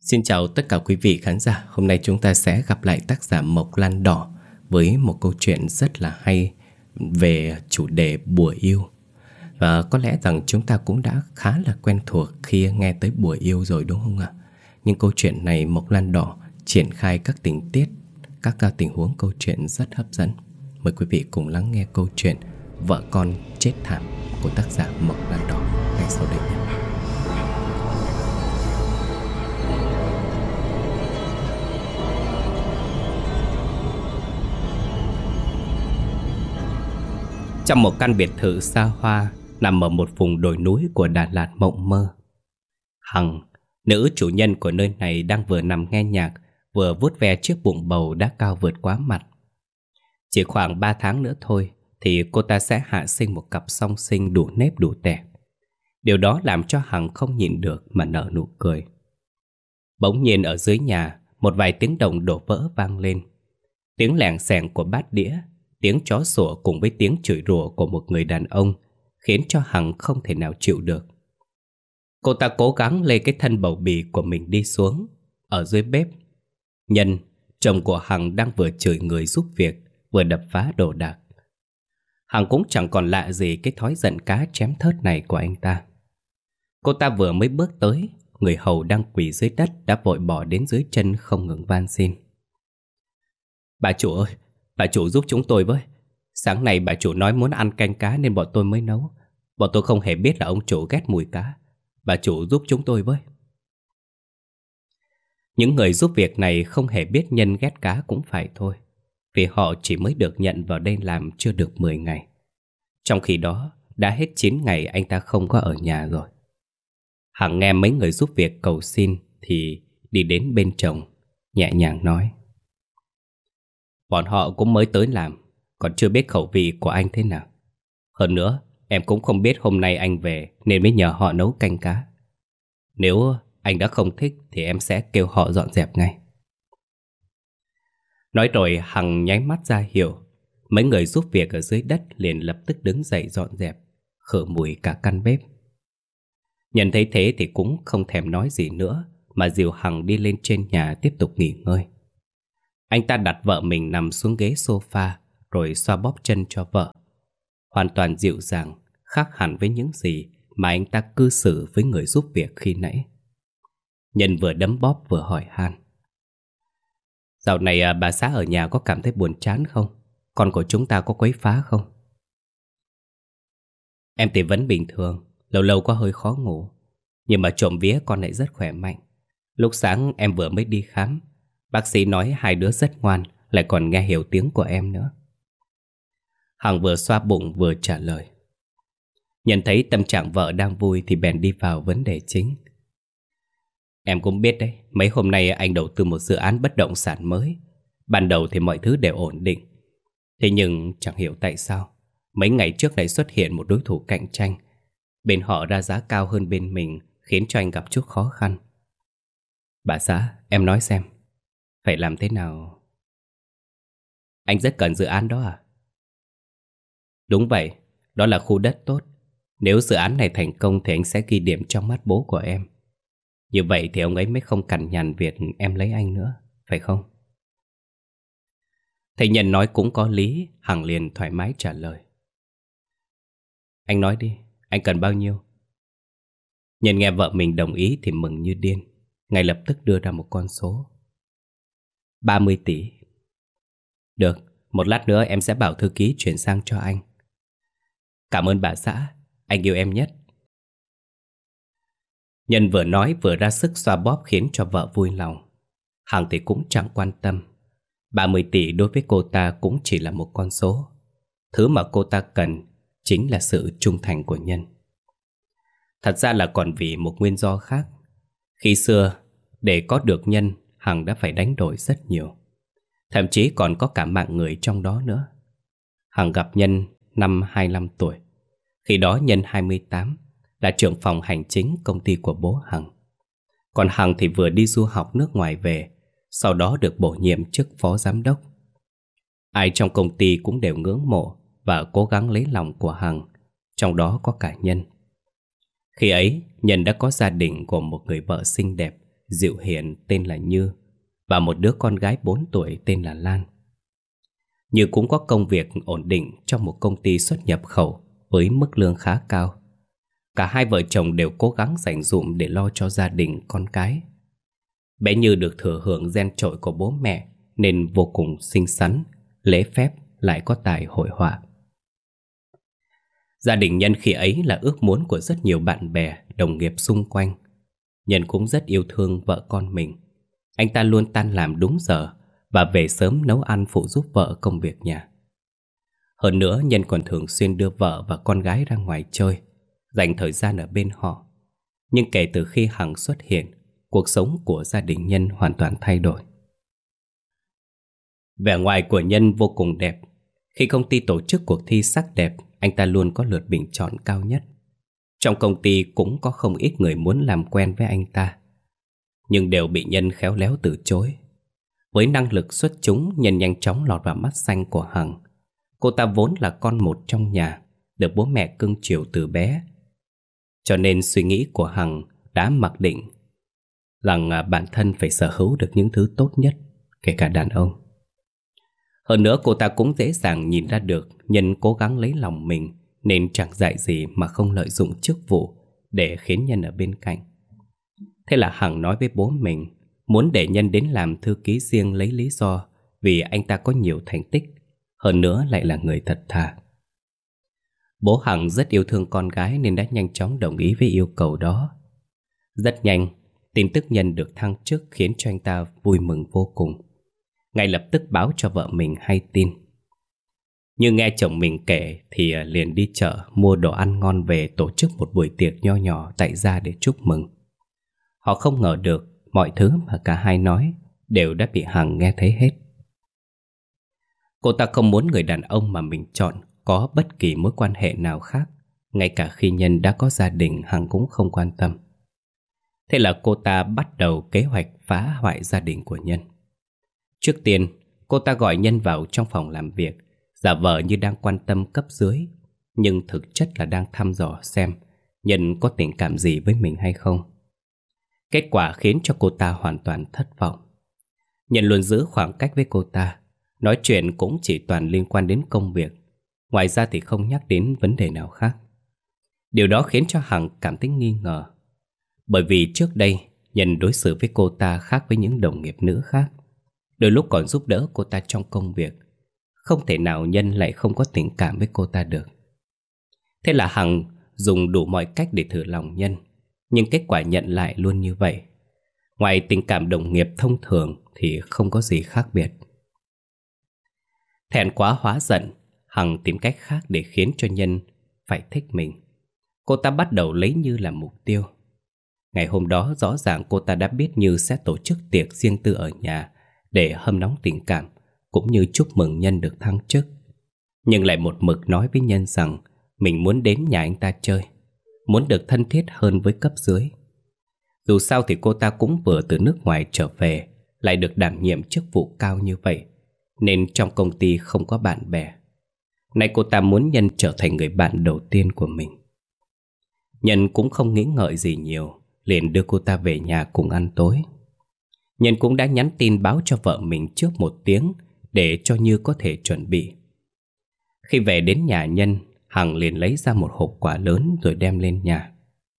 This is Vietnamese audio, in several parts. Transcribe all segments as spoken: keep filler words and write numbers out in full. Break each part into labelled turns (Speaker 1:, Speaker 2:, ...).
Speaker 1: Xin chào tất cả quý vị khán giả. Hôm nay chúng ta sẽ gặp lại tác giả Mộc Lan Đỏ với một câu chuyện rất là hay về chủ đề bùa yêu. Và có lẽ rằng chúng ta cũng đã khá là quen thuộc khi nghe tới bùa yêu rồi đúng không ạ? Nhưng câu chuyện này Mộc Lan Đỏ triển khai các tình tiết, các tình huống câu chuyện rất hấp dẫn. Mời quý vị cùng lắng nghe câu chuyện Vợ con chết thảm của tác giả Mộc Lan Đỏ ngay sau đây nhé. Trong một căn biệt thự xa hoa nằm ở một vùng đồi núi của Đà Lạt mộng mơ, Hằng, nữ chủ nhân của nơi này, đang vừa nằm nghe nhạc, vừa vuốt ve chiếc bụng bầu đã cao vượt quá mặt. Chỉ khoảng ba tháng nữa thôi thì cô ta sẽ hạ sinh một cặp song sinh đủ nếp đủ tẻ. Điều đó làm cho Hằng không nhịn được mà nở nụ cười. Bỗng nhiên ở dưới nhà, một vài tiếng động đổ vỡ vang lên. Tiếng lẻng xẻng của bát đĩa, tiếng chó sủa cùng với tiếng chửi rủa của một người đàn ông khiến cho Hằng không thể nào chịu được. Cô ta cố gắng lê cái thân bầu bì của mình đi xuống. Ở dưới bếp, Nhân, chồng của Hằng, đang vừa chửi người giúp việc, vừa đập phá đồ đạc. Hằng cũng chẳng còn lạ gì cái thói giận cá chém thớt này của anh ta. Cô ta vừa mới bước tới, người hầu đang quỳ dưới đất đã vội bỏ đến dưới chân không ngừng van xin. Bà chủ ơi, bà chủ giúp chúng tôi với. Sáng nay bà chủ nói muốn ăn canh cá nên bọn tôi mới nấu. Bọn tôi không hề biết là ông chủ ghét mùi cá. Bà chủ giúp chúng tôi với. Những người giúp việc này không hề biết Nhân ghét cá cũng phải thôi, vì họ chỉ mới được nhận vào đây làm chưa được mười ngày. Trong khi đó đã hết chín ngày anh ta không có ở nhà rồi. Hằng nghe mấy người giúp việc cầu xin thì đi đến bên chồng, nhẹ nhàng nói: Bọn họ cũng mới tới làm, còn chưa biết khẩu vị của anh thế nào. Hơn nữa, em cũng không biết hôm nay anh về nên mới nhờ họ nấu canh cá. Nếu anh đã không thích thì em sẽ kêu họ dọn dẹp ngay. Nói rồi Hằng nháy mắt ra hiệu. Mấy người giúp việc ở dưới đất liền lập tức đứng dậy dọn dẹp, khử mùi cả căn bếp. Nhân thấy thế thì cũng không thèm nói gì nữa, mà dìu Hằng đi lên trên nhà tiếp tục nghỉ ngơi. Anh ta đặt vợ mình nằm xuống ghế sofa rồi xoa bóp chân cho vợ. Hoàn toàn dịu dàng, khác hẳn với những gì mà anh ta cư xử với người giúp việc khi nãy. Nhân vừa đấm bóp vừa hỏi han: Dạo này à, bà xã ở nhà có cảm thấy buồn chán không? Con của chúng ta có quấy phá không? Em thì vẫn bình thường, lâu lâu có hơi khó ngủ. Nhưng mà trộm vía con lại rất khỏe mạnh. Lúc sáng em vừa mới đi khám, bác sĩ nói hai đứa rất ngoan, lại còn nghe hiểu tiếng của em nữa. Hằng vừa xoa bụng vừa trả lời. Nhận thấy tâm trạng vợ đang vui thì bèn đi vào vấn đề chính. Em cũng biết đấy, mấy hôm nay anh đầu tư một dự án bất động sản mới. Ban đầu thì mọi thứ đều ổn định. Thế nhưng chẳng hiểu tại sao mấy ngày trước lại xuất hiện một đối thủ cạnh tranh. Bên họ ra giá cao hơn bên mình, khiến cho anh gặp chút khó khăn. Bà xã, em nói xem, phải làm thế nào? Anh rất cần dự án đó à? Đúng vậy, đó là khu đất tốt. Nếu dự án này thành công thì anh sẽ ghi điểm trong mắt bố của em. Như vậy thì ông ấy mới không cằn nhằn việc em lấy anh nữa, phải không? Thầy Nhân nói cũng có lý. Hằng liền thoải mái trả lời. Anh nói đi, anh cần bao nhiêu? Nhân nghe vợ mình đồng ý thì mừng như điên, ngay lập tức đưa ra một con số. ba mươi tỷ. Được, một lát nữa em sẽ bảo thư ký chuyển sang cho anh. Cảm ơn bà xã, anh yêu em nhất. Nhân vừa nói vừa ra sức xoa bóp khiến cho vợ vui lòng. Hằng thì cũng chẳng quan tâm. ba mươi tỷ đối với cô ta cũng chỉ là một con số. Thứ mà cô ta cần chính là sự trung thành của Nhân. Thật ra là còn vì một nguyên do khác. Khi xưa, để có được Nhân, Hằng đã phải đánh đổi rất nhiều. Thậm chí còn có cả mạng người trong đó nữa. Hằng gặp Nhân năm hai mươi lăm tuổi. Khi đó Nhân hai mươi tám, là trưởng phòng hành chính công ty của bố Hằng. Còn Hằng thì vừa đi du học nước ngoài về, sau đó được bổ nhiệm chức phó giám đốc. Ai trong công ty cũng đều ngưỡng mộ và cố gắng lấy lòng của Hằng, trong đó có cả Nhân. Khi ấy, Nhân đã có gia đình gồm một người vợ xinh đẹp, dịu hiền tên là Như và một đứa con gái bốn tuổi tên là Lan. Như cũng có công việc ổn định trong một công ty xuất nhập khẩu với mức lương khá cao. Cả hai vợ chồng đều cố gắng dành dụm để lo cho gia đình con cái. Bé Như được thừa hưởng gen trội của bố mẹ nên vô cùng xinh xắn, lễ phép, lại có tài hội họa. Gia đình Nhân khi ấy là ước muốn của rất nhiều bạn bè, đồng nghiệp xung quanh. Nhân cũng rất yêu thương vợ con mình. Anh ta luôn tan làm đúng giờ và về sớm nấu ăn phụ giúp vợ công việc nhà. Hơn nữa, Nhân còn thường xuyên đưa vợ và con gái ra ngoài chơi, dành thời gian ở bên họ. Nhưng kể từ khi Hằng xuất hiện, cuộc sống của gia đình Nhân hoàn toàn thay đổi. Vẻ ngoài của Nhân vô cùng đẹp. Khi công ty tổ chức cuộc thi sắc đẹp, anh ta luôn có lượt bình chọn cao nhất. Trong công ty cũng có không ít người muốn làm quen với anh ta, nhưng đều bị Nhân khéo léo từ chối. Với năng lực xuất chúng, Nhân nhanh chóng lọt vào mắt xanh của Hằng. Cô ta vốn là con một trong nhà, được bố mẹ cưng chiều từ bé. Cho nên suy nghĩ của Hằng đã mặc định rằng bản thân phải sở hữu được những thứ tốt nhất, kể cả đàn ông. Hơn nữa cô ta cũng dễ dàng nhìn ra được Nhân cố gắng lấy lòng mình, nên chẳng dạy gì mà không lợi dụng chức vụ để khiến Nhân ở bên cạnh. Thế là Hằng nói với bố mình muốn để Nhân đến làm thư ký riêng lấy lý do vì anh ta có nhiều thành tích, hơn nữa lại là người thật thà. Bố Hằng rất yêu thương con gái nên đã nhanh chóng đồng ý với yêu cầu đó. Rất nhanh, tin tức Nhân được thăng chức khiến cho anh ta vui mừng vô cùng. Ngay lập tức báo cho vợ mình hay tin. Như nghe chồng mình kể thì liền đi chợ mua đồ ăn ngon về tổ chức một buổi tiệc nho nhỏ tại gia để chúc mừng. Họ không ngờ được mọi thứ mà cả hai nói đều đã bị Hằng nghe thấy hết. Cô ta không muốn người đàn ông mà mình chọn có bất kỳ mối quan hệ nào khác. Ngay cả khi Nhân đã có gia đình, Hằng cũng không quan tâm. Thế là cô ta bắt đầu kế hoạch phá hoại gia đình của Nhân. Trước tiên, cô ta gọi Nhân vào trong phòng làm việc, giả vờ như đang quan tâm cấp dưới, nhưng thực chất là đang thăm dò xem Nhân có tình cảm gì với mình hay không. Kết quả khiến cho cô ta hoàn toàn thất vọng. Nhân luôn giữ khoảng cách với cô ta, nói chuyện cũng chỉ toàn liên quan đến công việc, ngoài ra thì không nhắc đến vấn đề nào khác. Điều đó khiến cho Hằng cảm thấy nghi ngờ. Bởi vì trước đây Nhân đối xử với cô ta khác với những đồng nghiệp nữ khác, đôi lúc còn giúp đỡ cô ta trong công việc. Không thể nào Nhân lại không có tình cảm với cô ta được. Thế là Hằng dùng đủ mọi cách để thử lòng Nhân, nhưng kết quả nhận lại luôn như vậy. Ngoài tình cảm đồng nghiệp thông thường thì không có gì khác biệt. Thẹn quá hóa giận, Hằng tìm cách khác để khiến cho Nhân phải thích mình. Cô ta bắt đầu lấy Như làm mục tiêu. Ngày hôm đó rõ ràng cô ta đã biết Như sẽ tổ chức tiệc riêng tư ở nhà để hâm nóng tình cảm, cũng như chúc mừng Nhân được thăng chức. Nhưng lại một mực nói với Nhân rằng mình muốn đến nhà anh ta chơi, muốn được thân thiết hơn với cấp dưới. Dù sao thì cô ta cũng vừa từ nước ngoài trở về, lại được đảm nhiệm chức vụ cao như vậy, nên trong công ty không có bạn bè. Nay cô ta muốn Nhân trở thành người bạn đầu tiên của mình. Nhân cũng không nghĩ ngợi gì nhiều, liền đưa cô ta về nhà cùng ăn tối. Nhân cũng đã nhắn tin báo cho vợ mình trước một tiếng để cho Như có thể chuẩn bị. Khi về đến nhà Nhân, Hằng liền lấy ra một hộp quà lớn rồi đem lên nhà.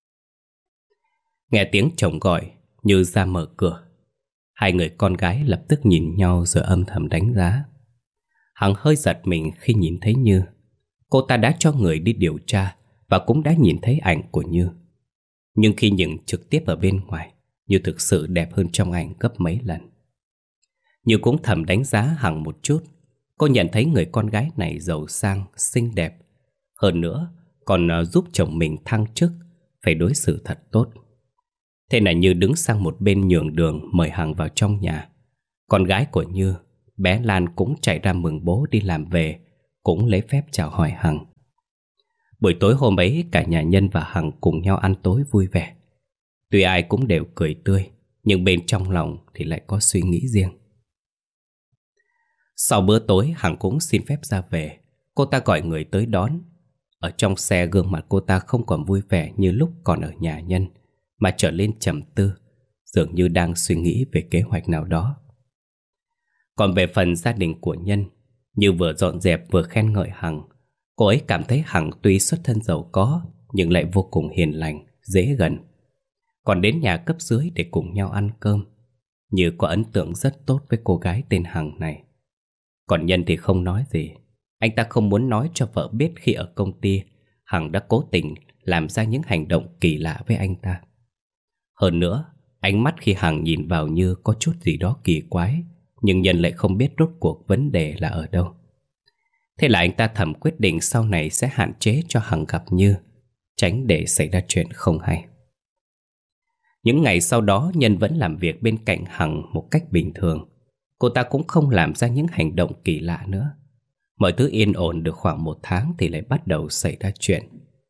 Speaker 1: Nghe tiếng chồng gọi, Như ra mở cửa. Hai người con gái lập tức nhìn nhau rồi âm thầm đánh giá. Hằng hơi giật mình khi nhìn thấy Như. Cô ta đã cho người đi điều tra và cũng đã nhìn thấy ảnh của Như. Nhưng khi nhìn trực tiếp ở bên ngoài, Như thực sự đẹp hơn trong ảnh gấp mấy lần. Như cũng thầm đánh giá Hằng một chút. Cô nhận thấy người con gái này giàu sang, xinh đẹp. Hơn nữa, còn giúp chồng mình thăng chức, phải đối xử thật tốt. Thế là Như đứng sang một bên nhường đường mời Hằng vào trong nhà. Con gái của Như, bé Lan cũng chạy ra mừng bố đi làm về, cũng lấy phép chào hỏi Hằng. Buổi tối hôm ấy, cả nhà Nhân và Hằng cùng nhau ăn tối vui vẻ. Tuy ai cũng đều cười tươi, nhưng bên trong lòng thì lại có suy nghĩ riêng. Sau bữa tối, Hằng cũng xin phép ra về. Cô ta gọi người tới đón. Ở trong xe, gương mặt cô ta không còn vui vẻ như lúc còn ở nhà Nhân, mà trở lên trầm tư, dường như đang suy nghĩ về kế hoạch nào đó. Còn về phần gia đình của Nhân, Như vừa dọn dẹp vừa khen ngợi Hằng. Cô ấy cảm thấy Hằng tuy xuất thân giàu có nhưng lại vô cùng hiền lành, dễ gần. Còn đến nhà cấp dưới để cùng nhau ăn cơm. Như có ấn tượng rất tốt với cô gái tên Hằng này. Còn Nhân thì không nói gì. Anh ta không muốn nói cho vợ biết khi ở công ty Hằng đã cố tình làm ra những hành động kỳ lạ với anh ta. Hơn nữa, ánh mắt khi Hằng nhìn vào Như có chút gì đó kỳ quái, nhưng Nhân lại không biết rốt cuộc vấn đề là ở đâu. Thế là anh ta thầm quyết định sau này sẽ hạn chế cho Hằng gặp Như, tránh để xảy ra chuyện không hay. Những ngày sau đó, Nhân vẫn làm việc bên cạnh Hằng một cách bình thường. Cô ta cũng không làm ra những hành động kỳ lạ nữa. Mọi thứ yên ổn được khoảng một tháng thì lại bắt đầu xảy ra chuyện.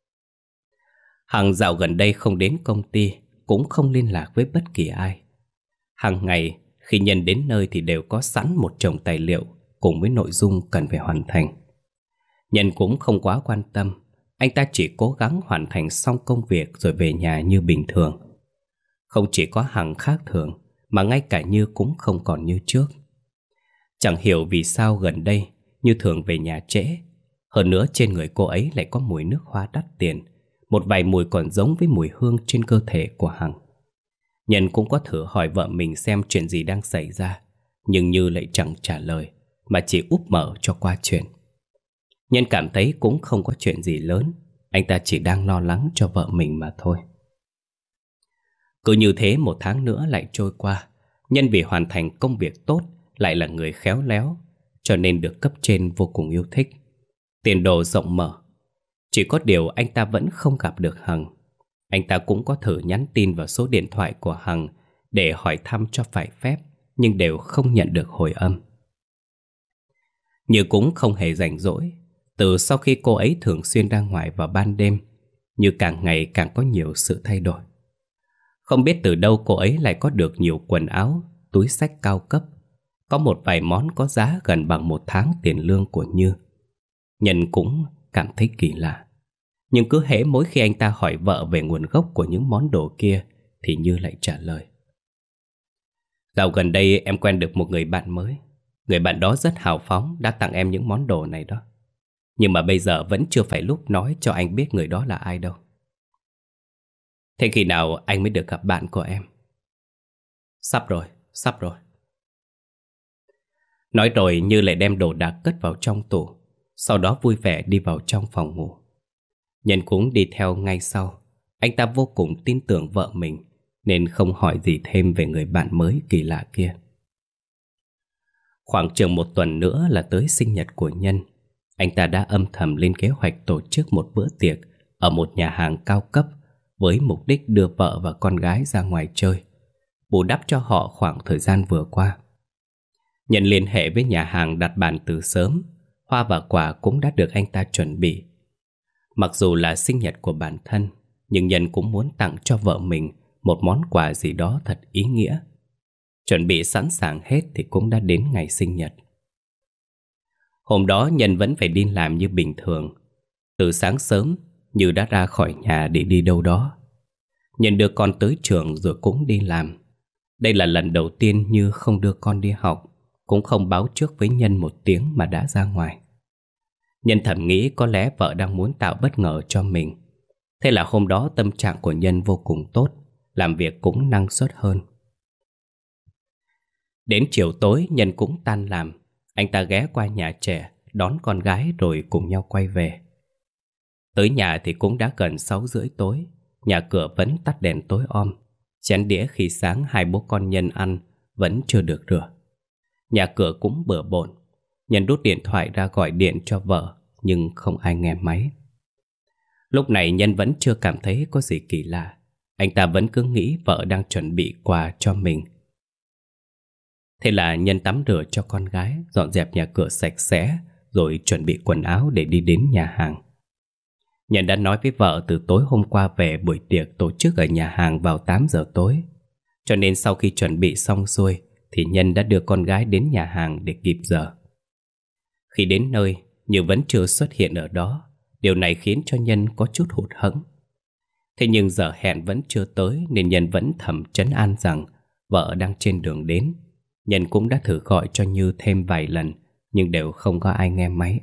Speaker 1: Hằng dạo gần đây không đến công ty, cũng không liên lạc với bất kỳ ai. Hàng ngày, khi Nhân đến nơi thì đều có sẵn một chồng tài liệu cùng với nội dung cần phải hoàn thành. Nhân cũng không quá quan tâm, anh ta chỉ cố gắng hoàn thành xong công việc rồi về nhà như bình thường. Không chỉ có Hằng khác thường, mà ngay cả Như cũng không còn như trước. Chẳng hiểu vì sao gần đây Như thường về nhà trễ. Hơn nữa trên người cô ấy lại có mùi nước hoa đắt tiền, một vài mùi còn giống với mùi hương trên cơ thể của Hằng. Nhân cũng có thử hỏi vợ mình xem chuyện gì đang xảy ra, nhưng Như lại chẳng trả lời, mà chỉ úp mở cho qua chuyện. Nhân cảm thấy cũng không có chuyện gì lớn, anh ta chỉ đang lo lắng cho vợ mình mà thôi. Cứ như thế một tháng nữa lại trôi qua. Nhân vì hoàn thành công việc tốt, lại là người khéo léo, cho nên được cấp trên vô cùng yêu thích. Tiền đồ rộng mở. Chỉ có điều anh ta vẫn không gặp được Hằng. Anh ta cũng có thử nhắn tin vào số điện thoại của Hằng để hỏi thăm cho phải phép, nhưng đều không nhận được hồi âm. Như cũng không hề rảnh rỗi. Từ sau khi cô ấy thường xuyên ra ngoài vào ban đêm, Như càng ngày càng có nhiều sự thay đổi. Không biết từ đâu cô ấy lại có được nhiều quần áo, túi xách cao cấp. Có một vài món có giá gần bằng một tháng tiền lương của Như. Nhân cũng cảm thấy kỳ lạ. Nhưng cứ hễ mỗi khi anh ta hỏi vợ về nguồn gốc của những món đồ kia thì Như lại trả lời: dạo gần đây em quen được một người bạn mới. Người bạn đó rất hào phóng, đã tặng em những món đồ này đó. Nhưng mà bây giờ vẫn chưa phải lúc nói cho anh biết người đó là ai đâu. Thế khi nào anh mới được gặp bạn của em? Sắp rồi, sắp rồi. Nói rồi Như lại đem đồ đạc cất vào trong tủ, sau đó vui vẻ đi vào trong phòng ngủ. Nhân cũng đi theo ngay sau. Anh ta vô cùng tin tưởng vợ mình, nên không hỏi gì thêm về người bạn mới kỳ lạ kia. Khoảng chừng một tuần nữa là tới sinh nhật của Nhân. Anh ta đã âm thầm lên kế hoạch tổ chức một bữa tiệc ở một nhà hàng cao cấp, với mục đích đưa vợ và con gái ra ngoài chơi, bù đắp cho họ khoảng thời gian vừa qua. Nhân liên hệ với nhà hàng đặt bàn từ sớm. Hoa và quà cũng đã được anh ta chuẩn bị. Mặc dù là sinh nhật của bản thân, nhưng Nhân cũng muốn tặng cho vợ mình một món quà gì đó thật ý nghĩa. Chuẩn bị sẵn sàng hết thì cũng đã đến ngày sinh nhật. Hôm đó Nhân vẫn phải đi làm như bình thường. Từ sáng sớm Như đã ra khỏi nhà để đi đâu đó. Nhân đưa con tới trường rồi cũng đi làm. Đây là lần đầu tiên Như không đưa con đi học, cũng không báo trước với Nhân một tiếng mà đã ra ngoài. Nhân thầm nghĩ có lẽ vợ đang muốn tạo bất ngờ cho mình. Thế là hôm đó tâm trạng của Nhân vô cùng tốt, làm việc cũng năng suất hơn. Đến chiều tối Nhân cũng tan làm. Anh ta ghé qua nhà trẻ đón con gái rồi cùng nhau quay về. Tới nhà thì cũng đã gần sáu rưỡi tối. Nhà cửa vẫn tắt đèn tối om. Chén đĩa khi sáng hai bố con Nhân ăn vẫn chưa được rửa. Nhà cửa cũng bừa bộn. Nhân đút điện thoại ra gọi điện cho vợ, nhưng không ai nghe máy. Lúc này Nhân vẫn chưa cảm thấy có gì kỳ lạ. Anh ta vẫn cứ nghĩ vợ đang chuẩn bị quà cho mình. Thế là Nhân tắm rửa cho con gái, dọn dẹp nhà cửa sạch sẽ, rồi chuẩn bị quần áo để đi đến nhà hàng. Nhân đã nói với vợ từ tối hôm qua về buổi tiệc tổ chức ở nhà hàng vào tám giờ tối. Cho nên sau khi chuẩn bị xong xuôi thì Nhân đã đưa con gái đến nhà hàng để kịp giờ. Khi đến nơi, Như vẫn chưa xuất hiện ở đó. Điều này khiến cho Nhân có chút hụt hẫng. Thế nhưng giờ hẹn vẫn chưa tới, nên Nhân vẫn thầm trấn an rằng Vợ đang trên đường đến. Nhân cũng đã thử gọi cho Như thêm vài lần, nhưng đều không có ai nghe máy.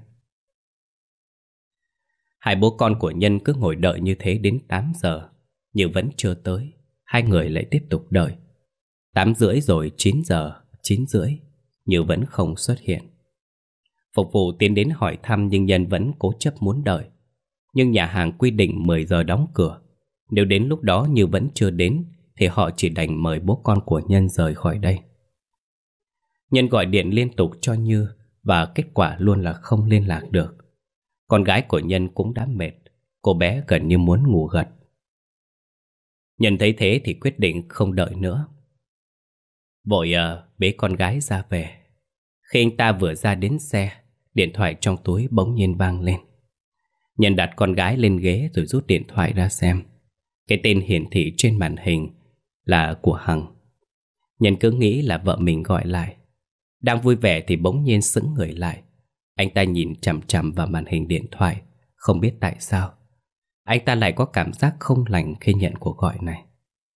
Speaker 1: Hai bố con của Nhân cứ ngồi đợi như thế đến tám giờ, nhưng vẫn chưa tới. Hai người lại tiếp tục đợi. Tám rưỡi rồi chín giờ, chín rưỡi, Như vẫn không xuất hiện. Phục vụ tiến đến hỏi thăm nhưng Nhân vẫn cố chấp muốn đợi. Nhưng nhà hàng quy định mười giờ đóng cửa. Nếu đến lúc đó Như vẫn chưa đến thì họ chỉ đành mời bố con của Nhân rời khỏi đây. Nhân gọi điện liên tục cho Như và kết quả luôn là không liên lạc được. Con gái của Nhân cũng đã mệt, cô bé gần như muốn ngủ gật. Nhân thấy thế thì quyết định không đợi nữa. Vội uh, bế con gái ra về. Khi anh ta vừa ra đến xe, điện thoại trong túi bỗng nhiên vang lên. Nhân đặt con gái lên ghế rồi rút điện thoại ra xem. Cái tên hiển thị trên màn hình là của Hằng. Nhân cứ nghĩ là vợ mình gọi lại. Đang vui vẻ thì bỗng nhiên sững người lại. Anh ta nhìn chằm chằm vào màn hình điện thoại. Không biết tại sao anh ta lại có cảm giác không lành khi nhận cuộc gọi này.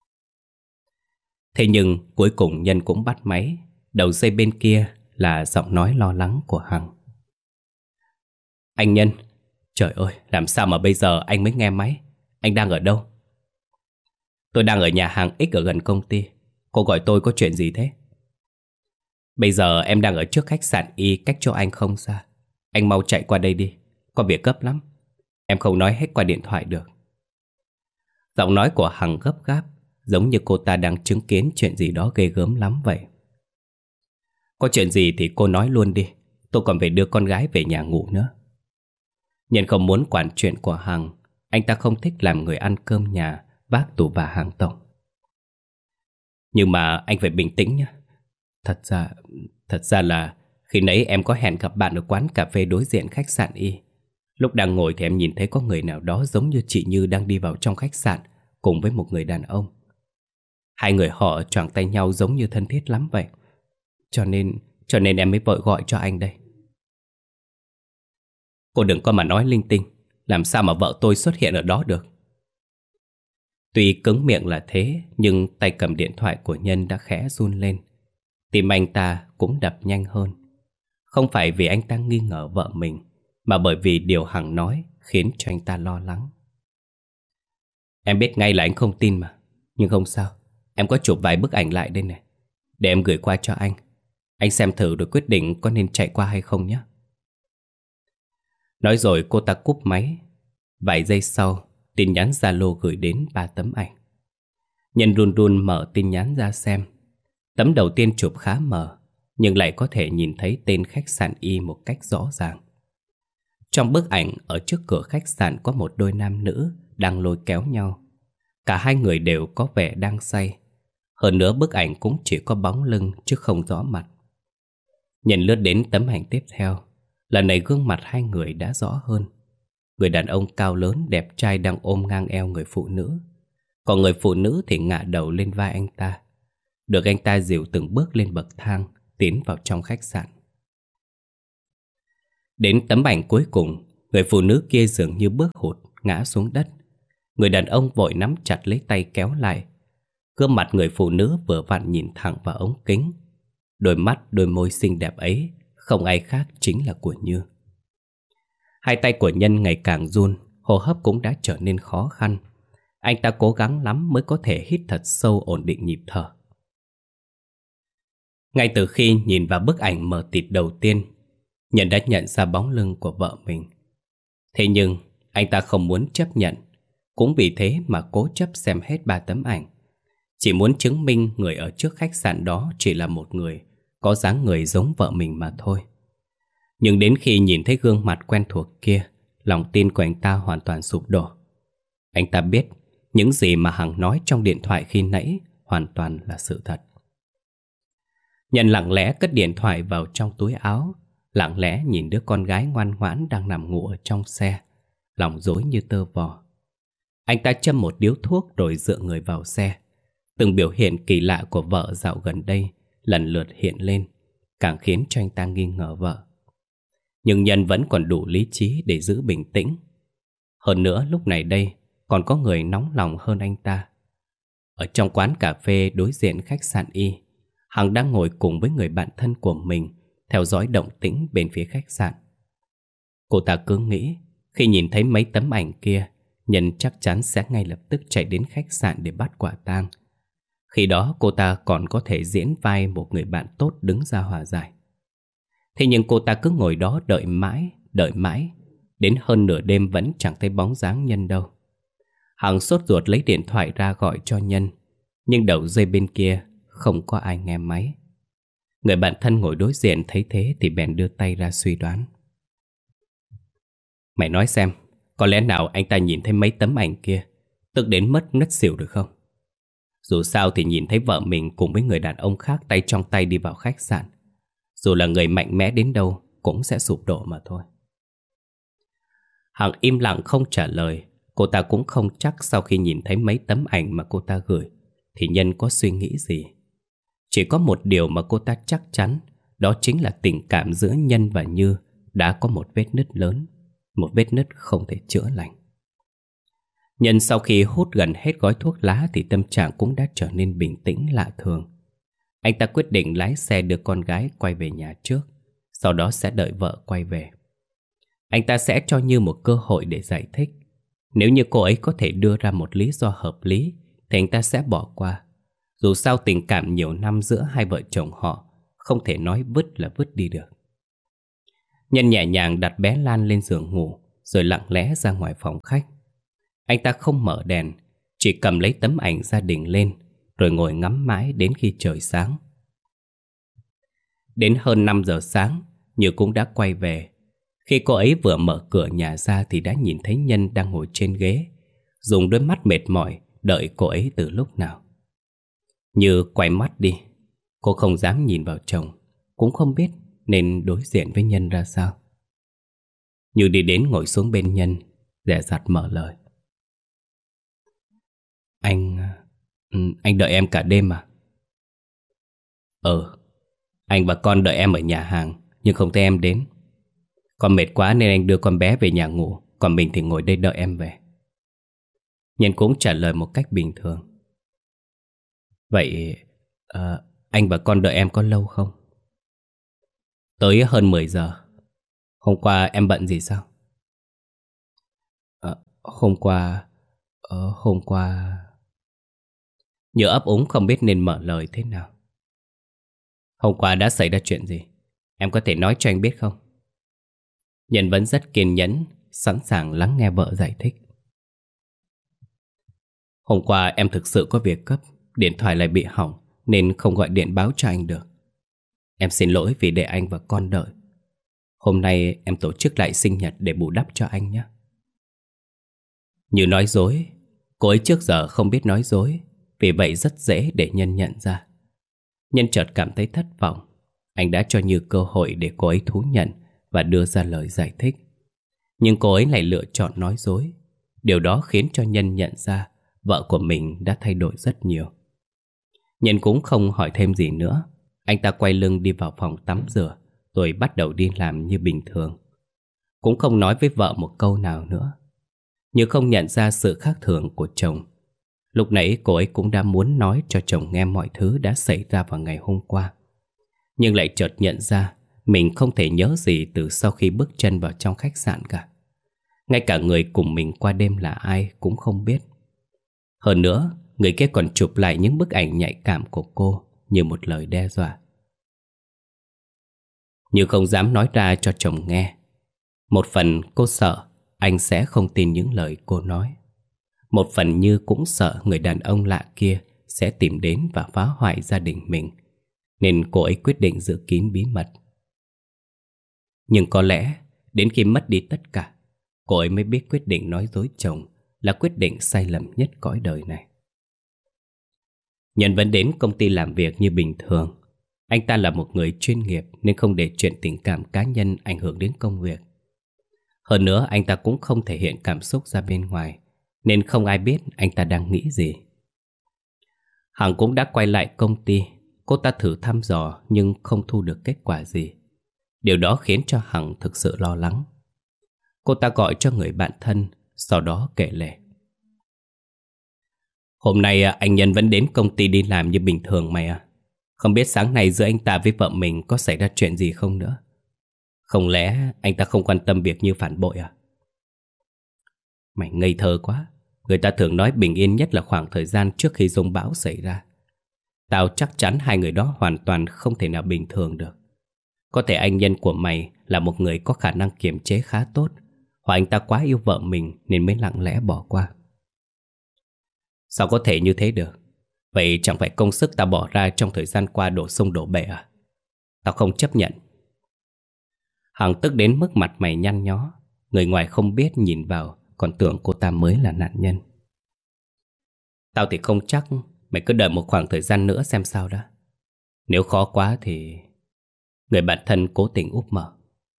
Speaker 1: Thế nhưng cuối cùng Nhân cũng bắt máy. Đầu dây bên kia là giọng nói lo lắng của Hằng. Anh Nhân, trời ơi, làm sao mà bây giờ anh mới nghe máy? Anh đang ở đâu? Tôi đang ở nhà hàng X ở gần công ty. Cô gọi tôi có chuyện gì thế? Bây giờ em đang ở trước khách sạn Y, cách chỗ anh không xa. Anh mau chạy qua đây đi, có việc gấp lắm. Em không nói hết qua điện thoại được. Giọng nói của Hằng gấp gáp, giống như cô ta đang chứng kiến chuyện gì đó ghê gớm lắm vậy. Có chuyện gì thì cô nói luôn đi, tôi còn phải đưa con gái về nhà ngủ nữa. Nhân không muốn quản chuyện của Hằng. Anh ta không thích làm người ăn cơm nhà vác tù và hàng tổng. Nhưng mà anh phải bình tĩnh nhé. Thật ra, thật ra là khi nãy em có hẹn gặp bạn ở quán cà phê đối diện khách sạn Y. Lúc đang ngồi thì em nhìn thấy có người nào đó giống như chị Như đang đi vào trong khách sạn cùng với một người đàn ông. Hai người họ choàng tay nhau giống như thân thiết lắm vậy. Cho nên, cho nên em mới vội gọi cho anh đây. Cô đừng có mà nói linh tinh. Làm sao mà vợ tôi xuất hiện ở đó được? Tuy cứng miệng là thế, nhưng tay cầm điện thoại của Nhân đã khẽ run lên. Tim anh ta cũng đập nhanh hơn. Không phải vì anh ta nghi ngờ vợ mình, mà bởi vì điều Hằng nói khiến cho anh ta lo lắng. Em biết ngay là anh không tin mà. Nhưng không sao, em có chụp vài bức ảnh lại đây này, để em gửi qua cho anh. Anh xem thử rồi quyết định có nên chạy qua hay không nhé. Nói rồi cô ta cúp máy. Vài giây sau, tin nhắn Zalo gửi đến ba tấm ảnh. Nhân run run mở tin nhắn ra xem. Tấm đầu tiên chụp khá mờ, nhưng lại có thể nhìn thấy tên khách sạn Y một cách rõ ràng. Trong bức ảnh, ở trước cửa khách sạn có một đôi nam nữ đang lôi kéo nhau. Cả hai người đều có vẻ đang say. Hơn nữa bức ảnh cũng chỉ có bóng lưng chứ không rõ mặt. Nhân lướt đến tấm ảnh tiếp theo. Lần này gương mặt hai người đã rõ hơn. Người đàn ông cao lớn đẹp trai đang ôm ngang eo người phụ nữ, còn người phụ nữ thì ngả đầu lên vai anh ta. Được anh ta dìu từng bước lên bậc thang, tiến vào trong khách sạn. Đến tấm ảnh cuối cùng, người phụ nữ kia dường như bước hụt, ngã xuống đất. Người đàn ông vội nắm chặt lấy tay kéo lại. Gương mặt người phụ nữ vừa vặn nhìn thẳng vào ống kính. Đôi mắt, đôi môi xinh đẹp ấy không ai khác chính là của Như. Hai tay của Nhân ngày càng run, hô hấp cũng đã trở nên khó khăn. Anh ta cố gắng lắm mới có thể hít thật sâu ổn định nhịp thở. Ngay từ khi nhìn vào bức ảnh mờ tịt đầu tiên, Nhân đã nhận ra bóng lưng của vợ mình. Thế nhưng anh ta không muốn chấp nhận. Cũng vì thế mà cố chấp xem hết ba tấm ảnh. Chỉ muốn chứng minh người ở trước khách sạn đó chỉ là một người có dáng người giống vợ mình mà thôi. Nhưng đến khi nhìn thấy gương mặt quen thuộc kia, lòng tin của anh ta hoàn toàn sụp đổ. Anh ta biết những gì mà Hằng nói trong điện thoại khi nãy hoàn toàn là sự thật. Nhân lặng lẽ cất điện thoại vào trong túi áo, lặng lẽ nhìn đứa con gái ngoan ngoãn đang nằm ngủ ở trong xe, lòng rối như tơ vò. Anh ta châm một điếu thuốc rồi dựa người vào xe. Từng biểu hiện kỳ lạ của vợ dạo gần đây lần lượt hiện lên, càng khiến cho anh ta nghi ngờ vợ. Nhưng Nhân vẫn còn đủ lý trí để giữ bình tĩnh. Hơn nữa lúc này đây còn có người nóng lòng hơn anh ta. Ở trong quán cà phê đối diện khách sạn Y, Hằng đang ngồi cùng với người bạn thân của mình, theo dõi động tĩnh bên phía khách sạn. Cô ta cứ nghĩ khi nhìn thấy mấy tấm ảnh kia, Nhân chắc chắn sẽ ngay lập tức chạy đến khách sạn để bắt quả tang. Khi đó cô ta còn có thể diễn vai một người bạn tốt đứng ra hòa giải. Thế nhưng cô ta cứ ngồi đó đợi mãi, đợi mãi, đến hơn nửa đêm vẫn chẳng thấy bóng dáng Nhân đâu. Hằng sốt ruột lấy điện thoại ra gọi cho Nhân, nhưng đầu dây bên kia không có ai nghe máy. Người bạn thân ngồi đối diện thấy thế thì bèn đưa tay ra suy đoán. Mày nói xem, có lẽ nào anh ta nhìn thấy mấy tấm ảnh kia, tức đến mất ngất xỉu được không? Dù sao thì nhìn thấy vợ mình cùng với người đàn ông khác tay trong tay đi vào khách sạn, dù là người mạnh mẽ đến đâu cũng sẽ sụp đổ mà thôi. Hằng im lặng không trả lời. Cô ta cũng không chắc sau khi nhìn thấy mấy tấm ảnh mà cô ta gửi thì Nhân có suy nghĩ gì. Chỉ có một điều mà cô ta chắc chắn, đó chính là tình cảm giữa Nhân và Như đã có một vết nứt lớn, một vết nứt không thể chữa lành. Nhân sau khi hút gần hết gói thuốc lá thì tâm trạng cũng đã trở nên bình tĩnh lạ thường. Anh ta quyết định lái xe đưa con gái quay về nhà trước, sau đó sẽ đợi vợ quay về. Anh ta sẽ cho Như một cơ hội để giải thích. Nếu như cô ấy có thể đưa ra một lý do hợp lý thì anh ta sẽ bỏ qua. Dù sao tình cảm nhiều năm giữa hai vợ chồng họ không thể nói vứt là vứt đi được. Nhân nhẹ nhàng đặt bé Lan lên giường ngủ, rồi lặng lẽ ra ngoài phòng khách. Anh ta không mở đèn, chỉ cầm lấy tấm ảnh gia đình lên, rồi ngồi ngắm mãi đến khi trời sáng. Đến hơn năm giờ sáng, Như cũng đã quay về. Khi cô ấy vừa mở cửa nhà ra thì đã nhìn thấy Nhân đang ngồi trên ghế, dùng đôi mắt mệt mỏi đợi cô ấy từ lúc nào. Như quay mắt đi, cô không dám nhìn vào chồng, cũng không biết nên đối diện với Nhân ra sao. Như đi đến ngồi xuống bên Nhân, dè dặt mở lời. Anh... anh đợi em cả đêm à? Ừ, anh và con đợi em ở nhà hàng, nhưng không thấy em đến. Con mệt quá nên anh đưa con bé về nhà ngủ, còn mình thì ngồi đây đợi em về. Nhân cũng trả lời một cách bình thường. Vậy à, anh và con đợi em có lâu không? Tới hơn mười giờ. Hôm qua em bận gì sao? À, hôm qua... À, hôm qua... Như ấp úng không biết nên mở lời thế nào. Hôm qua đã xảy ra chuyện gì? Em có thể nói cho anh biết không? Nhân vẫn rất kiên nhẫn, sẵn sàng lắng nghe vợ giải thích. Hôm qua em thực sự có việc gấp, điện thoại lại bị hỏng nên không gọi điện báo cho anh được. Em xin lỗi vì để anh và con đợi. Hôm nay em tổ chức lại sinh nhật để bù đắp cho anh nhé. Như nói dối, cô ấy trước giờ không biết nói dối, vì vậy rất dễ để Nhân nhận ra. Nhân chợt cảm thấy thất vọng. Anh đã cho Như cơ hội để cô ấy thú nhận và đưa ra lời giải thích, nhưng cô ấy lại lựa chọn nói dối. Điều đó khiến cho Nhân nhận ra vợ của mình đã thay đổi rất nhiều. Nhân cũng không hỏi thêm gì nữa. Anh ta quay lưng đi vào phòng tắm rửa, rồi bắt đầu đi làm như bình thường. Cũng không nói với vợ một câu nào nữa. Như không nhận ra sự khác thường của chồng. Lúc nãy cô ấy cũng đã muốn nói cho chồng nghe mọi thứ đã xảy ra vào ngày hôm qua, nhưng lại chợt nhận ra mình không thể nhớ gì từ sau khi bước chân vào trong khách sạn cả. Ngay cả người cùng mình qua đêm là ai cũng không biết. Hơn nữa, người kia còn chụp lại những bức ảnh nhạy cảm của cô như một lời đe dọa. Như không dám nói ra cho chồng nghe. Một phần cô sợ anh sẽ không tin những lời cô nói. Một phần Như cũng sợ người đàn ông lạ kia sẽ tìm đến và phá hoại gia đình mình, nên cô ấy quyết định giữ kín bí mật. Nhưng có lẽ đến khi mất đi tất cả, cô ấy mới biết quyết định nói dối chồng là quyết định sai lầm nhất cõi đời này. Nhân vẫn đến công ty làm việc như bình thường. Anh ta là một người chuyên nghiệp nên không để chuyện tình cảm cá nhân ảnh hưởng đến công việc. Hơn nữa anh ta cũng không thể hiện cảm xúc ra bên ngoài, nên không ai biết anh ta đang nghĩ gì. Hằng cũng đã quay lại công ty. Cô ta thử thăm dò nhưng không thu được kết quả gì. Điều đó khiến cho Hằng thực sự lo lắng. Cô ta gọi cho người bạn thân, sau đó kể lể. Hôm nay anh Nhân vẫn đến công ty đi làm như bình thường mày à? Không biết sáng nay giữa anh ta với vợ mình có xảy ra chuyện gì không nữa? Không lẽ anh ta không quan tâm việc Như phản bội à? Mày ngây thơ quá. Người ta thường nói bình yên nhất là khoảng thời gian trước khi giông bão xảy ra. Tao chắc chắn hai người đó hoàn toàn không thể nào bình thường được. Có thể anh Nhân của mày là một người có khả năng kiềm chế khá tốt, hoặc anh ta quá yêu vợ mình nên mới lặng lẽ bỏ qua. Sao có thể như thế được? Vậy chẳng phải công sức tao bỏ ra trong thời gian qua đổ sông đổ bể à? Tao không chấp nhận. Hằng tức đến mức mặt mày nhăn nhó. Người ngoài không biết nhìn vào còn tưởng cô ta mới là nạn nhân. Tao thì không chắc. Mày cứ đợi một khoảng thời gian nữa xem sao đã. Nếu khó quá thì... Người bạn thân cố tình úp mở.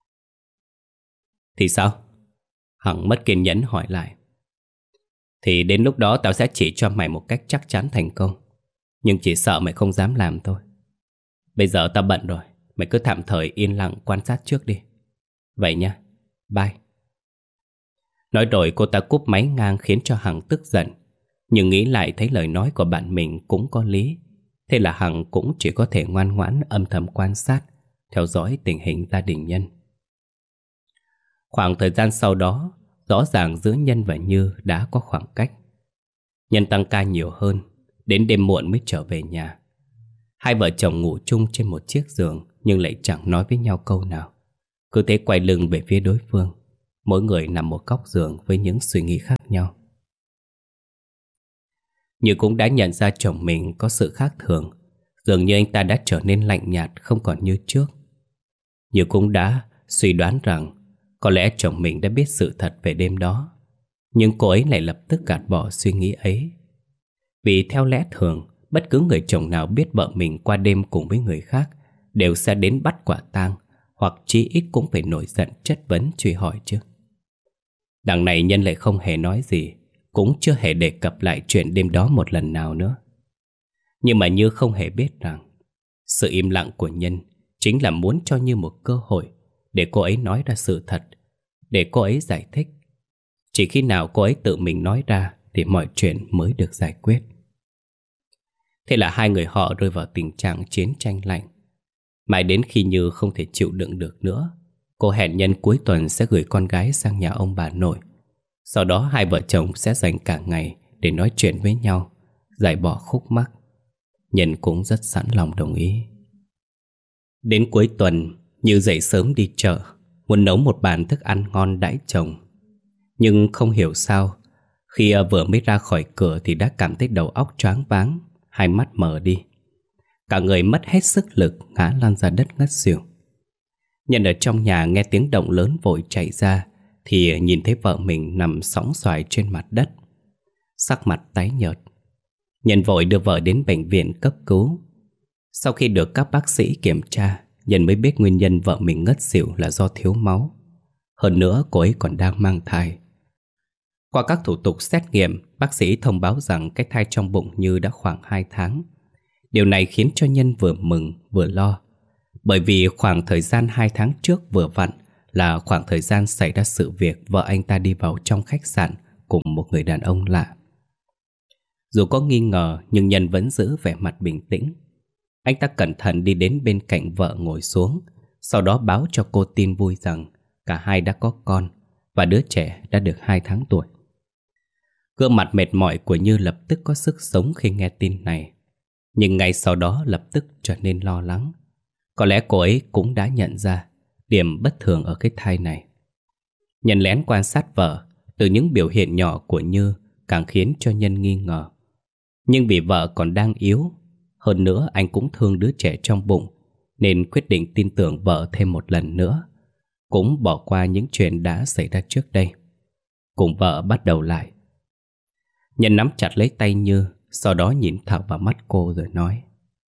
Speaker 1: Thì sao? Hằng mất kiên nhẫn hỏi lại. Thì đến lúc đó tao sẽ chỉ cho mày một cách chắc chắn thành công. Nhưng chỉ sợ mày không dám làm thôi. Bây giờ tao bận rồi. Mày cứ tạm thời yên lặng quan sát trước đi. Vậy nha. Bye. Nói rồi cô ta cúp máy ngang khiến cho Hằng tức giận. Nhưng nghĩ lại thấy lời nói của bạn mình cũng có lý. Thế là Hằng cũng chỉ có thể ngoan ngoãn âm thầm quan sát, theo dõi tình hình gia đình Nhân. Khoảng thời gian sau đó, rõ ràng giữa Nhân và Như đã có khoảng cách. Nhân tăng ca nhiều hơn, đến đêm muộn mới trở về nhà. Hai vợ chồng ngủ chung trên một chiếc giường nhưng lại chẳng nói với nhau câu nào. Cứ thế quay lưng về phía đối phương, mỗi người nằm một góc giường với những suy nghĩ khác nhau. Như cũng đã nhận ra chồng mình có sự khác thường. Dường như anh ta đã trở nên lạnh nhạt, không còn như trước. Như cũng đã suy đoán rằng có lẽ chồng mình đã biết sự thật về đêm đó. Nhưng cô ấy lại lập tức gạt bỏ suy nghĩ ấy. Vì theo lẽ thường, bất cứ người chồng nào biết vợ mình qua đêm cùng với người khác đều sẽ đến bắt quả tang, hoặc chí ít cũng phải nổi giận chất vấn truy hỏi chứ. Đằng này Nhân lại không hề nói gì, cũng chưa hề đề cập lại chuyện đêm đó một lần nào nữa. Nhưng mà Như không hề biết rằng sự im lặng của Nhân chính là muốn cho Như một cơ hội để cô ấy nói ra sự thật, để cô ấy giải thích. Chỉ khi nào cô ấy tự mình nói ra thì mọi chuyện mới được giải quyết. Thế là hai người họ rơi vào tình trạng chiến tranh lạnh. Mãi đến khi Như không thể chịu đựng được nữa, cô hẹn Nhân cuối tuần sẽ gửi con gái sang nhà ông bà nội. Sau đó hai vợ chồng sẽ dành cả ngày để nói chuyện với nhau, giải bỏ khúc mắc. Nhân cũng rất sẵn lòng đồng ý. Đến cuối tuần, Như dậy sớm đi chợ, muốn nấu một bàn thức ăn ngon đãi chồng. Nhưng không hiểu sao, khi vừa mới ra khỏi cửa thì đã cảm thấy đầu óc choáng váng, hai mắt mờ đi. Cả người mất hết sức lực, ngã lăn ra đất ngất xỉu. Nhân ở trong nhà nghe tiếng động lớn vội chạy ra thì nhìn thấy vợ mình nằm sõng soài trên mặt đất, sắc mặt tái nhợt. Nhân vội đưa vợ đến bệnh viện cấp cứu. Sau khi được các bác sĩ kiểm tra, Nhân mới biết nguyên nhân vợ mình ngất xỉu là do thiếu máu. Hơn nữa cô ấy còn đang mang thai. Qua các thủ tục xét nghiệm, bác sĩ thông báo rằng cái thai trong bụng Như đã khoảng hai tháng. Điều này khiến cho Nhân vừa mừng vừa lo. Bởi vì khoảng thời gian hai tháng trước vừa vặn là khoảng thời gian xảy ra sự việc vợ anh ta đi vào trong khách sạn cùng một người đàn ông lạ. Dù có nghi ngờ nhưng Nhân vẫn giữ vẻ mặt bình tĩnh. Anh ta cẩn thận đi đến bên cạnh vợ ngồi xuống, sau đó báo cho cô tin vui rằng cả hai đã có con và đứa trẻ đã được hai tháng tuổi. Gương mặt mệt mỏi của Như lập tức có sức sống khi nghe tin này. Nhưng ngay sau đó lập tức trở nên lo lắng. Có lẽ cô ấy cũng đã nhận ra điểm bất thường ở cái thai này. Nhân lén quan sát vợ, từ những biểu hiện nhỏ của Như càng khiến cho Nhân nghi ngờ. Nhưng vì vợ còn đang yếu, hơn nữa anh cũng thương đứa trẻ trong bụng, nên quyết định tin tưởng vợ thêm một lần nữa, cũng bỏ qua những chuyện đã xảy ra trước đây, cùng vợ bắt đầu lại. Nhân nắm chặt lấy tay Như, sau đó nhìn thẳng vào mắt cô rồi nói: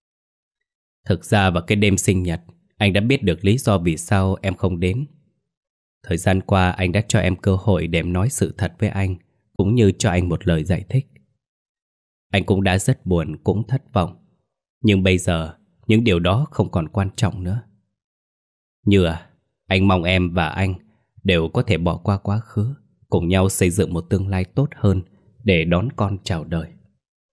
Speaker 1: Thực ra vào cái đêm sinh nhật, anh đã biết được lý do vì sao em không đến. Thời gian qua anh đã cho em cơ hội để em nói sự thật với anh, cũng như cho anh một lời giải thích. Anh cũng đã rất buồn, cũng thất vọng. Nhưng bây giờ, những điều đó không còn quan trọng nữa. Như à, anh mong em và anh đều có thể bỏ qua quá khứ, cùng nhau xây dựng một tương lai tốt hơn để đón con chào đời.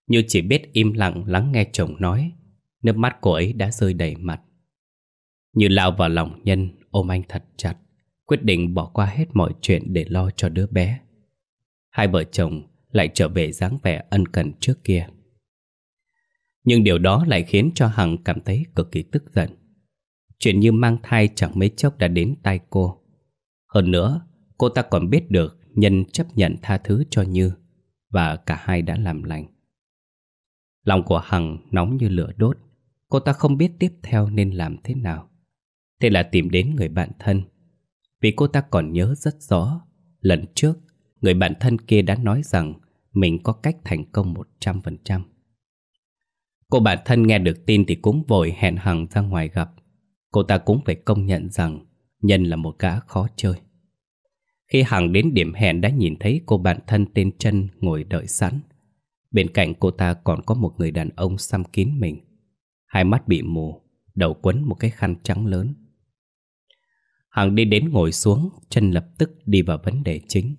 Speaker 1: Như chỉ biết im lặng lắng nghe chồng nói. Nước mắt cô ấy đã rơi đầy mặt. Như lao vào lòng Nhân, ôm anh thật chặt, quyết định bỏ qua hết mọi chuyện để lo cho đứa bé. Hai vợ chồng lại trở về dáng vẻ ân cần trước kia. Nhưng điều đó lại khiến cho Hằng cảm thấy cực kỳ tức giận. Chuyện Như mang thai chẳng mấy chốc đã đến tai cô. Hơn nữa, cô ta còn biết được Nhân chấp nhận tha thứ cho Như, và cả hai đã làm lành. Lòng của Hằng nóng như lửa đốt. Cô ta không biết tiếp theo nên làm thế nào. Thế là tìm đến người bạn thân. Vì cô ta còn nhớ rất rõ, lần trước người bạn thân kia đã nói rằng mình có cách thành công một trăm phần trăm. Cô bạn thân nghe được tin thì cũng vội hẹn Hằng ra ngoài gặp. Cô ta cũng phải công nhận rằng Nhân là một gã khó chơi. Khi Hằng đến điểm hẹn đã nhìn thấy cô bạn thân tên Trân ngồi đợi sẵn. Bên cạnh cô ta còn có một người đàn ông xăm kín mình, hai mắt bị mù, đầu quấn một cái khăn trắng lớn. Hằng đi đến ngồi xuống, Trân lập tức đi vào vấn đề chính.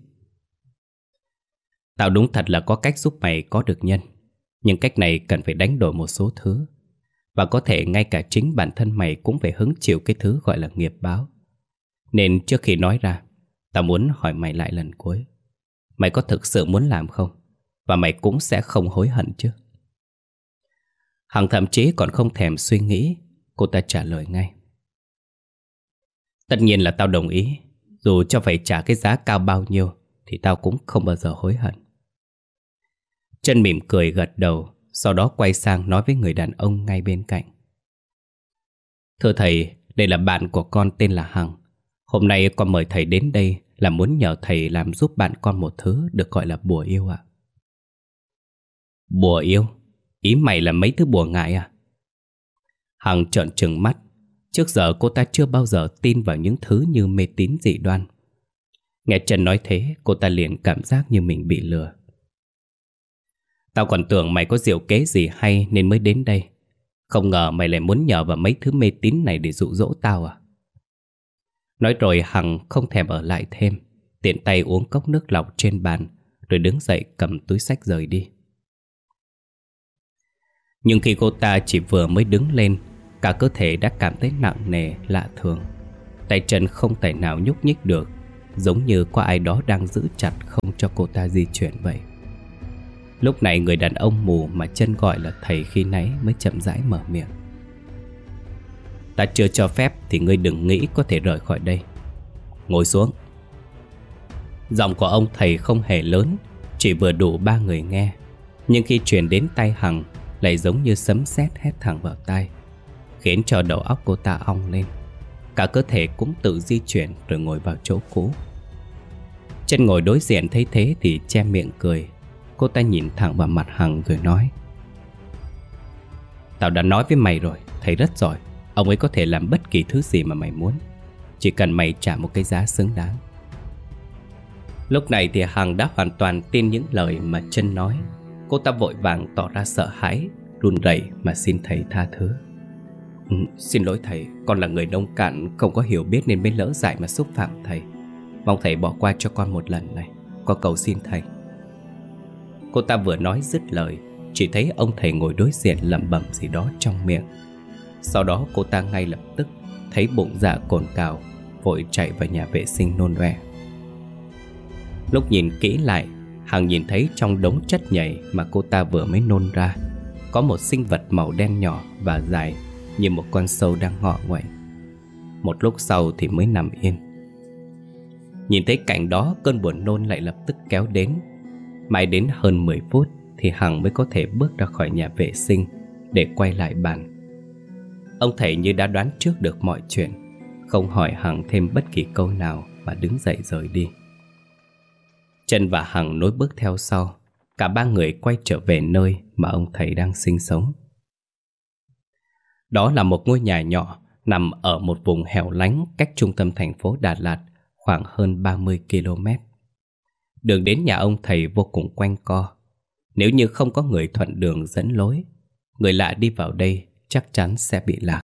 Speaker 1: Tao đúng thật là có cách giúp mày có được Nhân, nhưng cách này cần phải đánh đổi một số thứ. Và có thể ngay cả chính bản thân mày cũng phải hứng chịu cái thứ gọi là nghiệp báo. Nên trước khi nói ra, tao muốn hỏi mày lại lần cuối. Mày có thực sự muốn làm không? Và mày cũng sẽ không hối hận chứ? Hằng thậm chí còn không thèm suy nghĩ, cô ta trả lời ngay. Tất nhiên là tao đồng ý. Dù cho phải trả cái giá cao bao nhiêu thì tao cũng không bao giờ hối hận. Trân mỉm cười gật đầu, sau đó quay sang nói với người đàn ông ngay bên cạnh. Thưa thầy, đây là bạn của con tên là Hằng. Hôm nay con mời thầy đến đây là muốn nhờ thầy làm giúp bạn con một thứ được gọi là bùa yêu ạ. Bùa yêu? Ý mày là mấy thứ bùa ngải à? Hằng trợn trừng mắt. Trước giờ cô ta chưa bao giờ tin vào những thứ như mê tín dị đoan. Nghe Trân nói thế, cô ta liền cảm giác như mình bị lừa. Tao còn tưởng mày có diệu kế gì hay nên mới đến đây. Không ngờ mày lại muốn nhờ vào mấy thứ mê tín này để dụ dỗ tao à? Nói rồi Hằng không thèm ở lại thêm, tiện tay uống cốc nước lọc trên bàn, rồi đứng dậy cầm túi xách rời đi. Nhưng khi cô ta chỉ vừa mới đứng lên, cả cơ thể đã cảm thấy nặng nề lạ thường. Tay chân không thể nào nhúc nhích được, giống như có ai đó đang giữ chặt không cho cô ta di chuyển vậy. Lúc này người đàn ông mù mà Trân gọi là thầy khi nãy mới chậm rãi mở miệng. Ta chưa cho phép thì ngươi đừng nghĩ có thể rời khỏi đây. Ngồi xuống. Giọng của ông thầy không hề lớn, chỉ vừa đủ ba người nghe. Nhưng khi truyền đến tai Hằng lại giống như sấm sét hét thẳng vào tai, khiến cho đầu óc cô ta ong lên. Cả cơ thể cũng tự di chuyển rồi ngồi vào chỗ cũ. Trân ngồi đối diện thấy thế thì che miệng cười. Cô ta nhìn thẳng vào mặt Hằng rồi nói. Tao đã nói với mày rồi, thầy rất giỏi. Ông ấy có thể làm bất kỳ thứ gì mà mày muốn, chỉ cần mày trả một cái giá xứng đáng. Lúc này thì Hằng đã hoàn toàn tin những lời mà Trân nói. Cô ta vội vàng tỏ ra sợ hãi, run rẩy mà xin thầy tha thứ. Ừ, xin lỗi thầy, con là người nông cạn, không có hiểu biết nên mới lỡ dại mà xúc phạm thầy. Mong thầy bỏ qua cho con một lần này, con cầu xin thầy. Cô ta vừa nói dứt lời, chỉ thấy ông thầy ngồi đối diện lẩm bẩm gì đó trong miệng. Sau đó cô ta ngay lập tức thấy bụng dạ cồn cào, vội chạy vào nhà vệ sinh nôn ọe. Lúc nhìn kỹ lại, Hằng nhìn thấy trong đống chất nhầy mà cô ta vừa mới nôn ra có một sinh vật màu đen nhỏ và dài như một con sâu đang ngọ nguậy. Một lúc sau thì mới nằm yên. Nhìn thấy cảnh đó, cơn buồn nôn lại lập tức kéo đến. Mãi đến hơn mười phút thì Hằng mới có thể bước ra khỏi nhà vệ sinh để quay lại bàn. Ông thầy như đã đoán trước được mọi chuyện, không hỏi Hằng thêm bất kỳ câu nào mà đứng dậy rời đi. Trân và Hằng nối bước theo sau. Cả ba người quay trở về nơi mà ông thầy đang sinh sống. Đó là một ngôi nhà nhỏ nằm ở một vùng hẻo lánh cách trung tâm thành phố Đà Lạt khoảng hơn ba mươi ki lô mét. Đường đến nhà ông thầy vô cùng quanh co. Nếu như không có người thuận đường dẫn lối, người lạ đi vào đây chắc chắn sẽ bị lạc.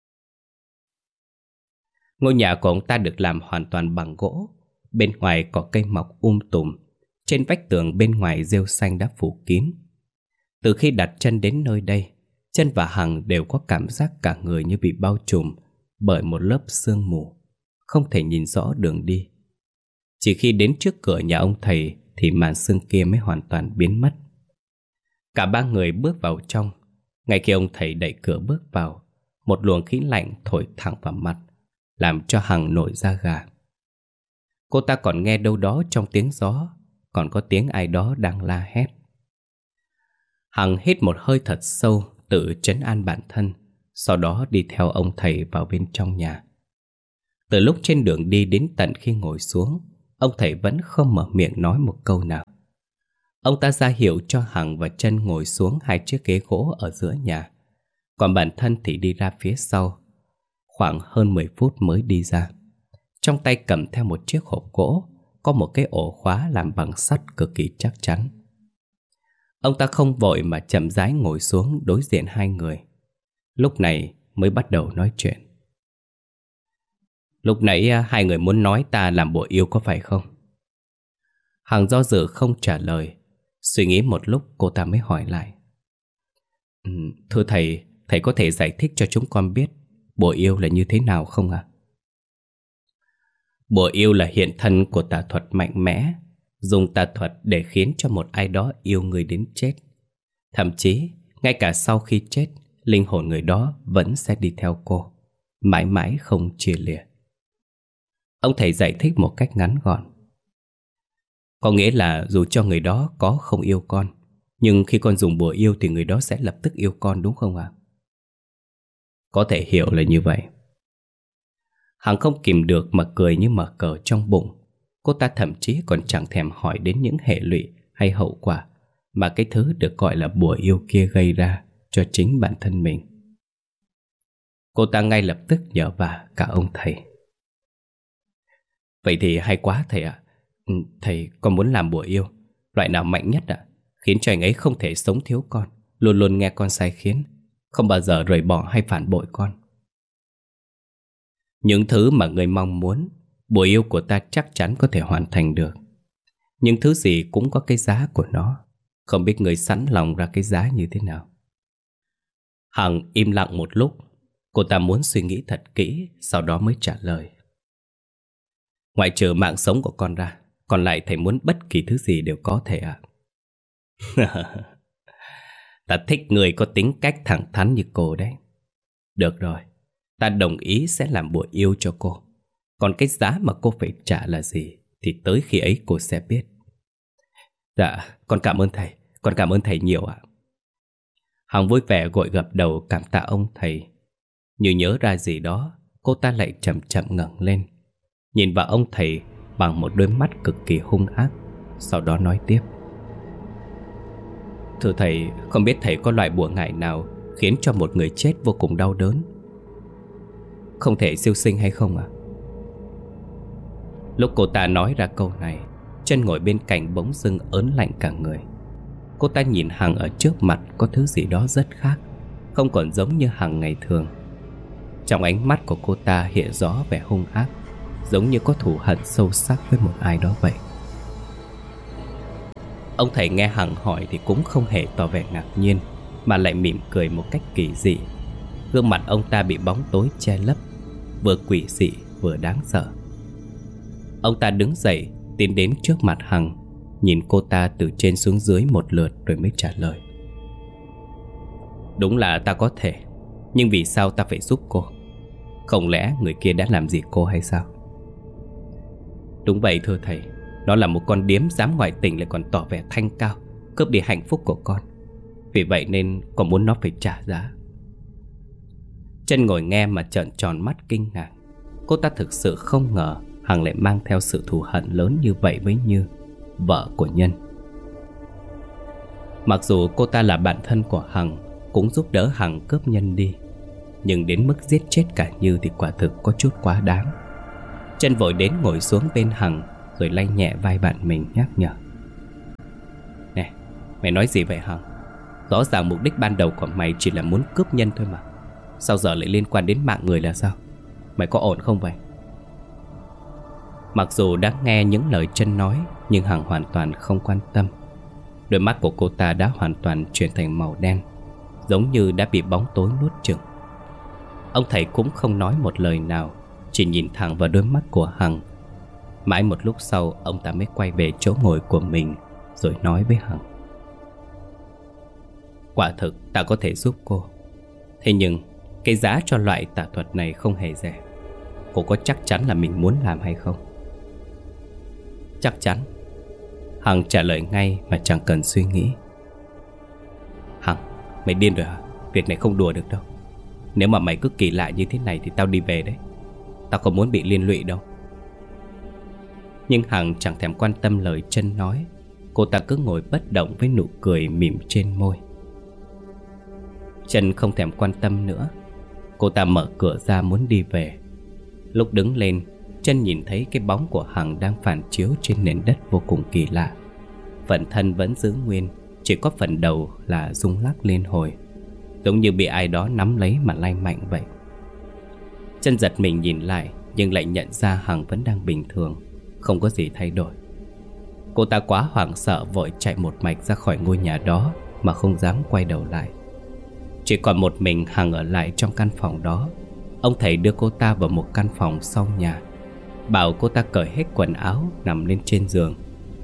Speaker 1: Ngôi nhà của ông ta được làm hoàn toàn bằng gỗ. Bên ngoài có cây mọc um tùm. Trên vách tường bên ngoài rêu xanh đã phủ kín. Từ khi đặt chân đến nơi đây, chân và Hằng đều có cảm giác cả người như bị bao trùm bởi một lớp sương mù, không thể nhìn rõ đường đi. Chỉ khi đến trước cửa nhà ông thầy thì màn sương kia mới hoàn toàn biến mất. Cả ba người bước vào trong. Ngay khi ông thầy đẩy cửa bước vào, một luồng khí lạnh thổi thẳng vào mặt, làm cho Hằng nổi da gà. Cô ta còn nghe đâu đó trong tiếng gió còn có tiếng ai đó đang la hét. Hằng hít một hơi thật sâu, tự trấn an bản thân, sau đó đi theo ông thầy vào bên trong nhà. Từ lúc trên đường đi đến tận khi ngồi xuống, ông thầy vẫn không mở miệng nói một câu nào. Ông ta ra hiệu cho Hằng và Trân ngồi xuống hai chiếc ghế gỗ ở giữa nhà, còn bản thân thì đi ra phía sau. Khoảng hơn mười phút mới đi ra. Trong tay cầm theo một chiếc hộp gỗ, có một cái ổ khóa làm bằng sắt cực kỳ chắc chắn. Ông ta không vội mà chậm rãi ngồi xuống đối diện hai người. Lúc này mới bắt đầu nói chuyện. Lúc nãy hai người muốn nói ta làm bùa yêu có phải không? Hằng do dự không trả lời. Suy nghĩ một lúc cô ta mới hỏi lại. Ừ, thưa thầy, thầy có thể giải thích cho chúng con biết bùa yêu là như thế nào không ạ? À? Bùa yêu là hiện thân của tà thuật mạnh mẽ, dùng tà thuật để khiến cho một ai đó yêu người đến chết. Thậm chí, ngay cả sau khi chết, linh hồn người đó vẫn sẽ đi theo cô, mãi mãi không chia lìa. Ông thầy giải thích một cách ngắn gọn. Có nghĩa là dù cho người đó có không yêu con, nhưng khi con dùng bùa yêu thì người đó sẽ lập tức yêu con, đúng không ạ? À? Có thể hiểu là như vậy. Hằng không kìm được mà cười như mở cờ trong bụng. Cô ta thậm chí còn chẳng thèm hỏi đến những hệ lụy hay hậu quả mà cái thứ được gọi là bùa yêu kia gây ra cho chính bản thân mình. Cô ta ngay lập tức nhờ vả cả ông thầy. Vậy thì hay quá thầy ạ. À. Thầy con muốn làm bùa yêu, loại nào mạnh nhất ạ? À? Khiến cho anh ấy không thể sống thiếu con, luôn luôn nghe con sai khiến, không bao giờ rời bỏ hay phản bội con. Những thứ mà người mong muốn, bùa yêu của ta chắc chắn có thể hoàn thành được. Nhưng thứ gì cũng có cái giá của nó. Không biết người sẵn lòng ra cái giá như thế nào. Hằng im lặng một lúc. Cô ta muốn suy nghĩ thật kỹ, sau đó mới trả lời. Ngoại trừ mạng sống của con ra, còn lại thầy muốn bất kỳ thứ gì đều có thể ạ. À? Ta thích người có tính cách thẳng thắn như cô đấy. Được rồi, ta đồng ý sẽ làm bùa yêu cho cô. Còn cái giá mà cô phải trả là gì thì tới khi ấy cô sẽ biết. Dạ, con cảm ơn thầy. Con cảm ơn thầy nhiều ạ. Hằng vui vẻ gội gập đầu cảm tạ ông thầy. Như nhớ ra gì đó, cô ta lại chậm chậm ngẩng lên, nhìn vào ông thầy bằng một đôi mắt cực kỳ hung ác. Sau đó nói tiếp. Thưa thầy, không biết thầy có loại bùa ngải nào khiến cho một người chết vô cùng đau đớn, không thể siêu sinh hay không ạ? À? Lúc cô ta nói ra câu này, Trân ngồi bên cạnh bỗng dưng ớn lạnh cả người. Cô ta nhìn Hằng ở trước mặt có thứ gì đó rất khác, không còn giống như Hằng ngày thường. Trong ánh mắt của cô ta hiện rõ vẻ hung ác, giống như có thù hận sâu sắc với một ai đó vậy. Ông thầy nghe Hằng hỏi thì cũng không hề tỏ vẻ ngạc nhiên, mà lại mỉm cười một cách kỳ dị. Gương mặt ông ta bị bóng tối che lấp, vừa quỷ dị vừa đáng sợ. Ông ta đứng dậy, tiến đến trước mặt Hằng, nhìn cô ta từ trên xuống dưới một lượt rồi mới trả lời. Đúng là ta có thể, nhưng vì sao ta phải giúp cô? Không lẽ người kia đã làm gì cô hay sao? Đúng vậy thưa thầy, nó là một con điếm dám ngoại tình lại còn tỏ vẻ thanh cao, cướp đi hạnh phúc của con. Vì vậy nên con muốn nó phải trả giá. Trân ngồi nghe mà trợn tròn mắt kinh ngạc. Cô ta thực sự không ngờ Hằng lại mang theo sự thù hận lớn như vậy với Như, vợ của Nhân. Mặc dù cô ta là bạn thân của Hằng, cũng giúp đỡ Hằng cướp Nhân đi, nhưng đến mức giết chết cả Như thì quả thực có chút quá đáng. Trân vội đến ngồi xuống bên Hằng, rồi lay nhẹ vai bạn mình nhắc nhở. Nè, mày nói gì vậy Hằng? Rõ ràng mục đích ban đầu của mày chỉ là muốn cướp Nhân thôi mà, sao giờ lại liên quan đến mạng người là sao? Mày có ổn không vậy? Mặc dù đã nghe những lời Trân nói, nhưng Hằng hoàn toàn không quan tâm. Đôi mắt của cô ta đã hoàn toàn chuyển thành màu đen, giống như đã bị bóng tối nuốt chửng. Ông thầy cũng không nói một lời nào, chỉ nhìn thẳng vào đôi mắt của Hằng. Mãi một lúc sau, ông ta mới quay về chỗ ngồi của mình, rồi nói với Hằng: quả thực ta có thể giúp cô, thế nhưng cái giá cho loại tà thuật này không hề rẻ. Cô có chắc chắn là mình muốn làm hay không? Chắc chắn. Hằng trả lời ngay mà chẳng cần suy nghĩ. Hằng, mày điên rồi hả? Việc này không đùa được đâu. Nếu mà mày cứ kỳ lạ như thế này thì tao đi về đấy. Tao không muốn bị liên lụy đâu. Nhưng Hằng chẳng thèm quan tâm lời Trân nói. Cô ta cứ ngồi bất động với nụ cười mỉm trên môi. Trân không thèm quan tâm nữa. Cô ta mở cửa ra muốn đi về. Lúc đứng lên, Trân nhìn thấy cái bóng của Hằng đang phản chiếu trên nền đất vô cùng kỳ lạ. Phần thân vẫn giữ nguyên, chỉ có phần đầu là rung lắc liên hồi, giống như bị ai đó nắm lấy mà lay mạnh vậy. Trân giật mình nhìn lại, nhưng lại nhận ra Hằng vẫn đang bình thường, không có gì thay đổi. Cô ta quá hoảng sợ, vội chạy một mạch ra khỏi ngôi nhà đó mà không dám quay đầu lại. Chỉ còn một mình Hằng ở lại trong căn phòng đó. Ông thầy đưa cô ta vào một căn phòng sau nhà, bảo cô ta cởi hết quần áo nằm lên trên giường.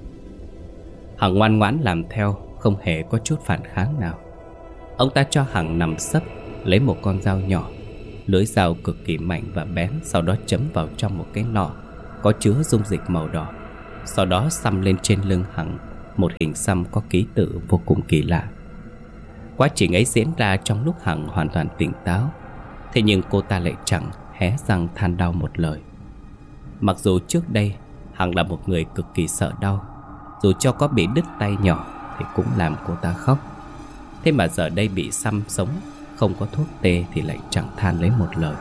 Speaker 1: Hằng ngoan ngoãn làm theo, không hề có chút phản kháng nào. Ông ta cho Hằng nằm sấp, lấy một con dao nhỏ, lưỡi dao cực kỳ mạnh và bén, sau đó chấm vào trong một cái lọ có chứa dung dịch màu đỏ. Sau đó xăm lên trên lưng Hằng một hình xăm có ký tự vô cùng kỳ lạ. Quá trình ấy diễn ra trong lúc Hằng hoàn toàn tỉnh táo, thế nhưng cô ta lại chẳng hé răng than đau một lời. Mặc dù trước đây Hằng là một người cực kỳ sợ đau, dù cho có bị đứt tay nhỏ thì cũng làm cô ta khóc. Thế mà giờ đây bị xăm sống, không có thuốc tê thì lại chẳng than lấy một lời.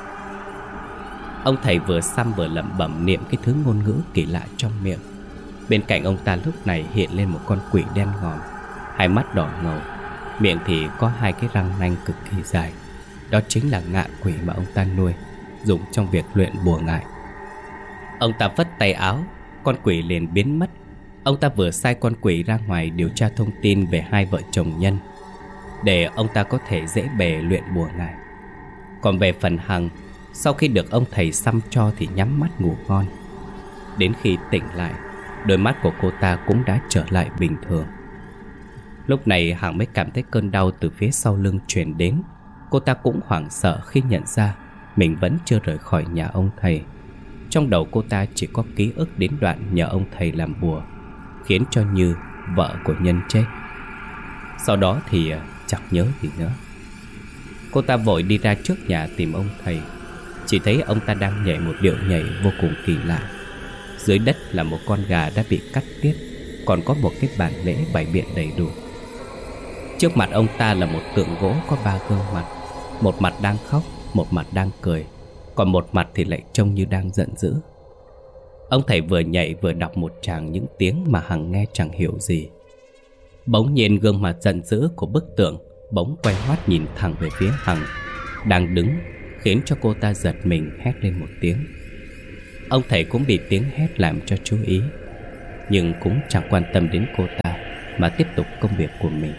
Speaker 1: Ông thầy vừa xăm vừa lẩm bẩm niệm cái thứ ngôn ngữ kỳ lạ trong miệng. Bên cạnh ông ta lúc này hiện lên một con quỷ đen ngòm, hai mắt đỏ ngầu, miệng thì có hai cái răng nanh cực kỳ dài. Đó chính là ngạ quỷ mà ông ta nuôi, dùng trong việc luyện bùa ngải. Ông ta vất tay áo, con quỷ liền biến mất. Ông ta vừa sai con quỷ ra ngoài điều tra thông tin về hai vợ chồng Nhân, để ông ta có thể dễ bề luyện bùa ngải. Còn về phần Hằng, sau khi được ông thầy xăm cho thì nhắm mắt ngủ ngon. Đến khi tỉnh lại, đôi mắt của cô ta cũng đã trở lại bình thường. Lúc này Hằng mới cảm thấy cơn đau từ phía sau lưng truyền đến. Cô ta cũng hoảng sợ khi nhận ra mình vẫn chưa rời khỏi nhà ông thầy. Trong đầu cô ta chỉ có ký ức đến đoạn nhờ ông thầy làm bùa, khiến cho Như, vợ của Nhân, chết. Sau đó thì chẳng nhớ gì nữa. Cô ta vội đi ra trước nhà tìm ông thầy. Chỉ thấy ông ta đang nhảy một điệu nhảy vô cùng kỳ lạ. Dưới đất là một con gà đã bị cắt tiết, còn có một cái bàn lễ bày biện đầy đủ. Trước mặt ông ta là một tượng gỗ có ba gương mặt. Một mặt đang khóc, một mặt đang cười, còn một mặt thì lại trông như đang giận dữ. Ông thầy vừa nhảy vừa đọc một tràng những tiếng mà Hằng nghe chẳng hiểu gì. Bỗng nhiên gương mặt giận dữ của bức tượng bỗng quay ngoắt nhìn thẳng về phía Hằng đang đứng, khiến cho cô ta giật mình hét lên một tiếng. Ông thầy cũng bị tiếng hét làm cho chú ý, nhưng cũng chẳng quan tâm đến cô ta mà tiếp tục công việc của mình.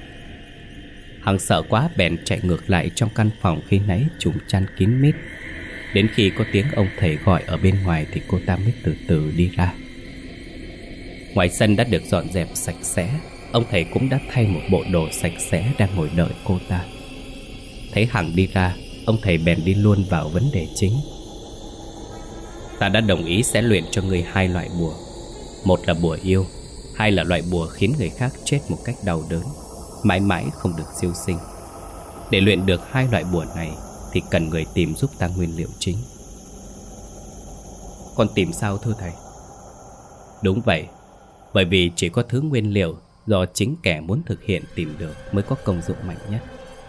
Speaker 1: Hằng sợ quá bèn chạy ngược lại trong căn phòng khi nãy trùm chăn kín mít. Đến khi có tiếng ông thầy gọi ở bên ngoài thì cô ta mới từ từ đi ra. Ngoài sân đã được dọn dẹp sạch sẽ. Ông thầy cũng đã thay một bộ đồ sạch sẽ đang ngồi đợi cô ta. Thấy Hằng đi ra, ông thầy bèn đi luôn vào vấn đề chính. Ta đã đồng ý sẽ luyện cho ngươi hai loại bùa. Một là bùa yêu, hai là loại bùa khiến người khác chết một cách đau đớn, mãi mãi không được siêu sinh. Để luyện được hai loại bùa này thì cần người tìm giúp ta nguyên liệu chính. Con tìm sao thưa thầy? Đúng vậy, bởi vì chỉ có thứ nguyên liệu do chính kẻ muốn thực hiện tìm được mới có công dụng mạnh nhất.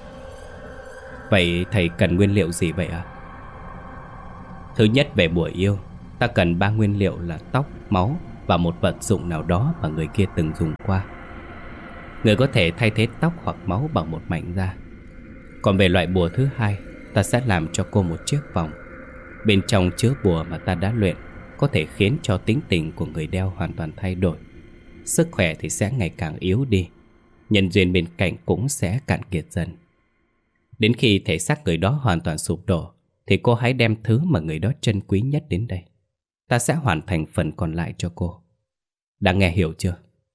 Speaker 1: Vậy thầy cần nguyên liệu gì vậy ạ? À? Thứ nhất, về bùa yêu, ta cần ba nguyên liệu là tóc, máu và một vật dụng nào đó mà người kia từng dùng qua. Người có thể thay thế tóc hoặc máu bằng một mảnh da. Còn về loại bùa thứ hai, ta sẽ làm cho cô một chiếc vòng. Bên trong chứa bùa mà ta đã luyện có thể khiến cho tính tình của người đeo hoàn toàn thay đổi. sức khỏe thì sẽ ngày càng yếu đi, nhân duyên bên cạnh cũng sẽ cạn kiệt dần. Đến khi thể xác người đó hoàn toàn sụp đổ thì cô hãy đem thứ mà người đó trân quý nhất đến đây. Ta sẽ hoàn thành phần còn lại cho cô. Đã nghe hiểu chưa?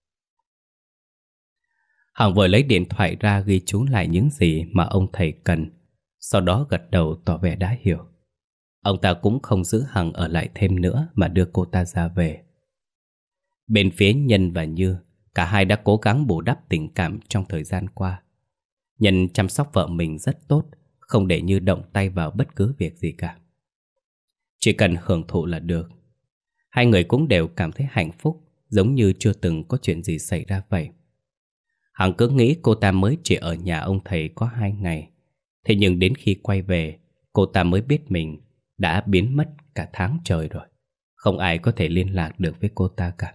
Speaker 1: Hằng vừa lấy điện thoại ra ghi chú lại những gì mà ông thầy cần, sau đó gật đầu tỏ vẻ đã hiểu. Ông ta cũng không giữ Hằng ở lại thêm nữa mà đưa cô ta ra về. Bên phía Nhân và Như, cả hai đã cố gắng bù đắp tình cảm trong thời gian qua. Nhân chăm sóc vợ mình rất tốt, không để Như động tay vào bất cứ việc gì cả. Chỉ cần hưởng thụ là được. Hai người cũng đều cảm thấy hạnh phúc, giống như chưa từng có chuyện gì xảy ra vậy. Hằng cứ nghĩ cô ta mới chỉ ở nhà ông thầy có hai ngày. Thế nhưng đến khi quay về, cô ta mới biết mình đã biến mất cả tháng trời rồi. Không ai có thể liên lạc được với cô ta cả.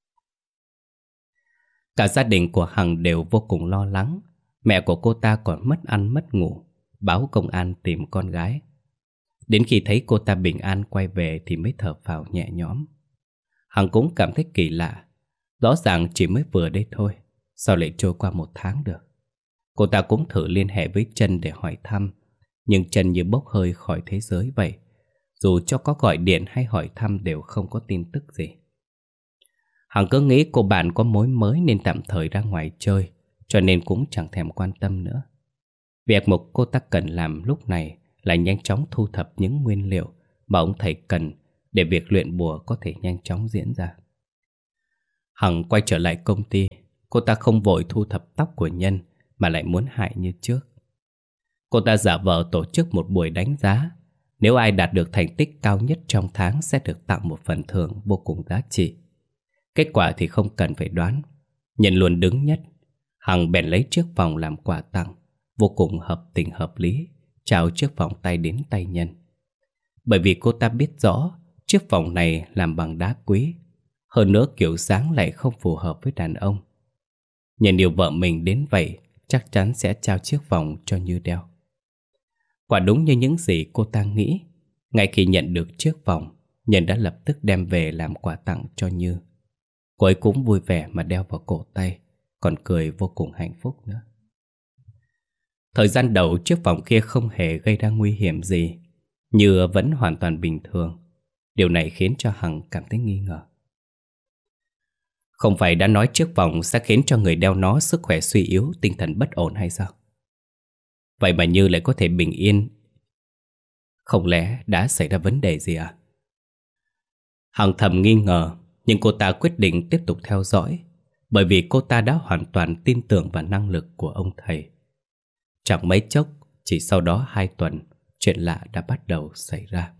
Speaker 1: Cả gia đình của Hằng đều vô cùng lo lắng. Mẹ của cô ta còn mất ăn mất ngủ, báo công an tìm con gái. Đến khi thấy cô ta bình an quay về thì mới thở phào nhẹ nhõm. Hằng cũng cảm thấy kỳ lạ. Rõ ràng chỉ mới vừa đây thôi, sao lại trôi qua một tháng được. Cô ta cũng thử liên hệ với Trân để hỏi thăm, nhưng Trân như bốc hơi khỏi thế giới vậy. Dù cho có gọi điện hay hỏi thăm đều không có tin tức gì. Hằng cứ nghĩ cô bạn có mối mới nên tạm thời ra ngoài chơi, cho nên cũng chẳng thèm quan tâm nữa. Việc một cô ta cần làm lúc này là nhanh chóng thu thập những nguyên liệu mà ông thầy cần để việc luyện bùa có thể nhanh chóng diễn ra. Hằng quay trở lại công ty. Cô ta không vội thu thập tóc của Nhân mà lại muốn hại như trước. Cô ta giả vờ tổ chức một buổi đánh giá. Nếu ai đạt được thành tích cao nhất trong tháng sẽ được tặng một phần thưởng vô cùng giá trị. Kết quả thì không cần phải đoán. Nhân luôn đứng nhất. Hằng bèn lấy chiếc vòng làm quà tặng, vô cùng hợp tình hợp lý, trao chiếc vòng tay đến tay Nhân. Bởi vì cô ta biết rõ chiếc vòng này làm bằng đá quý, hơn nữa kiểu dáng lại không phù hợp với đàn ông. Nhân yêu vợ mình đến vậy, chắc chắn sẽ trao chiếc vòng cho Như đeo. Quả đúng như những gì cô ta nghĩ. Ngay khi nhận được chiếc vòng, Nhân đã lập tức đem về làm quà tặng cho Như. Cô ấy cũng vui vẻ mà đeo vào cổ tay, còn cười vô cùng hạnh phúc nữa. Thời gian đầu chiếc vòng kia không hề gây ra nguy hiểm gì, Như vẫn hoàn toàn bình thường. Điều này khiến cho Hằng cảm thấy nghi ngờ. Không phải đã nói chiếc vòng sẽ khiến cho người đeo nó sức khỏe suy yếu, tinh thần bất ổn hay sao? Vậy mà Như lại có thể bình yên. Không lẽ đã xảy ra vấn đề gì à? Hằng thầm nghi ngờ, nhưng cô ta quyết định tiếp tục theo dõi, bởi vì cô ta đã hoàn toàn tin tưởng vào năng lực của ông thầy. Chẳng mấy chốc, chỉ sau đó hai tuần, chuyện lạ đã bắt đầu xảy ra.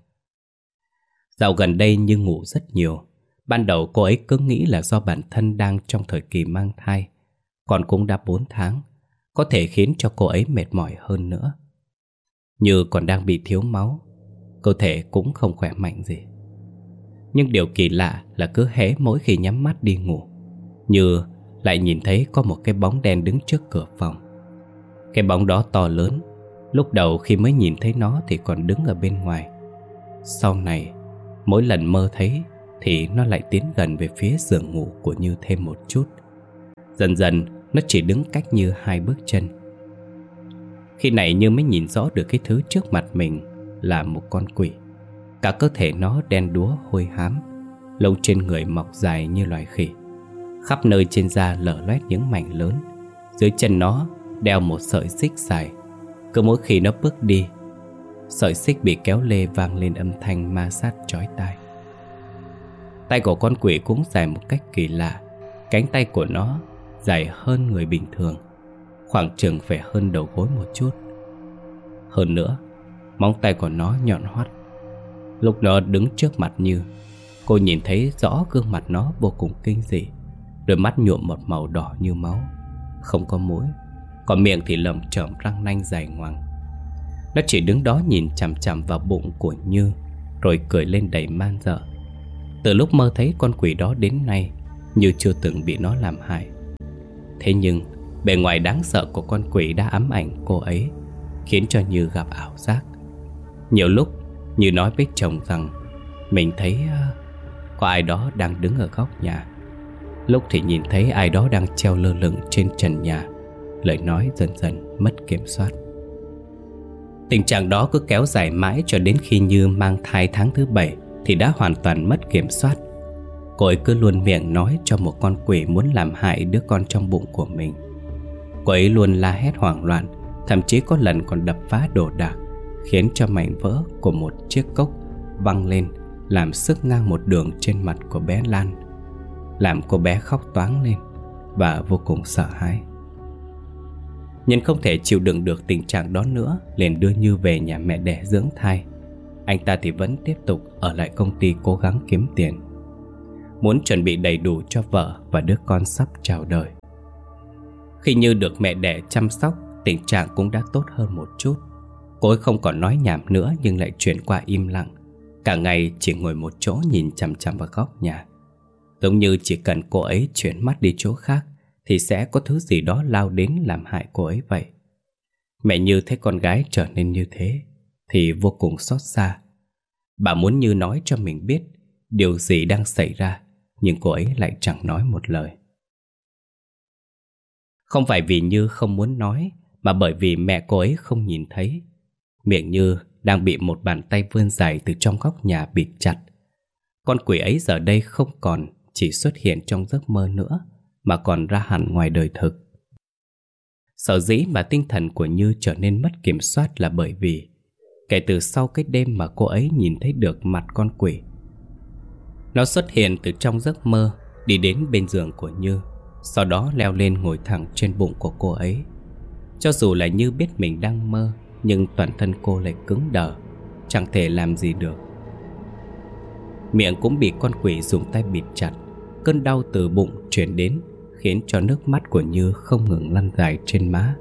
Speaker 1: Dạo gần đây Như ngủ rất nhiều. Ban đầu cô ấy cứ nghĩ là do bản thân đang trong thời kỳ mang thai, còn cũng đã bốn tháng, có thể khiến cho cô ấy mệt mỏi hơn nữa. Như còn đang bị thiếu máu, cơ thể cũng không khỏe mạnh gì. Nhưng điều kỳ lạ là cứ hễ mỗi khi nhắm mắt đi ngủ, Như lại nhìn thấy có một cái bóng đen đứng trước cửa phòng. Cái bóng đó to lớn. Lúc đầu khi mới nhìn thấy nó thì còn đứng ở bên ngoài. Sau này, mỗi lần mơ thấy thì nó lại tiến gần về phía giường ngủ của Như thêm một chút. Dần dần nó chỉ đứng cách Như hai bước chân. Khi này Như mới nhìn rõ được cái thứ trước mặt mình là một con quỷ. Cả cơ thể nó đen đúa hôi hám, lông trên người mọc dài như loài khỉ. Khắp nơi trên da lở loét những mảnh lớn. Dưới chân nó đeo một sợi xích dài. Cứ mỗi khi nó bước đi, sợi xích bị kéo lê vang lên âm thanh ma sát chói tai. Tay của con quỷ cũng dài một cách kỳ lạ. Cánh tay của nó dài hơn người bình thường, khoảng chừng phải hơn đầu gối một chút. Hơn nữa, móng tay của nó nhọn hoắt. Lúc nó đứng trước mặt Như, cô nhìn thấy rõ gương mặt nó vô cùng kinh dị. Đôi mắt nhuộm một màu đỏ như máu, không có mũi, còn miệng thì lởm chởm răng nanh dài ngoằng. Nó chỉ đứng đó nhìn chằm chằm vào bụng của Như, rồi cười lên đầy man dợ. Từ lúc mơ thấy con quỷ đó đến nay, Như chưa từng bị nó làm hại. Thế nhưng bề ngoài đáng sợ của con quỷ đã ám ảnh cô ấy, khiến cho Như gặp ảo giác. Nhiều lúc Như nói với chồng rằng mình thấy uh, có ai đó đang đứng ở góc nhà. lúc thì nhìn thấy ai đó đang treo lơ lửng trên trần nhà. Lời nói dần dần mất kiểm soát. Tình trạng đó cứ kéo dài mãi cho đến khi Như mang thai tháng thứ bảy thì đã hoàn toàn mất kiểm soát. Cô ấy cứ luôn miệng nói cho một con quỷ muốn làm hại đứa con trong bụng của mình. Cô ấy luôn la hét hoảng loạn, thậm chí có lần còn đập phá đồ đạc, khiến cho mảnh vỡ của một chiếc cốc văng lên, làm xước ngang một đường trên mặt của bé Lan, làm cô bé khóc toáng lên và vô cùng sợ hãi. Nhân không thể chịu đựng được tình trạng đó nữa, liền đưa Như về nhà mẹ đẻ dưỡng thai. Anh ta thì vẫn tiếp tục ở lại công ty cố gắng kiếm tiền, muốn chuẩn bị đầy đủ cho vợ và đứa con sắp chào đời. Khi Như được mẹ đẻ chăm sóc, tình trạng cũng đã tốt hơn một chút. Cô ấy không còn nói nhảm nữa, nhưng lại chuyển qua im lặng. Cả ngày chỉ ngồi một chỗ nhìn chằm chằm vào góc nhà, giống như chỉ cần cô ấy chuyển mắt đi chỗ khác thì sẽ có thứ gì đó lao đến làm hại cô ấy vậy. Mẹ Như thấy con gái trở nên như thế thì vô cùng xót xa. Bà muốn Như nói cho mình biết điều gì đang xảy ra, nhưng cô ấy lại chẳng nói một lời. Không phải vì Như không muốn nói, mà bởi vì mẹ cô ấy không nhìn thấy. Miệng Như đang bị một bàn tay vươn dài từ trong góc nhà bịt chặt. Con quỷ ấy giờ đây không còn chỉ xuất hiện trong giấc mơ nữa, mà còn ra hẳn ngoài đời thực. Sở dĩ mà tinh thần của Như trở nên mất kiểm soát là bởi vì kể từ sau cái đêm mà cô ấy nhìn thấy được mặt con quỷ, nó xuất hiện từ trong giấc mơ, đi đến bên giường của Như, sau đó leo lên ngồi thẳng trên bụng của cô ấy. Cho dù là Như biết mình đang mơ, nhưng toàn thân cô lại cứng đờ, chẳng thể làm gì được. Miệng cũng bị con quỷ dùng tay bịt chặt. Cơn đau từ bụng truyền đến, khiến cho nước mắt của Như không ngừng lăn dài trên má.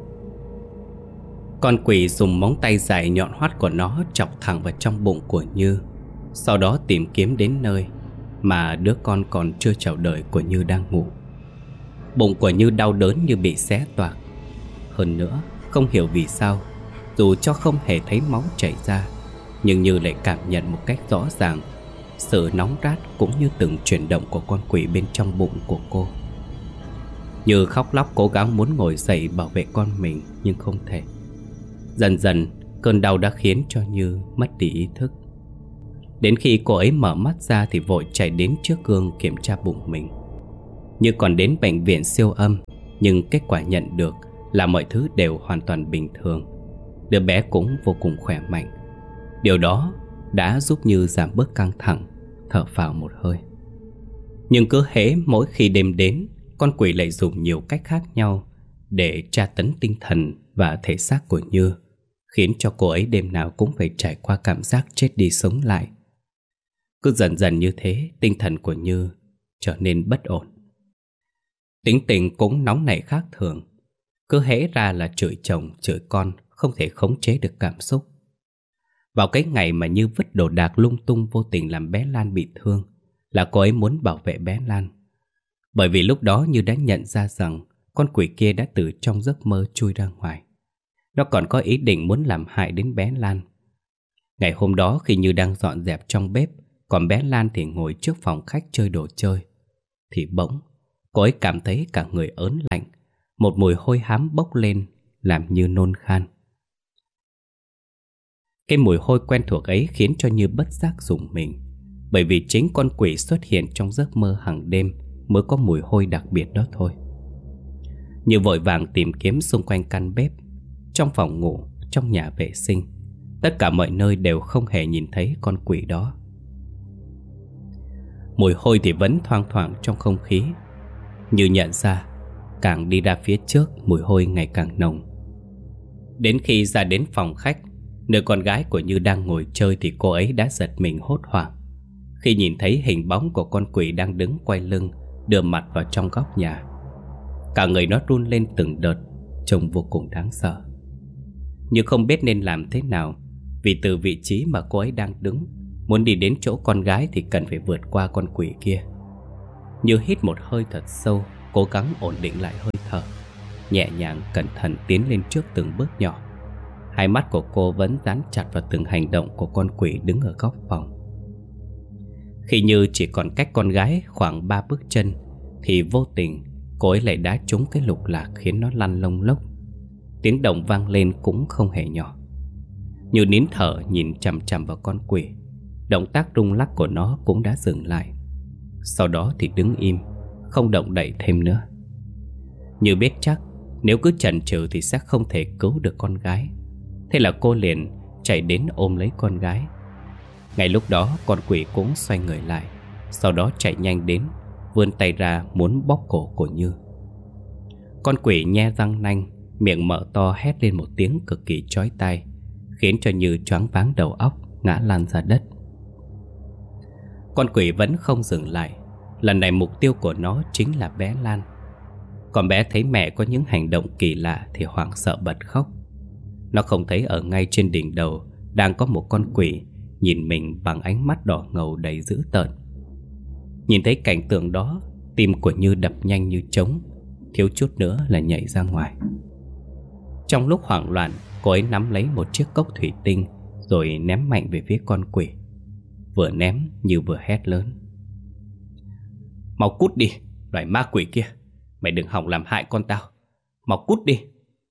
Speaker 1: Con quỷ dùng móng tay dài nhọn hoắt của nó chọc thẳng vào trong bụng của Như, sau đó tìm kiếm đến nơi mà đứa con còn chưa chào đời của Như đang ngủ. Bụng của Như đau đớn như bị xé toạc. Hơn nữa, không hiểu vì sao, dù cho không hề thấy máu chảy ra, nhưng Như lại cảm nhận một cách rõ ràng sự nóng rát cũng như từng chuyển động của con quỷ bên trong bụng của cô. Như khóc lóc cố gắng muốn ngồi dậy bảo vệ con mình, nhưng không thể. Dần dần, cơn đau đã khiến cho Như mất đi ý thức. Đến khi cô ấy mở mắt ra thì vội chạy đến trước gương kiểm tra bụng mình. Như còn đến bệnh viện siêu âm, nhưng kết quả nhận được là mọi thứ đều hoàn toàn bình thường. Đứa bé cũng vô cùng khỏe mạnh. Điều đó đã giúp Như giảm bớt căng thẳng, thở phào một hơi. Nhưng cứ hễ mỗi khi đêm đến, con quỷ lại dùng nhiều cách khác nhau để tra tấn tinh thần và thể xác của Như, khiến cho cô ấy đêm nào cũng phải trải qua cảm giác chết đi sống lại. Cứ dần dần như thế, tinh thần của Như trở nên bất ổn. Tính tình cũng nóng nảy khác thường. Cứ hễ ra là chửi chồng, chửi con, không thể khống chế được cảm xúc. Vào cái ngày mà Như vứt đồ đạc lung tung vô tình làm bé Lan bị thương, là cô ấy muốn bảo vệ bé Lan. Bởi vì lúc đó Như đã nhận ra rằng con quỷ kia đã từ trong giấc mơ chui ra ngoài. Nó còn có ý định muốn làm hại đến bé Lan. Ngày hôm đó khi Như đang dọn dẹp trong bếp, còn bé Lan thì ngồi trước phòng khách chơi đồ chơi, thì bỗng cô ấy cảm thấy cả người ớn lạnh. Một mùi hôi hám bốc lên làm Như nôn khan. Cái mùi hôi quen thuộc ấy khiến cho Như bất giác rùng mình, bởi vì chính con quỷ xuất hiện trong giấc mơ hàng đêm mới có mùi hôi đặc biệt đó thôi. Như vội vàng tìm kiếm xung quanh căn bếp, trong phòng ngủ, trong nhà vệ sinh, tất cả mọi nơi đều không hề nhìn thấy con quỷ đó. Mùi hôi thì vẫn thoang thoảng trong không khí. Như nhận ra, càng đi ra phía trước, mùi hôi ngày càng nồng. Đến khi ra đến phòng khách, nơi con gái của Như đang ngồi chơi, thì cô ấy đã giật mình hốt hoảng khi nhìn thấy hình bóng của con quỷ đang đứng quay lưng, đưa mặt vào trong góc nhà. Cả người nó run lên từng đợt, trông vô cùng đáng sợ. Như không biết nên làm thế nào, vì từ vị trí mà cô ấy đang đứng, muốn đi đến chỗ con gái thì cần phải vượt qua con quỷ kia. Như hít một hơi thật sâu, cố gắng ổn định lại hơi thở, nhẹ nhàng cẩn thận tiến lên trước từng bước nhỏ. Hai mắt của cô vẫn dán chặt vào từng hành động của con quỷ đứng ở góc phòng. Khi Như chỉ còn cách con gái khoảng ba bước chân, thì vô tình cô ấy lại đá trúng cái lục lạc khiến nó lăn lông lốc. Tiếng động vang lên cũng không hề nhỏ. Như nín thở nhìn chằm chằm vào con quỷ, động tác rung lắc của nó cũng đã dừng lại. Sau đó thì đứng im, không động đậy thêm nữa. Như biết chắc nếu cứ chần chừ thì sẽ không thể cứu được con gái. Thế là cô liền chạy đến ôm lấy con gái. Ngay lúc đó con quỷ cũng xoay người lại, sau đó chạy nhanh đến, vươn tay ra muốn bóp cổ của Như. Con quỷ nhe răng nanh, miệng mở to hét lên một tiếng cực kỳ chói tai, khiến cho Như choáng váng đầu óc, ngã lăn ra đất. Con quỷ vẫn không dừng lại. Lần này mục tiêu của nó chính là bé Lan. Con bé thấy mẹ có những hành động kỳ lạ thì hoảng sợ bật khóc. Nó không thấy ở ngay trên đỉnh đầu đang có một con quỷ nhìn mình bằng ánh mắt đỏ ngầu đầy dữ tợn. Nhìn thấy cảnh tượng đó, tim của Như đập nhanh như trống, thiếu chút nữa là nhảy ra ngoài. Trong lúc hoảng loạn, cô ấy nắm lấy một chiếc cốc thủy tinh rồi ném mạnh về phía con quỷ. Vừa ném Như vừa hét lớn: "Mau cút đi, loài ma quỷ kia! Mày đừng hòng làm hại con tao! Mau cút đi!"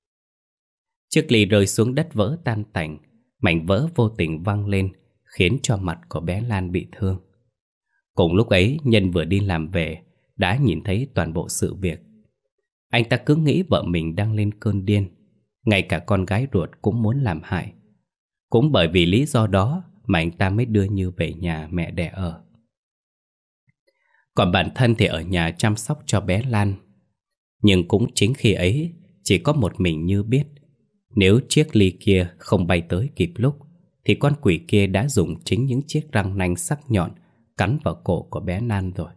Speaker 1: Chiếc ly rơi xuống đất vỡ tan tành, mảnh vỡ vô tình văng lên, khiến cho mặt của bé Lan bị thương. Cùng lúc ấy, Nhân vừa đi làm về đã nhìn thấy toàn bộ sự việc. Anh ta cứ nghĩ vợ mình đang lên cơn điên, ngay cả con gái ruột cũng muốn làm hại. Cũng bởi vì lý do đó mà anh ta mới đưa Như về nhà mẹ đẻ ở. Còn bản thân thì ở nhà chăm sóc cho bé Lan. Nhưng cũng chính khi ấy, chỉ có một mình Như biết, nếu chiếc ly kia không bay tới kịp lúc thì con quỷ kia đã dùng chính những chiếc răng nanh sắc nhọn cắn vào cổ của bé Lan rồi.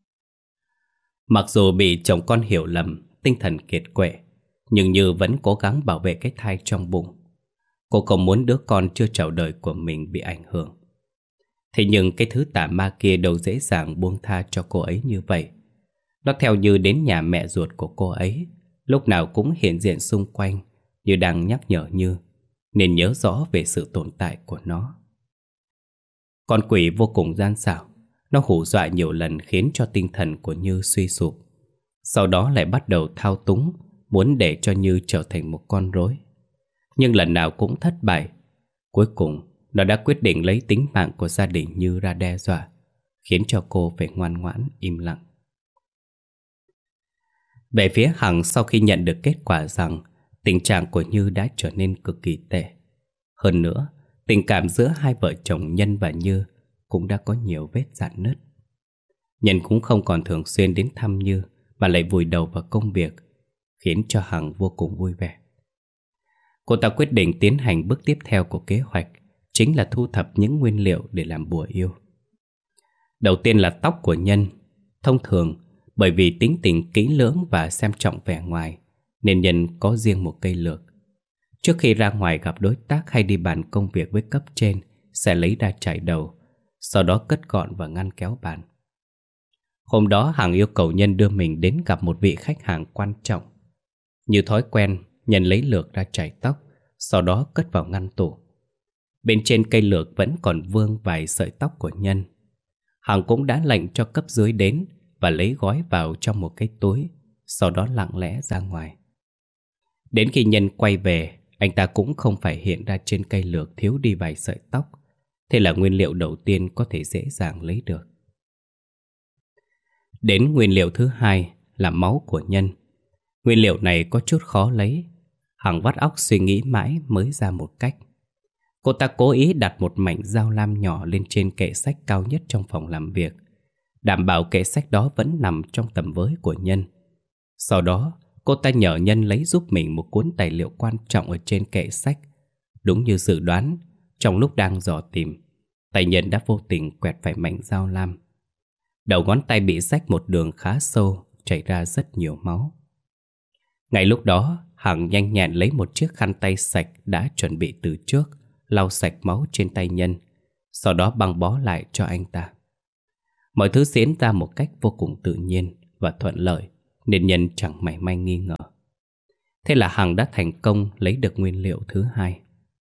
Speaker 1: Mặc dù bị chồng con hiểu lầm, tinh thần kiệt quệ, nhưng Như vẫn cố gắng bảo vệ cái thai trong bụng. Cô không muốn đứa con chưa chào đời của mình bị ảnh hưởng. Thế nhưng cái thứ tà ma kia đâu dễ dàng buông tha cho cô ấy như vậy. Nó theo Như đến nhà mẹ ruột của cô ấy, lúc nào cũng hiện diện xung quanh, như đang nhắc nhở Như nên nhớ rõ về sự tồn tại của nó. Con quỷ vô cùng gian xảo. Nó hù dọa nhiều lần khiến cho tinh thần của Như suy sụp. Sau đó lại bắt đầu thao túng, muốn để cho Như trở thành một con rối. Nhưng lần nào cũng thất bại. Cuối cùng nó đã quyết định lấy tính mạng của gia đình Như ra đe dọa, khiến cho cô phải ngoan ngoãn im lặng. Về phía Hằng, sau khi nhận được kết quả rằng tình trạng của Như đã trở nên cực kỳ tệ, hơn nữa tình cảm giữa hai vợ chồng Nhân và Như cũng đã có nhiều vết rạn nứt. Nhân cũng không còn thường xuyên đến thăm Như mà lại vùi đầu vào công việc, khiến cho Hằng vô cùng vui vẻ. Cô ta quyết định tiến hành bước tiếp theo của kế hoạch, chính là thu thập những nguyên liệu để làm bùa yêu. Đầu tiên là tóc của Nhân. Thông thường, bởi vì tính tình kỹ lưỡng và xem trọng vẻ ngoài, nên Nhân có riêng một cây lược. Trước khi ra ngoài gặp đối tác hay đi bàn công việc với cấp trên, sẽ lấy ra chải đầu, sau đó cất gọn và ngăn kéo bàn. Hôm đó Hằng yêu cầu Nhân đưa mình đến gặp một vị khách hàng quan trọng. Như thói quen, Nhân lấy lược ra chải tóc, sau đó cất vào ngăn tủ. Bên trên cây lược vẫn còn vương vài sợi tóc của Nhân. Hằng cũng đã lệnh cho cấp dưới đến và lấy gói vào trong một cái túi, sau đó lặng lẽ ra ngoài. Đến khi Nhân quay về, anh ta cũng không phải hiện ra trên cây lược thiếu đi vài sợi tóc. Thế là nguyên liệu đầu tiên có thể dễ dàng lấy được. Đến nguyên liệu thứ hai là máu của Nhân. Nguyên liệu này có chút khó lấy. Hằng vắt óc suy nghĩ mãi mới ra một cách. Cô ta cố ý đặt một mảnh dao lam nhỏ lên trên kệ sách cao nhất trong phòng làm việc, đảm bảo kệ sách đó vẫn nằm trong tầm với của Nhân. Sau đó, cô ta nhờ Nhân lấy giúp mình một cuốn tài liệu quan trọng ở trên kệ sách. Đúng như dự đoán, trong lúc đang dò tìm, tay Nhân đã vô tình quẹt phải mảnh dao lam. Đầu ngón tay bị rách một đường khá sâu, chảy ra rất nhiều máu. Ngay lúc đó, Hằng nhanh nhẹn lấy một chiếc khăn tay sạch đã chuẩn bị từ trước, lau sạch máu trên tay Nhân, sau đó băng bó lại cho anh ta. Mọi thứ diễn ra một cách vô cùng tự nhiên và thuận lợi, nên Nhân chẳng mảy may nghi ngờ. Thế là Hằng đã thành công lấy được nguyên liệu thứ hai.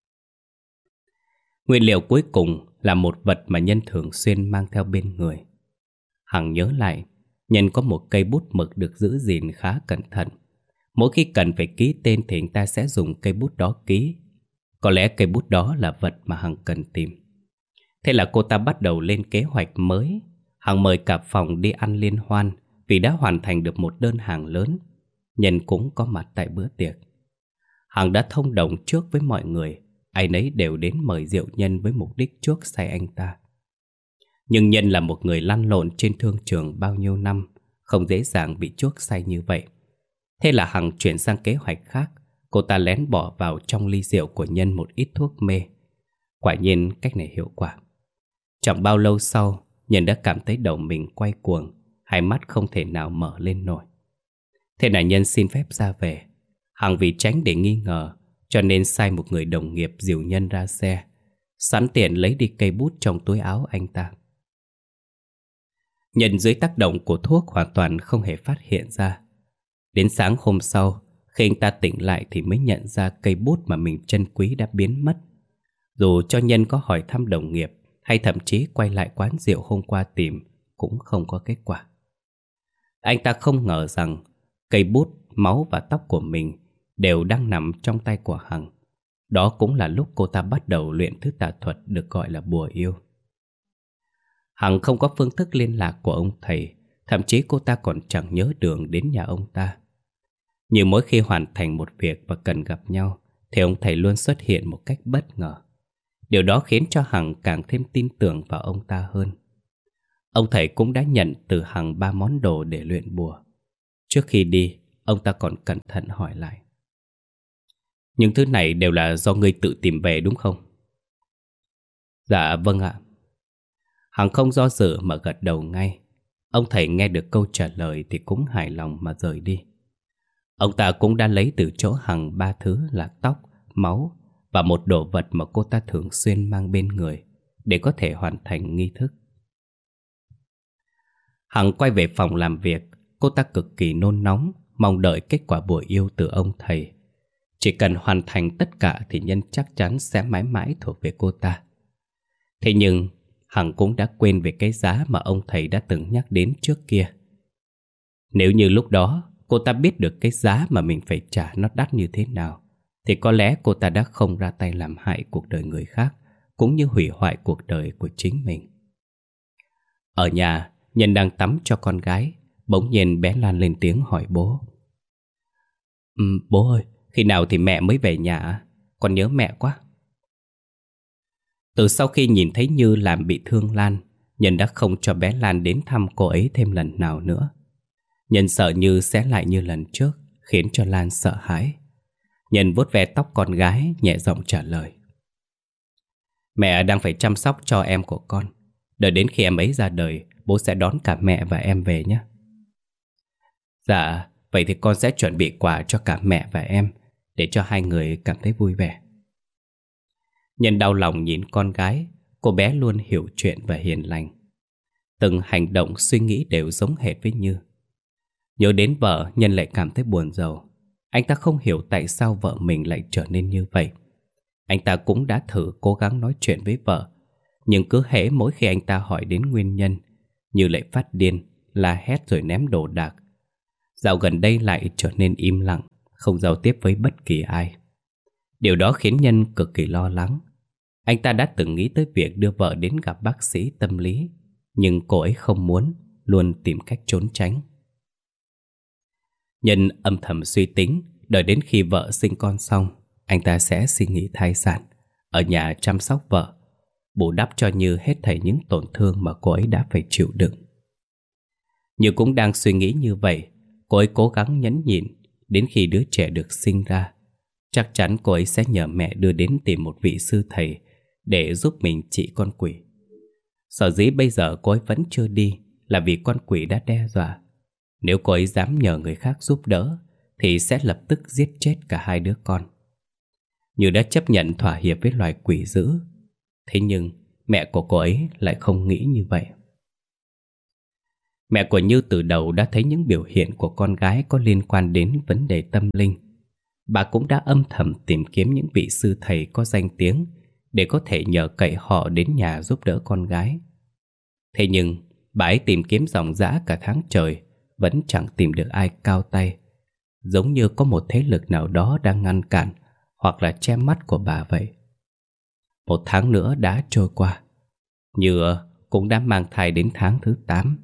Speaker 1: Nguyên liệu cuối cùng là một vật mà Nhân thường xuyên mang theo bên người. Hằng nhớ lại, Nhân có một cây bút mực được giữ gìn khá cẩn thận. Mỗi khi cần phải ký tên thì anh ta sẽ dùng cây bút đó ký. Có lẽ cây bút đó là vật mà Hằng cần tìm. Thế là cô ta bắt đầu lên kế hoạch mới. Hằng mời cả phòng đi ăn liên hoan vì đã hoàn thành được một đơn hàng lớn. Nhân cũng có mặt tại bữa tiệc. Hằng đã thông đồng trước với mọi người, ai nấy đều đến mời rượu Nhân với mục đích chuốc say anh ta. Nhưng Nhân là một người lăn lộn trên thương trường bao nhiêu năm, không dễ dàng bị chuốc say như vậy. Thế là Hằng chuyển sang kế hoạch khác. Cô ta lén bỏ vào trong ly rượu của Nhân một ít thuốc mê. Quả nhiên cách này hiệu quả. Chẳng bao lâu sau, Nhân đã cảm thấy đầu mình quay cuồng, hai mắt không thể nào mở lên nổi. Thế là Nhân xin phép ra về. Hằng vì tránh để nghi ngờ, cho nên sai một người đồng nghiệp dìu Nhân ra xe, sẵn tiện lấy đi cây bút trong túi áo anh ta. Nhân dưới tác động của thuốc hoàn toàn không hề phát hiện ra. Đến sáng hôm sau, khi anh ta tỉnh lại thì mới nhận ra cây bút mà mình trân quý đã biến mất. Dù cho Nhân có hỏi thăm đồng nghiệp hay thậm chí quay lại quán rượu hôm qua tìm, cũng không có kết quả. Anh ta không ngờ rằng cây bút, máu và tóc của mình đều đang nằm trong tay của Hằng. Đó cũng là lúc cô ta bắt đầu luyện thứ tà thuật được gọi là bùa yêu. Hằng không có phương thức liên lạc của ông thầy, thậm chí cô ta còn chẳng nhớ đường đến nhà ông ta. Nhưng mỗi khi hoàn thành một việc và cần gặp nhau thì ông thầy luôn xuất hiện một cách bất ngờ. Điều đó khiến cho Hằng càng thêm tin tưởng vào ông ta hơn. Ông thầy cũng đã nhận từ Hằng ba món đồ để luyện bùa. Trước khi đi, ông ta còn cẩn thận hỏi lại: "Những thứ này đều là do ngươi tự tìm về đúng không?" "Dạ vâng ạ." Hằng không do dự mà gật đầu ngay. Ông thầy nghe được câu trả lời thì cũng hài lòng mà rời đi. Ông ta cũng đã lấy từ chỗ Hằng ba thứ là tóc, máu và một đồ vật mà cô ta thường xuyên mang bên người để có thể hoàn thành nghi thức. Hằng quay về phòng làm việc. Cô ta cực kỳ nôn nóng, mong đợi kết quả bùa yêu từ ông thầy. Chỉ cần hoàn thành tất cả thì Nhân chắc chắn sẽ mãi mãi thuộc về cô ta. Thế nhưng Hằng cũng đã quên về cái giá mà ông thầy đã từng nhắc đến trước kia. Nếu như lúc đó cô ta biết được cái giá mà mình phải trả nó đắt như thế nào, thì có lẽ cô ta đã không ra tay làm hại cuộc đời người khác, cũng như hủy hoại cuộc đời của chính mình. Ở nhà, Nhân đang tắm cho con gái. Bỗng nhiên bé Lan lên tiếng hỏi bố: ừ, "Bố ơi, khi nào thì mẹ mới về nhà? Con nhớ mẹ quá." Từ sau khi nhìn thấy Như làm bị thương Lan, Nhân đã không cho bé Lan đến thăm cô ấy thêm lần nào nữa. Nhân sợ Như sẽ lại như lần trước, khiến cho Lan sợ hãi. Nhân vuốt ve tóc con gái, nhẹ giọng trả lời: "Mẹ đang phải chăm sóc cho em của con. Đợi đến khi em ấy ra đời, bố sẽ đón cả mẹ và em về nhé." "Dạ, vậy thì con sẽ chuẩn bị quà cho cả mẹ và em, để cho hai người cảm thấy vui vẻ." Nhân đau lòng nhìn con gái. Cô bé luôn hiểu chuyện và hiền lành. Từng hành động suy nghĩ đều giống hệt với Như. Nhớ đến vợ, Nhân lại cảm thấy buồn rầu. Anh ta không hiểu tại sao vợ mình lại trở nên như vậy. Anh ta cũng đã thử cố gắng nói chuyện với vợ, nhưng cứ hễ mỗi khi anh ta hỏi đến nguyên nhân, Như lại phát điên, la hét rồi ném đồ đạc. Dạo gần đây lại trở nên im lặng, không giao tiếp với bất kỳ ai. Điều đó khiến Nhân cực kỳ lo lắng. Anh ta đã từng nghĩ tới việc đưa vợ đến gặp bác sĩ tâm lý, nhưng cô ấy không muốn, luôn tìm cách trốn tránh. Nhân âm thầm suy tính, đợi đến khi vợ sinh con xong, anh ta sẽ xin nghỉ thai sản, ở nhà chăm sóc vợ, bù đắp cho Như hết thảy những tổn thương mà cô ấy đã phải chịu đựng. Như cũng đang suy nghĩ như vậy, cô ấy cố gắng nhẫn nhịn. Đến khi đứa trẻ được sinh ra, chắc chắn cô ấy sẽ nhờ mẹ đưa đến tìm một vị sư thầy để giúp mình trị con quỷ. Sở dĩ bây giờ cô ấy vẫn chưa đi là vì con quỷ đã đe dọa. Nếu cô ấy dám nhờ người khác giúp đỡ thì sẽ lập tức giết chết cả hai đứa con. Như đã chấp nhận thỏa hiệp với loài quỷ dữ. Thế nhưng mẹ của cô ấy lại không nghĩ như vậy. Mẹ của Như từ đầu đã thấy những biểu hiện của con gái có liên quan đến vấn đề tâm linh. Bà cũng đã âm thầm tìm kiếm những vị sư thầy có danh tiếng để có thể nhờ cậy họ đến nhà giúp đỡ con gái. Thế nhưng bà ấy tìm kiếm ròng rã cả tháng trời, vẫn chẳng tìm được ai cao tay. Giống như có một thế lực nào đó đang ngăn cản hoặc là che mắt của bà vậy. Một tháng nữa đã trôi qua. Như cũng đã mang thai đến tháng thứ tám.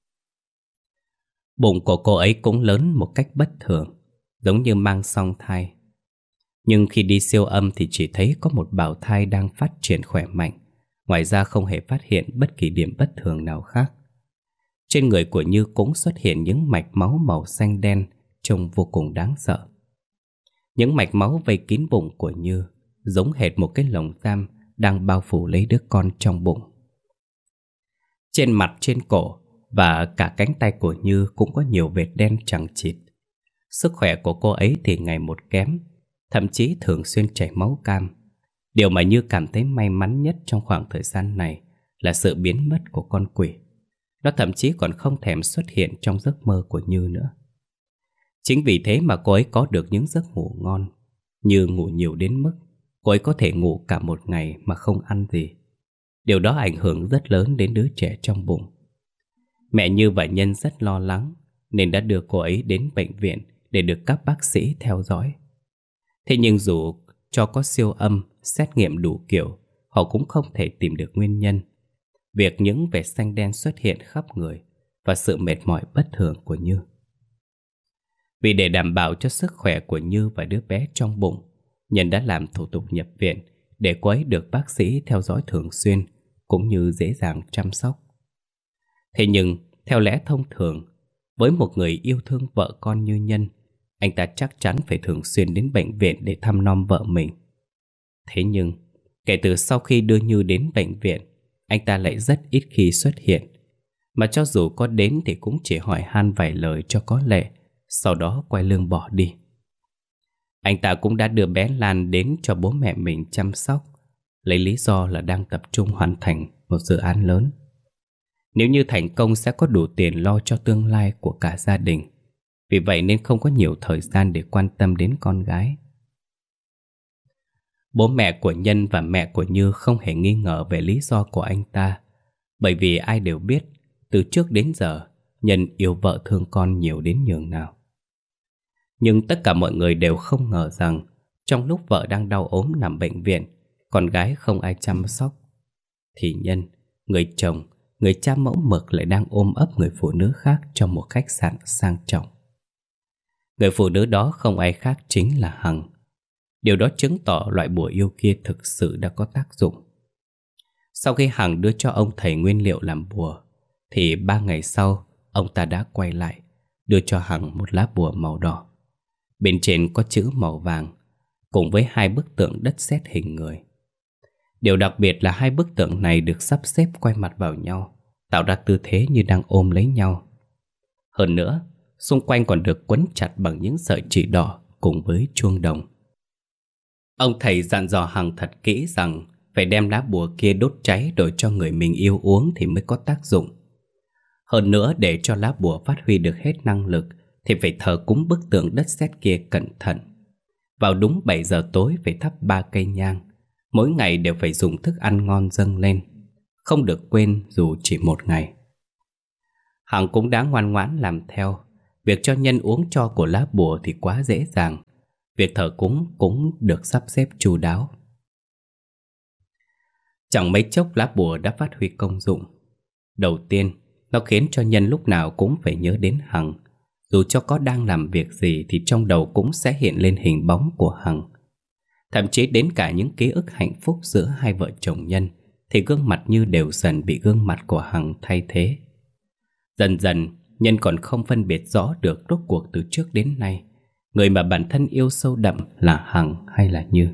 Speaker 1: Bụng của cô ấy cũng lớn một cách bất thường, giống như mang song thai. Nhưng khi đi siêu âm thì chỉ thấy có một bào thai đang phát triển khỏe mạnh. Ngoài ra không hề phát hiện bất kỳ điểm bất thường nào khác. Trên người của Như cũng xuất hiện những mạch máu màu xanh đen, trông vô cùng đáng sợ. Những mạch máu vây kín bụng của Như, giống hệt một cái lồng giam đang bao phủ lấy đứa con trong bụng. Trên mặt, trên cổ và cả cánh tay của Như cũng có nhiều vệt đen chằng chịt. Sức khỏe của cô ấy thì ngày một kém, thậm chí thường xuyên chảy máu cam. Điều mà Như cảm thấy may mắn nhất trong khoảng thời gian này là sự biến mất của con quỷ. Nó thậm chí còn không thèm xuất hiện trong giấc mơ của Như nữa. Chính vì thế mà cô ấy có được những giấc ngủ ngon. Như ngủ nhiều đến mức cô ấy có thể ngủ cả một ngày mà không ăn gì. Điều đó ảnh hưởng rất lớn đến đứa trẻ trong bụng. Mẹ Như và Nhân rất lo lắng nên đã đưa cô ấy đến bệnh viện để được các bác sĩ theo dõi. Thế nhưng dù cho có siêu âm, xét nghiệm đủ kiểu, họ cũng không thể tìm được nguyên nhân. Việc những vệt xanh đen xuất hiện khắp người và sự mệt mỏi bất thường của Như. Vì để đảm bảo cho sức khỏe của Như và đứa bé trong bụng, Nhân đã làm thủ tục nhập viện để cô ấy được bác sĩ theo dõi thường xuyên cũng như dễ dàng chăm sóc. Thế nhưng, theo lẽ thông thường, với một người yêu thương vợ con như Nhân, anh ta chắc chắn phải thường xuyên đến bệnh viện để thăm nom vợ mình. Thế nhưng, kể từ sau khi đưa Như đến bệnh viện, anh ta lại rất ít khi xuất hiện. Mà cho dù có đến thì cũng chỉ hỏi han vài lời cho có lệ, sau đó quay lưng bỏ đi. Anh ta cũng đã đưa bé Lan đến cho bố mẹ mình chăm sóc, lấy lý do là đang tập trung hoàn thành một dự án lớn. Nếu như thành công sẽ có đủ tiền lo cho tương lai của cả gia đình. Vì vậy nên không có nhiều thời gian để quan tâm đến con gái. Bố mẹ của Nhân và mẹ của Như không hề nghi ngờ về lý do của anh ta. Bởi vì ai đều biết, từ trước đến giờ, Nhân yêu vợ thương con nhiều đến nhường nào. Nhưng tất cả mọi người đều không ngờ rằng trong lúc vợ đang đau ốm nằm bệnh viện, con gái không ai chăm sóc, thì Nhân, người chồng, người cha mẫu mực lại đang ôm ấp người phụ nữ khác trong một khách sạn sang trọng. Người phụ nữ đó không ai khác chính là Hằng. Điều đó chứng tỏ loại bùa yêu kia thực sự đã có tác dụng. Sau khi Hằng đưa cho ông thầy nguyên liệu làm bùa, thì ba ngày sau, ông ta đã quay lại, đưa cho Hằng một lá bùa màu đỏ. Bên trên có chữ màu vàng, cùng với hai bức tượng đất sét hình người. Điều đặc biệt là hai bức tượng này được sắp xếp quay mặt vào nhau, tạo ra tư thế như đang ôm lấy nhau. Hơn nữa, xung quanh còn được quấn chặt bằng những sợi chỉ đỏ cùng với chuông đồng. Ông thầy dặn dò Hằng thật kỹ rằng phải đem lá bùa kia đốt cháy đổi cho người mình yêu uống thì mới có tác dụng. Hơn nữa, để cho lá bùa phát huy được hết năng lực thì phải thờ cúng bức tượng đất sét kia cẩn thận. Vào đúng bảy giờ tối phải thắp ba cây nhang. Mỗi ngày đều phải dùng thức ăn ngon dâng lên, không được quên dù chỉ một ngày. Hằng cũng đã ngoan ngoãn làm theo. Việc cho Nhân uống cho của lá bùa thì quá dễ dàng. Việc thờ cúng cũng được sắp xếp chu đáo. Chẳng mấy chốc lá bùa đã phát huy công dụng. Đầu tiên, nó khiến cho Nhân lúc nào cũng phải nhớ đến Hằng. Dù cho có đang làm việc gì thì trong đầu cũng sẽ hiện lên hình bóng của Hằng. Thậm chí đến cả những ký ức hạnh phúc giữa hai vợ chồng Nhân thì gương mặt Như đều dần bị gương mặt của Hằng thay thế. Dần dần, Nhân còn không phân biệt rõ được rốt cuộc từ trước đến nay người mà bản thân yêu sâu đậm là Hằng hay là Như.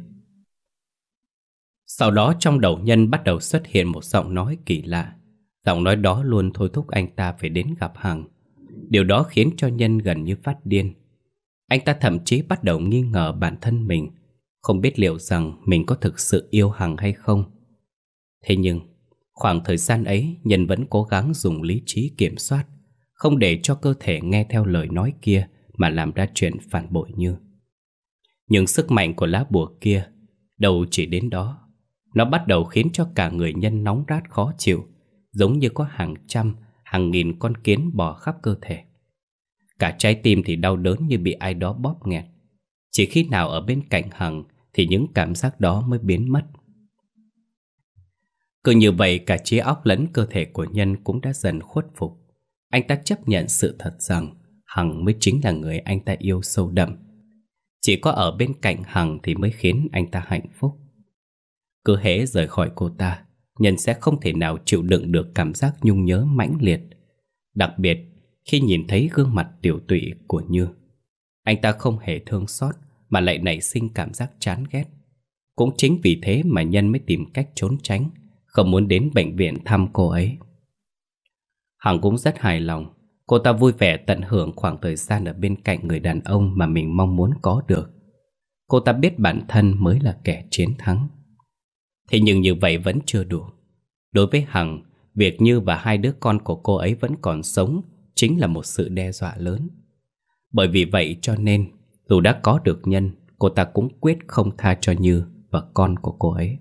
Speaker 1: Sau đó trong đầu Nhân bắt đầu xuất hiện một giọng nói kỳ lạ. Giọng nói đó luôn thôi thúc anh ta phải đến gặp Hằng. Điều đó khiến cho Nhân gần như phát điên. Anh ta thậm chí bắt đầu nghi ngờ bản thân mình, không biết liệu rằng mình có thực sự yêu Hằng hay không. Thế nhưng, khoảng thời gian ấy Nhân vẫn cố gắng dùng lý trí kiểm soát, không để cho cơ thể nghe theo lời nói kia mà làm ra chuyện phản bội Như. Nhưng sức mạnh của lá bùa kia đâu chỉ đến đó. Nó bắt đầu khiến cho cả người Nhân nóng rát khó chịu, giống như có hàng trăm, hàng nghìn con kiến bò khắp cơ thể. Cả trái tim thì đau đớn như bị ai đó bóp nghẹt. Chỉ khi nào ở bên cạnh Hằng thì những cảm giác đó mới biến mất. Cứ như vậy cả trí óc lẫn cơ thể của Nhân cũng đã dần khuất phục. Anh ta chấp nhận sự thật rằng Hằng mới chính là người anh ta yêu sâu đậm. Chỉ có ở bên cạnh Hằng thì mới khiến anh ta hạnh phúc. Cứ hễ rời khỏi cô ta, Nhân sẽ không thể nào chịu đựng được cảm giác nhung nhớ mãnh liệt. Đặc biệt khi nhìn thấy gương mặt tiểu tụy của Như, anh ta không hề thương xót mà lại nảy sinh cảm giác chán ghét. Cũng chính vì thế mà Nhân mới tìm cách trốn tránh, không muốn đến bệnh viện thăm cô ấy. Hằng cũng rất hài lòng. Cô ta vui vẻ tận hưởng khoảng thời gian ở bên cạnh người đàn ông mà mình mong muốn có được. Cô ta biết bản thân mới là kẻ chiến thắng. Thế nhưng như vậy vẫn chưa đủ. Đối với Hằng, việc Như và hai đứa con của cô ấy vẫn còn sống chính là một sự đe dọa lớn. Bởi vì vậy cho nên, dù đã có được Nhân, cô ta cũng quyết không tha cho Như và con của cô ấy.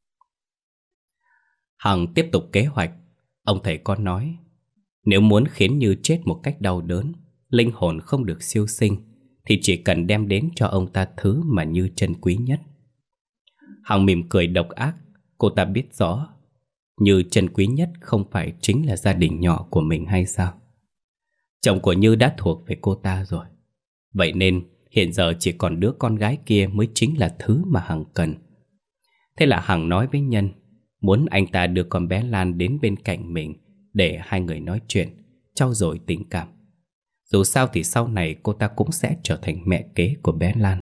Speaker 1: Hằng tiếp tục kế hoạch. Ông thầy con nói, nếu muốn khiến Như chết một cách đau đớn, linh hồn không được siêu sinh, thì chỉ cần đem đến cho ông ta thứ mà Như trân quý nhất. Hằng mỉm cười độc ác. Cô ta biết rõ Như trân quý nhất không phải chính là gia đình nhỏ của mình hay sao? Chồng của Như đã thuộc về cô ta rồi. Vậy nên hiện giờ chỉ còn đứa con gái kia mới chính là thứ mà Hằng cần. Thế là Hằng nói với Nhân, muốn anh ta đưa con bé Lan đến bên cạnh mình để hai người nói chuyện, trau dồi tình cảm. Dù sao thì sau này cô ta cũng sẽ trở thành mẹ kế của bé Lan.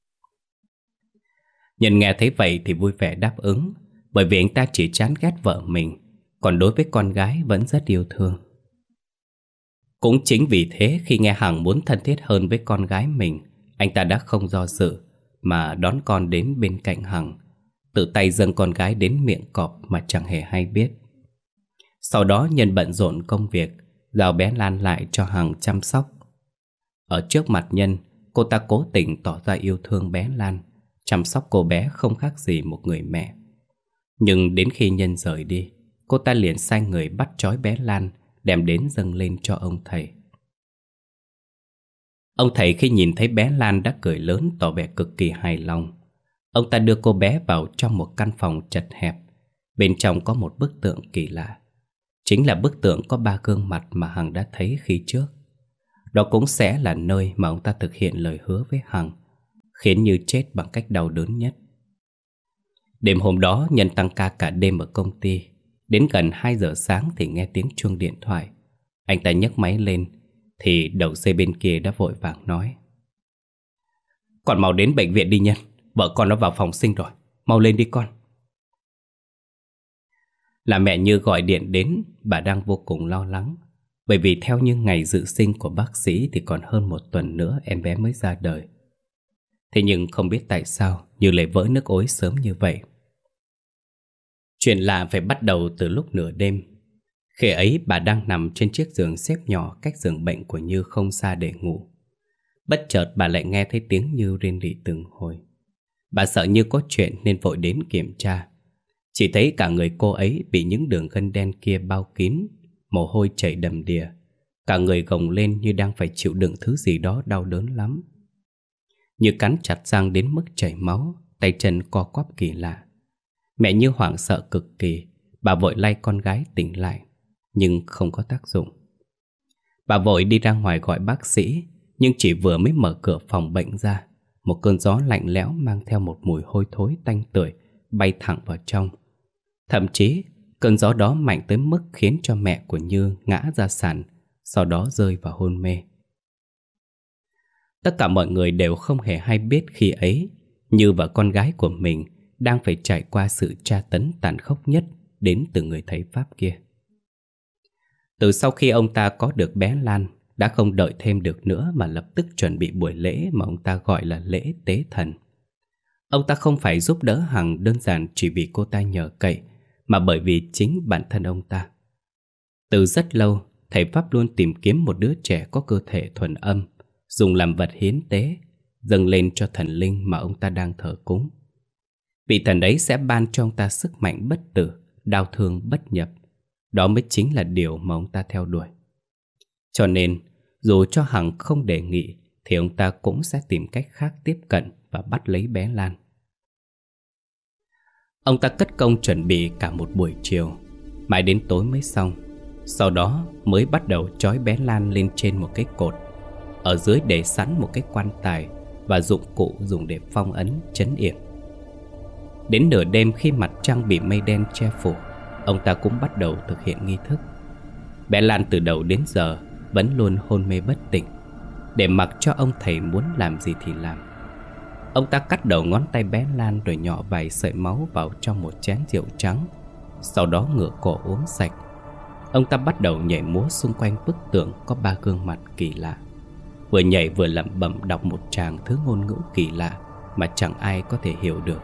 Speaker 1: Nhân nghe thấy vậy thì vui vẻ đáp ứng, bởi vì anh ta chỉ chán ghét vợ mình, còn đối với con gái vẫn rất yêu thương. Cũng chính vì thế khi nghe Hằng muốn thân thiết hơn với con gái mình, anh ta đã không do dự mà đón con đến bên cạnh Hằng, tự tay dâng con gái đến miệng cọp mà chẳng hề hay biết. Sau đó Nhân bận rộn công việc, giao bé Lan lại cho Hằng chăm sóc. Ở trước mặt Nhân, cô ta cố tình tỏ ra yêu thương bé Lan, chăm sóc cô bé không khác gì một người mẹ. Nhưng đến khi Nhân rời đi, cô ta liền sai người bắt trói bé Lan, đem đến dâng lên cho ông thầy. Ông thầy khi nhìn thấy bé Lan đã cười lớn, tỏ vẻ cực kỳ hài lòng. Ông ta đưa cô bé vào trong một căn phòng chật hẹp. Bên trong có một bức tượng kỳ lạ. Chính là bức tượng có ba gương mặt mà Hằng đã thấy khi trước. Đó cũng sẽ là nơi mà ông ta thực hiện lời hứa với Hằng, khiến Như chết bằng cách đau đớn nhất. Đêm hôm đó Nhân tăng ca cả đêm ở công ty. Đến gần hai giờ sáng thì nghe tiếng chuông điện thoại. Anh ta nhấc máy lên thì đầu dây bên kia đã vội vàng nói, con mau đến bệnh viện đi Nhân, vợ con nó vào phòng sinh rồi, mau lên đi con. Là mẹ Như gọi điện đến, bà đang vô cùng lo lắng. Bởi vì theo như ngày dự sinh của bác sĩ thì còn hơn một tuần nữa em bé mới ra đời. Thế nhưng không biết tại sao Như lại vỡ nước ối sớm như vậy. Chuyện lạ phải bắt đầu từ lúc nửa đêm. Khi ấy bà đang nằm trên chiếc giường xếp nhỏ cách giường bệnh của Như không xa để ngủ. Bất chợt bà lại nghe thấy tiếng Như rên rỉ từng hồi. Bà sợ Như có chuyện nên vội đến kiểm tra. Chỉ thấy cả người cô ấy bị những đường gân đen kia bao kín, mồ hôi chảy đầm đìa. Cả người gồng lên như đang phải chịu đựng thứ gì đó đau đớn lắm. Như cắn chặt răng đến mức chảy máu, tay chân co quắp kỳ lạ. Mẹ Như hoảng sợ cực kỳ. Bà vội lay con gái tỉnh lại, nhưng không có tác dụng. Bà vội đi ra ngoài gọi bác sĩ, nhưng chỉ vừa mới mở cửa phòng bệnh ra, một cơn gió lạnh lẽo mang theo một mùi hôi thối tanh tưởi bay thẳng vào trong. Thậm chí cơn gió đó mạnh tới mức khiến cho mẹ của Như ngã ra sàn, sau đó rơi vào hôn mê. Tất cả mọi người đều không hề hay biết khi ấy Như và con gái của mình đang phải trải qua sự tra tấn tàn khốc nhất đến từ người thầy Pháp kia. Từ sau khi ông ta có được bé Lan, đã không đợi thêm được nữa mà lập tức chuẩn bị buổi lễ mà ông ta gọi là lễ tế thần. Ông ta không phải giúp đỡ Hằng đơn giản chỉ vì cô ta nhờ cậy, mà bởi vì chính bản thân ông ta. Từ rất lâu, thầy Pháp luôn tìm kiếm một đứa trẻ có cơ thể thuần âm, dùng làm vật hiến tế, dâng lên cho thần linh mà ông ta đang thờ cúng. Vị thần ấy sẽ ban cho ông ta sức mạnh bất tử, đau thương bất nhập. Đó mới chính là điều mà ông ta theo đuổi. Cho nên, dù cho Hằng không đề nghị thì ông ta cũng sẽ tìm cách khác tiếp cận và bắt lấy bé Lan. Ông ta cất công chuẩn bị cả một buổi chiều, mãi đến tối mới xong. Sau đó mới bắt đầu trói bé Lan lên trên một cái cột. Ở dưới để sẵn một cái quan tài và dụng cụ dùng để phong ấn trấn yểm. Đến nửa đêm khi mặt trăng bị mây đen che phủ, ông ta cũng bắt đầu thực hiện nghi thức. Bé Lan từ đầu đến giờ vẫn luôn hôn mê bất tỉnh, để mặc cho ông thầy muốn làm gì thì làm. Ông ta cắt đầu ngón tay bé Lan rồi nhỏ vài sợi máu vào trong một chén rượu trắng. Sau đó ngửa cổ uống sạch. Ông ta bắt đầu nhảy múa xung quanh bức tượng có ba gương mặt kỳ lạ, vừa nhảy vừa lẩm bẩm đọc một tràng thứ ngôn ngữ kỳ lạ mà chẳng ai có thể hiểu được.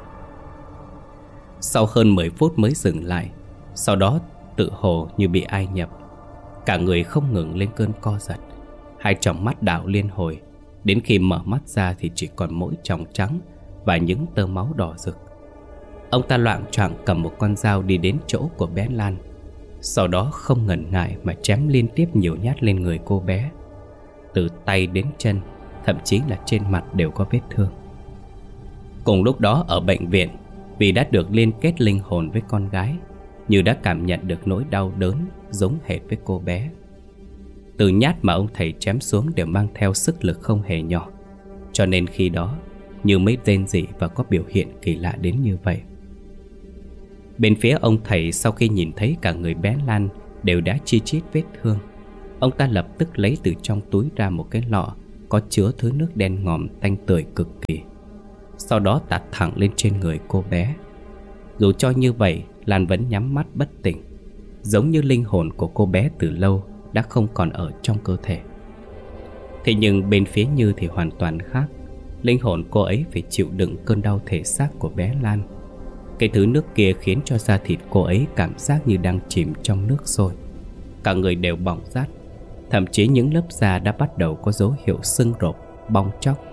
Speaker 1: Sau hơn mười phút mới dừng lại. Sau đó tự hồ như bị ai nhập. Cả người không ngừng lên cơn co giật. Hai tròng mắt đảo liên hồi. Đến khi mở mắt ra thì chỉ còn mỗi tròng trắng và những tơ máu đỏ rực. Ông ta loạng choạng cầm một con dao đi đến chỗ của bé Lan. Sau đó không ngần ngại mà chém liên tiếp nhiều nhát lên người cô bé. Từ tay đến chân, thậm chí là trên mặt đều có vết thương. Cùng lúc đó ở bệnh viện, vì đã được liên kết linh hồn với con gái, Như đã cảm nhận được nỗi đau đớn giống hệt với cô bé. Từ nhát mà ông thầy chém xuống đều mang theo sức lực không hề nhỏ. Cho nên khi đó Như mới rên rỉ và có biểu hiện kỳ lạ đến như vậy. Bên phía ông thầy, sau khi nhìn thấy cả người bé Lan đều đã chi chít vết thương, ông ta lập tức lấy từ trong túi ra một cái lọ có chứa thứ nước đen ngòm tanh tưởi cực kỳ. Sau đó tạt thẳng lên trên người cô bé. Dù cho như vậy, Lan vẫn nhắm mắt bất tỉnh, giống như linh hồn của cô bé từ lâu đã không còn ở trong cơ thể. Thế nhưng bên phía Như thì hoàn toàn khác. Linh hồn cô ấy phải chịu đựng cơn đau thể xác của bé Lan. Cái thứ nước kia khiến cho da thịt cô ấy cảm giác như đang chìm trong nước sôi. Cả người đều bỏng rát. Thậm chí những lớp da đã bắt đầu có dấu hiệu sưng rộp, bong tróc.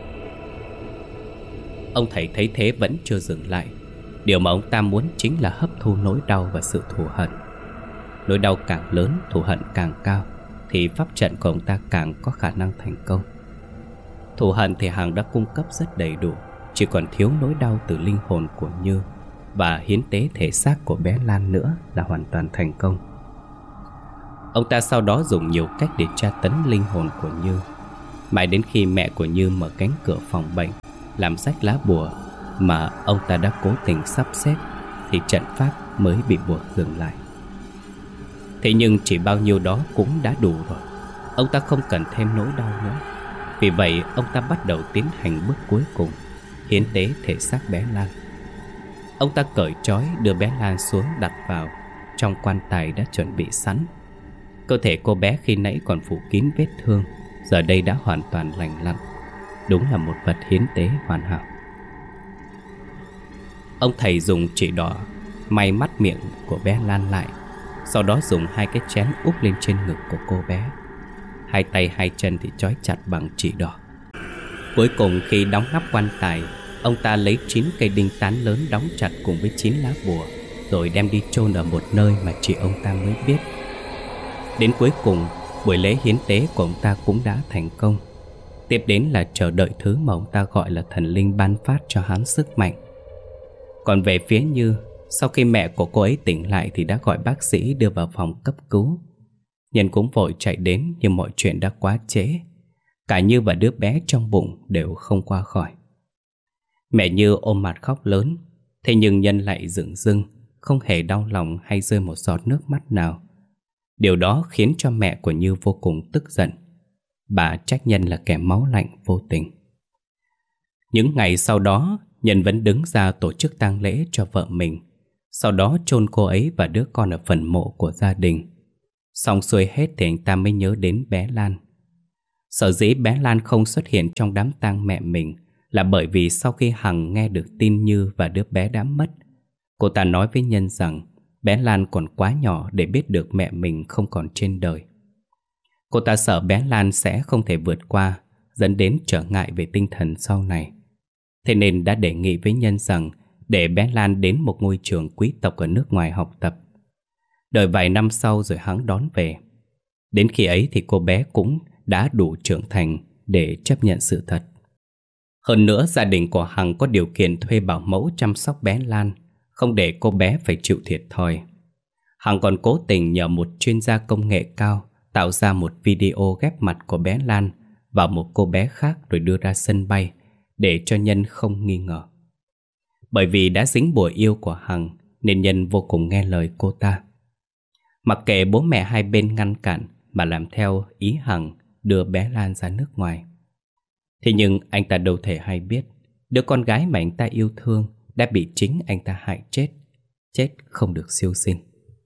Speaker 1: Ông thầy thấy thế vẫn chưa dừng lại. Điều mà ông ta muốn chính là hấp thu nỗi đau và sự thù hận. Nỗi đau càng lớn, thù hận càng cao, thì pháp trận của ông ta càng có khả năng thành công. Thù hận thì Hằng đã cung cấp rất đầy đủ, chỉ còn thiếu nỗi đau từ linh hồn của Như và hiến tế thể xác của bé Lan nữa là hoàn toàn thành công. Ông ta sau đó dùng nhiều cách để tra tấn linh hồn của Như, mãi đến khi mẹ của Như mở cánh cửa phòng bệnh làm rách lá bùa mà ông ta đã cố tình sắp xếp, thì trận pháp mới bị buộc dừng lại. Thế nhưng chỉ bao nhiêu đó cũng đã đủ rồi. Ông ta không cần thêm nỗi đau nữa. Vì vậy ông ta bắt đầu tiến hành bước cuối cùng, hiến tế thể xác bé Lan. Ông ta cởi trói đưa bé Lan xuống đặt vào trong quan tài đã chuẩn bị sẵn. Cơ thể cô bé khi nãy còn phủ kín vết thương, giờ đây đã hoàn toàn lành lặn. Đúng là một vật hiến tế hoàn hảo. Ông thầy dùng chỉ đỏ may mắt miệng của bé Lan lại. Sau đó dùng hai cái chén úp lên trên ngực của cô bé. Hai tay hai chân thì trói chặt bằng chỉ đỏ. Cuối cùng khi đóng nắp quan tài, ông ta lấy chín cây đinh tán lớn đóng chặt cùng với chín lá bùa, rồi đem đi chôn ở một nơi mà chỉ ông ta mới biết. Đến cuối cùng, buổi lễ hiến tế của ông ta cũng đã thành công. Tiếp đến là chờ đợi thứ mà ông ta gọi là thần linh ban phát cho hắn sức mạnh. Còn về phía Như, sau khi mẹ của cô ấy tỉnh lại thì đã gọi bác sĩ đưa vào phòng cấp cứu. Nhân cũng vội chạy đến nhưng mọi chuyện đã quá trễ. Cả Như và đứa bé trong bụng đều không qua khỏi. Mẹ Như ôm mặt khóc lớn. Thế nhưng Nhân lại dửng dưng, không hề đau lòng hay rơi một giọt nước mắt nào. Điều đó khiến cho mẹ của Như vô cùng tức giận. Bà trách Nhân là kẻ máu lạnh vô tình. Những ngày sau đó, Nhân vẫn đứng ra tổ chức tang lễ cho vợ mình. Sau đó chôn cô ấy và đứa con ở phần mộ của gia đình. Xong xuôi hết thì anh ta mới nhớ đến bé Lan. Sở dĩ bé Lan không xuất hiện trong đám tang mẹ mình là bởi vì sau khi Hằng nghe được tin Như và đứa bé đã mất, cô ta nói với Nhân rằng bé Lan còn quá nhỏ để biết được mẹ mình không còn trên đời. Cô ta sợ bé Lan sẽ không thể vượt qua, dẫn đến trở ngại về tinh thần sau này. Thế nên đã đề nghị với Nhân rằng để bé Lan đến một ngôi trường quý tộc ở nước ngoài học tập. Đợi vài năm sau rồi hắn đón về. Đến khi ấy thì cô bé cũng đã đủ trưởng thành để chấp nhận sự thật. Hơn nữa, gia đình của Hằng có điều kiện thuê bảo mẫu chăm sóc bé Lan, không để cô bé phải chịu thiệt thòi. Hằng còn cố tình nhờ một chuyên gia công nghệ cao tạo ra một video ghép mặt của bé Lan vào một cô bé khác rồi đưa ra sân bay để cho Nhân không nghi ngờ. Bởi vì đã dính bùa yêu của Hằng nên Nhân vô cùng nghe lời cô ta. Mặc kệ bố mẹ hai bên ngăn cản mà làm theo ý Hằng đưa bé Lan ra nước ngoài. Thế nhưng anh ta đâu thể hay biết đứa con gái mà anh ta yêu thương đã bị chính anh ta hại chết, chết không được siêu sinh.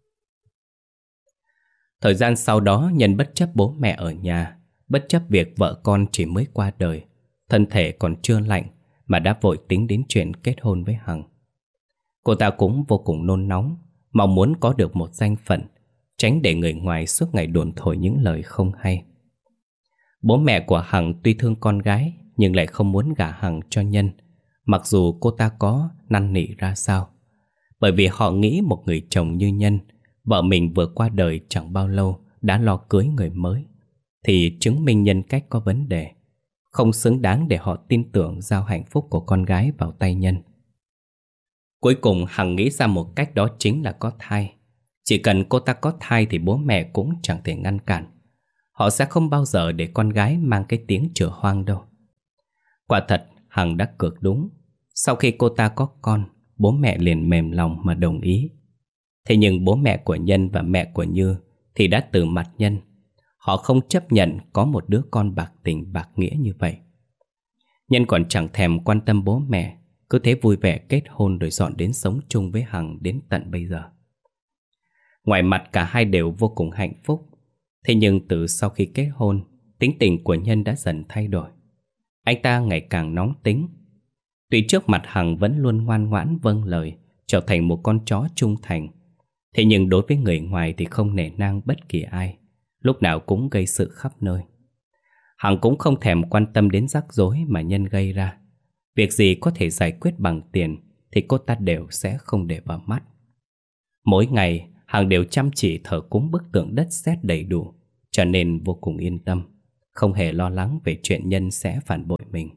Speaker 1: Thời gian sau đó, Nhân bất chấp bố mẹ ở nhà, bất chấp việc vợ con chỉ mới qua đời, thân thể còn chưa lạnh mà đã vội tính đến chuyện kết hôn với Hằng. Cô ta cũng vô cùng nôn nóng, mong muốn có được một danh phận, tránh để người ngoài suốt ngày đồn thổi những lời không hay. Bố mẹ của Hằng tuy thương con gái nhưng lại không muốn gả Hằng cho Nhân, mặc dù cô ta có năn nỉ ra sao. Bởi vì họ nghĩ một người chồng như Nhân, vợ mình vừa qua đời chẳng bao lâu đã lo cưới người mới, thì chứng minh nhân cách có vấn đề, không xứng đáng để họ tin tưởng giao hạnh phúc của con gái vào tay Nhân. Cuối cùng Hằng nghĩ ra một cách, đó chính là có thai. Chỉ cần cô ta có thai thì bố mẹ cũng chẳng thể ngăn cản. Họ sẽ không bao giờ để con gái mang cái tiếng chửa hoang đâu. Quả thật Hằng đã cược đúng. Sau khi cô ta có con, bố mẹ liền mềm lòng mà đồng ý. Thế nhưng bố mẹ của Nhân và mẹ của Như thì đã từ mặt Nhân. Họ không chấp nhận có một đứa con bạc tình bạc nghĩa như vậy. Nhân còn chẳng thèm quan tâm bố mẹ, cứ thế vui vẻ kết hôn rồi dọn đến sống chung với Hằng đến tận bây giờ. Ngoài mặt cả hai đều vô cùng hạnh phúc. Thế nhưng từ sau khi kết hôn, tính tình của Nhân đã dần thay đổi. Anh ta ngày càng nóng tính. Tuy trước mặt Hằng vẫn luôn ngoan ngoãn vâng lời, trở thành một con chó trung thành, thế nhưng đối với người ngoài thì không nể nang bất kỳ ai, lúc nào cũng gây sự khắp nơi. Hằng cũng không thèm quan tâm đến rắc rối mà Nhân gây ra. Việc gì có thể giải quyết bằng tiền thì cô ta đều sẽ không để vào mắt. Mỗi ngày Hằng đều chăm chỉ thờ cúng bức tượng đất sét đầy đủ, cho nên vô cùng yên tâm, không hề lo lắng về chuyện Nhân sẽ phản bội mình.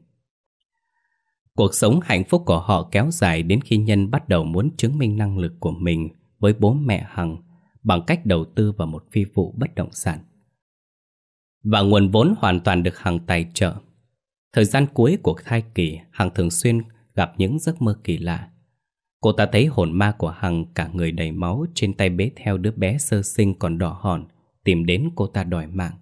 Speaker 1: Cuộc sống hạnh phúc của họ kéo dài đến khi Nhân bắt đầu muốn chứng minh năng lực của mình với bố mẹ Hằng bằng cách đầu tư vào một phi vụ bất động sản. Và nguồn vốn hoàn toàn được Hằng tài trợ. Thời gian cuối của thai kỳ, Hằng thường xuyên gặp những giấc mơ kỳ lạ. Cô ta thấy hồn ma của Hằng cả người đầy máu, trên tay bế theo đứa bé sơ sinh còn đỏ hòn, tìm đến cô ta đòi mạng.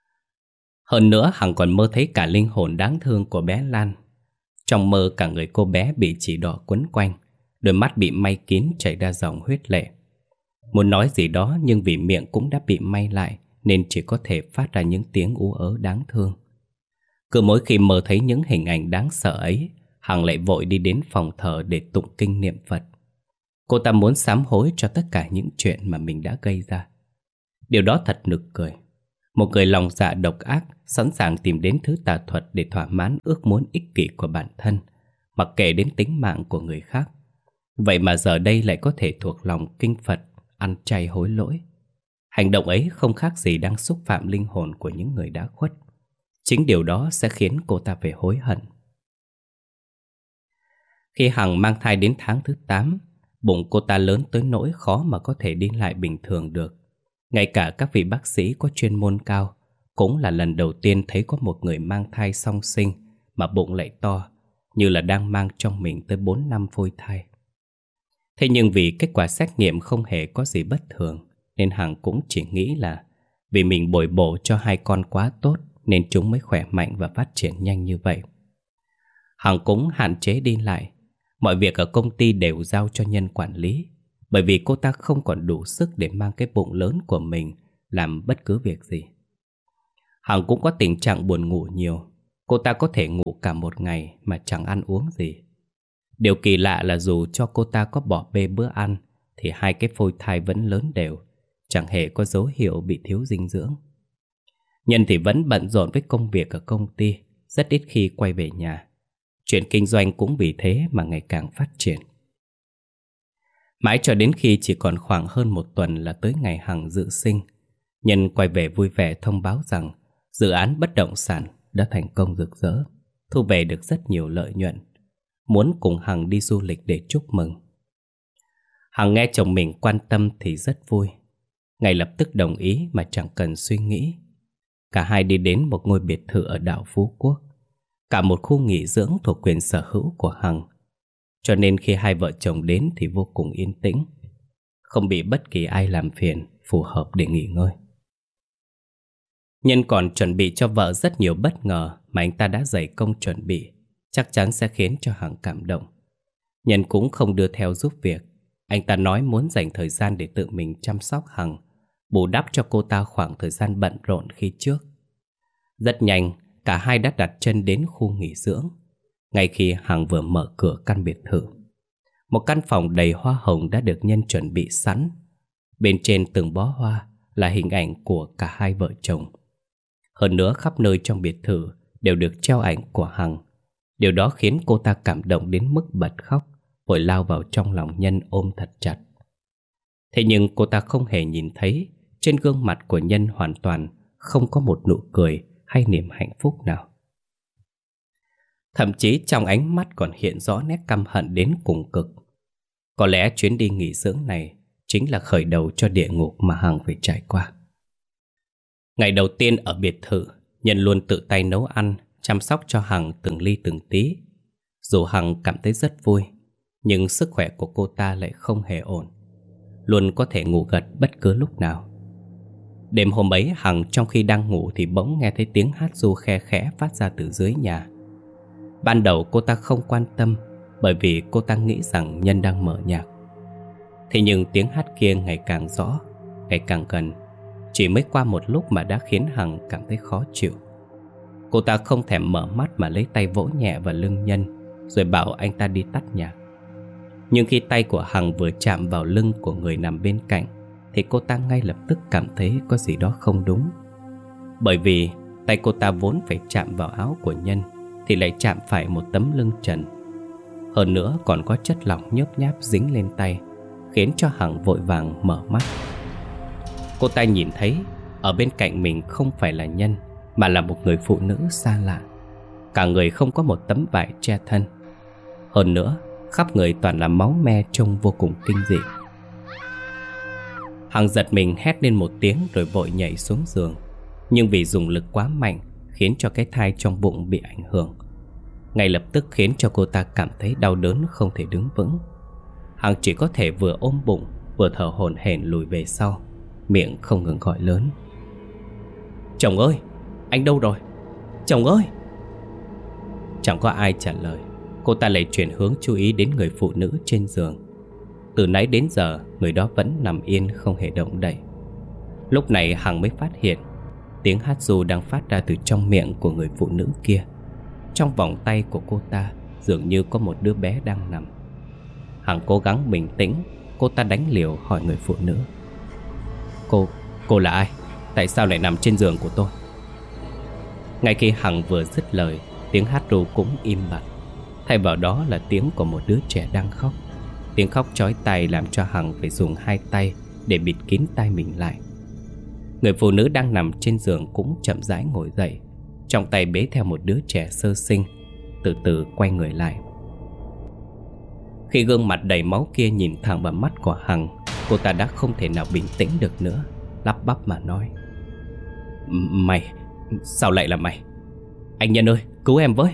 Speaker 1: Hơn nữa Hằng còn mơ thấy cả linh hồn đáng thương của bé Lan. Trong mơ cả người cô bé bị chỉ đỏ quấn quanh, đôi mắt bị may kín chảy ra dòng huyết lệ. Muốn nói gì đó nhưng vì miệng cũng đã bị may lại nên chỉ có thể phát ra những tiếng ú ớ đáng thương. Cứ mỗi khi mơ thấy những hình ảnh đáng sợ ấy, Hằng lại vội đi đến phòng thờ để tụng kinh niệm Phật. Cô ta muốn sám hối cho tất cả những chuyện mà mình đã gây ra. Điều đó thật nực cười. Một người lòng dạ độc ác, sẵn sàng tìm đến thứ tà thuật để thỏa mãn ước muốn ích kỷ của bản thân, mặc kệ đến tính mạng của người khác. Vậy mà giờ đây lại có thể thuộc lòng kinh Phật, ăn chay hối lỗi. Hành động ấy không khác gì đang xúc phạm linh hồn của những người đã khuất. Chính điều đó sẽ khiến cô ta phải hối hận. Khi Hằng mang thai đến tháng thứ tám, bụng cô ta lớn tới nỗi khó mà có thể đi lại bình thường được. Ngay cả các vị bác sĩ có chuyên môn cao cũng là lần đầu tiên thấy có một người mang thai song sinh mà bụng lại to, như là đang mang trong mình tới bốn năm phôi thai. Thế nhưng vì kết quả xét nghiệm không hề có gì bất thường, nên Hằng cũng chỉ nghĩ là vì mình bồi bổ cho hai con quá tốt nên chúng mới khỏe mạnh và phát triển nhanh như vậy. Hằng cũng hạn chế đi lại. Mọi việc ở công ty đều giao cho Nhân quản lý, bởi vì cô ta không còn đủ sức để mang cái bụng lớn của mình làm bất cứ việc gì. Hằng cũng có tình trạng buồn ngủ nhiều. Cô ta có thể ngủ cả một ngày mà chẳng ăn uống gì. Điều kỳ lạ là dù cho cô ta có bỏ bê bữa ăn thì hai cái phôi thai vẫn lớn đều, chẳng hề có dấu hiệu bị thiếu dinh dưỡng. Nhân thì vẫn bận rộn với công việc ở công ty, rất ít khi quay về nhà. Chuyện kinh doanh cũng vì thế mà ngày càng phát triển. Mãi cho đến khi chỉ còn khoảng hơn một tuần là tới ngày Hằng dự sinh, Nhân quay về vui vẻ thông báo rằng dự án bất động sản đã thành công rực rỡ, thu về được rất nhiều lợi nhuận, muốn cùng Hằng đi du lịch để chúc mừng. Hằng nghe chồng mình quan tâm thì rất vui, ngay lập tức đồng ý mà chẳng cần suy nghĩ. Cả hai đi đến một ngôi biệt thự ở đảo Phú Quốc, cả một khu nghỉ dưỡng thuộc quyền sở hữu của Hằng. Cho nên khi hai vợ chồng đến thì vô cùng yên tĩnh, không bị bất kỳ ai làm phiền, phù hợp để nghỉ ngơi. Nhân còn chuẩn bị cho vợ rất nhiều bất ngờ mà anh ta đã dày công chuẩn bị, chắc chắn sẽ khiến cho Hằng cảm động. Nhân cũng không đưa theo giúp việc. Anh ta nói muốn dành thời gian để tự mình chăm sóc Hằng, bù đắp cho cô ta khoảng thời gian bận rộn khi trước. Rất nhanh, cả hai đã đặt chân đến khu nghỉ dưỡng, ngay khi Hằng vừa mở cửa căn biệt thự. Một căn phòng đầy hoa hồng đã được Nhân chuẩn bị sẵn. Bên trên từng bó hoa là hình ảnh của cả hai vợ chồng. Hơn nữa khắp nơi trong biệt thự đều được treo ảnh của Hằng. Điều đó khiến cô ta cảm động đến mức bật khóc, vội lao vào trong lòng Nhân ôm thật chặt. Thế nhưng cô ta không hề nhìn thấy trên gương mặt của Nhân hoàn toàn không có một nụ cười hay niềm hạnh phúc nào. Thậm chí trong ánh mắt còn hiện rõ nét căm hận đến cùng cực. Có lẽ chuyến đi nghỉ dưỡng này chính là khởi đầu cho địa ngục mà Hằng phải trải qua. Ngày đầu tiên ở biệt thự, Nhân luôn tự tay nấu ăn, chăm sóc cho Hằng từng ly từng tí. Dù Hằng cảm thấy rất vui, nhưng sức khỏe của cô ta lại không hề ổn, luôn có thể ngủ gật bất cứ lúc nào. Đêm hôm ấy, Hằng trong khi đang ngủ thì bỗng nghe thấy tiếng hát ru khe khẽ phát ra từ dưới nhà. Ban đầu cô ta không quan tâm, bởi vì cô ta nghĩ rằng Nhân đang mở nhạc. Thế nhưng tiếng hát kia ngày càng rõ, ngày càng gần. Chỉ mới qua một lúc mà đã khiến Hằng cảm thấy khó chịu. Cô ta không thèm mở mắt mà lấy tay vỗ nhẹ vào lưng Nhân, rồi bảo anh ta đi tắt nhạc. Nhưng khi tay của Hằng vừa chạm vào lưng của người nằm bên cạnh thì cô ta ngay lập tức cảm thấy có gì đó không đúng. Bởi vì tay cô ta vốn phải chạm vào áo của Nhân thì lại chạm phải một tấm lưng trần. Hơn nữa còn có chất lỏng nhớp nháp dính lên tay, khiến cho Hằng vội vàng mở mắt. Cô ta nhìn thấy ở bên cạnh mình không phải là Nhân, mà là một người phụ nữ xa lạ. Cả người không có một tấm vải che thân. Hơn nữa khắp người toàn là máu me, trông vô cùng kinh dị. Hằng giật mình hét lên một tiếng rồi vội nhảy xuống giường. Nhưng vì dùng lực quá mạnh khiến cho cái thai trong bụng bị ảnh hưởng, ngay lập tức khiến cho cô ta cảm thấy đau đớn không thể đứng vững. Hằng chỉ có thể vừa ôm bụng vừa thở hổn hển lùi về sau, miệng không ngừng gọi lớn: "Chồng ơi, anh đâu rồi? Chồng ơi!" Chẳng có ai trả lời. Cô ta lại chuyển hướng chú ý đến người phụ nữ trên giường. Từ nãy đến giờ người đó vẫn nằm yên không hề động đậy. Lúc này Hằng mới phát hiện tiếng hát ru đang phát ra từ trong miệng của người phụ nữ kia. Trong vòng tay của cô ta dường như có một đứa bé đang nằm. Hằng cố gắng bình tĩnh. Cô ta đánh liều hỏi người phụ nữ: Cô, cô là ai? Tại sao lại nằm trên giường của tôi? Ngay khi Hằng vừa dứt lời, tiếng hát ru cũng im bặt. Thay vào đó là tiếng của một đứa trẻ đang khóc. Tiếng khóc chói tai làm cho Hằng phải dùng hai tay để bịt kín tai mình lại. Người phụ nữ đang nằm trên giường cũng chậm rãi ngồi dậy, trong tay bế theo một đứa trẻ sơ sinh, từ từ quay người lại. Khi gương mặt đầy máu kia nhìn thẳng vào mắt của Hằng, cô ta đã không thể nào bình tĩnh được nữa, lắp bắp mà nói: Mày, sao lại là mày? Anh Nhân ơi, cứu em với!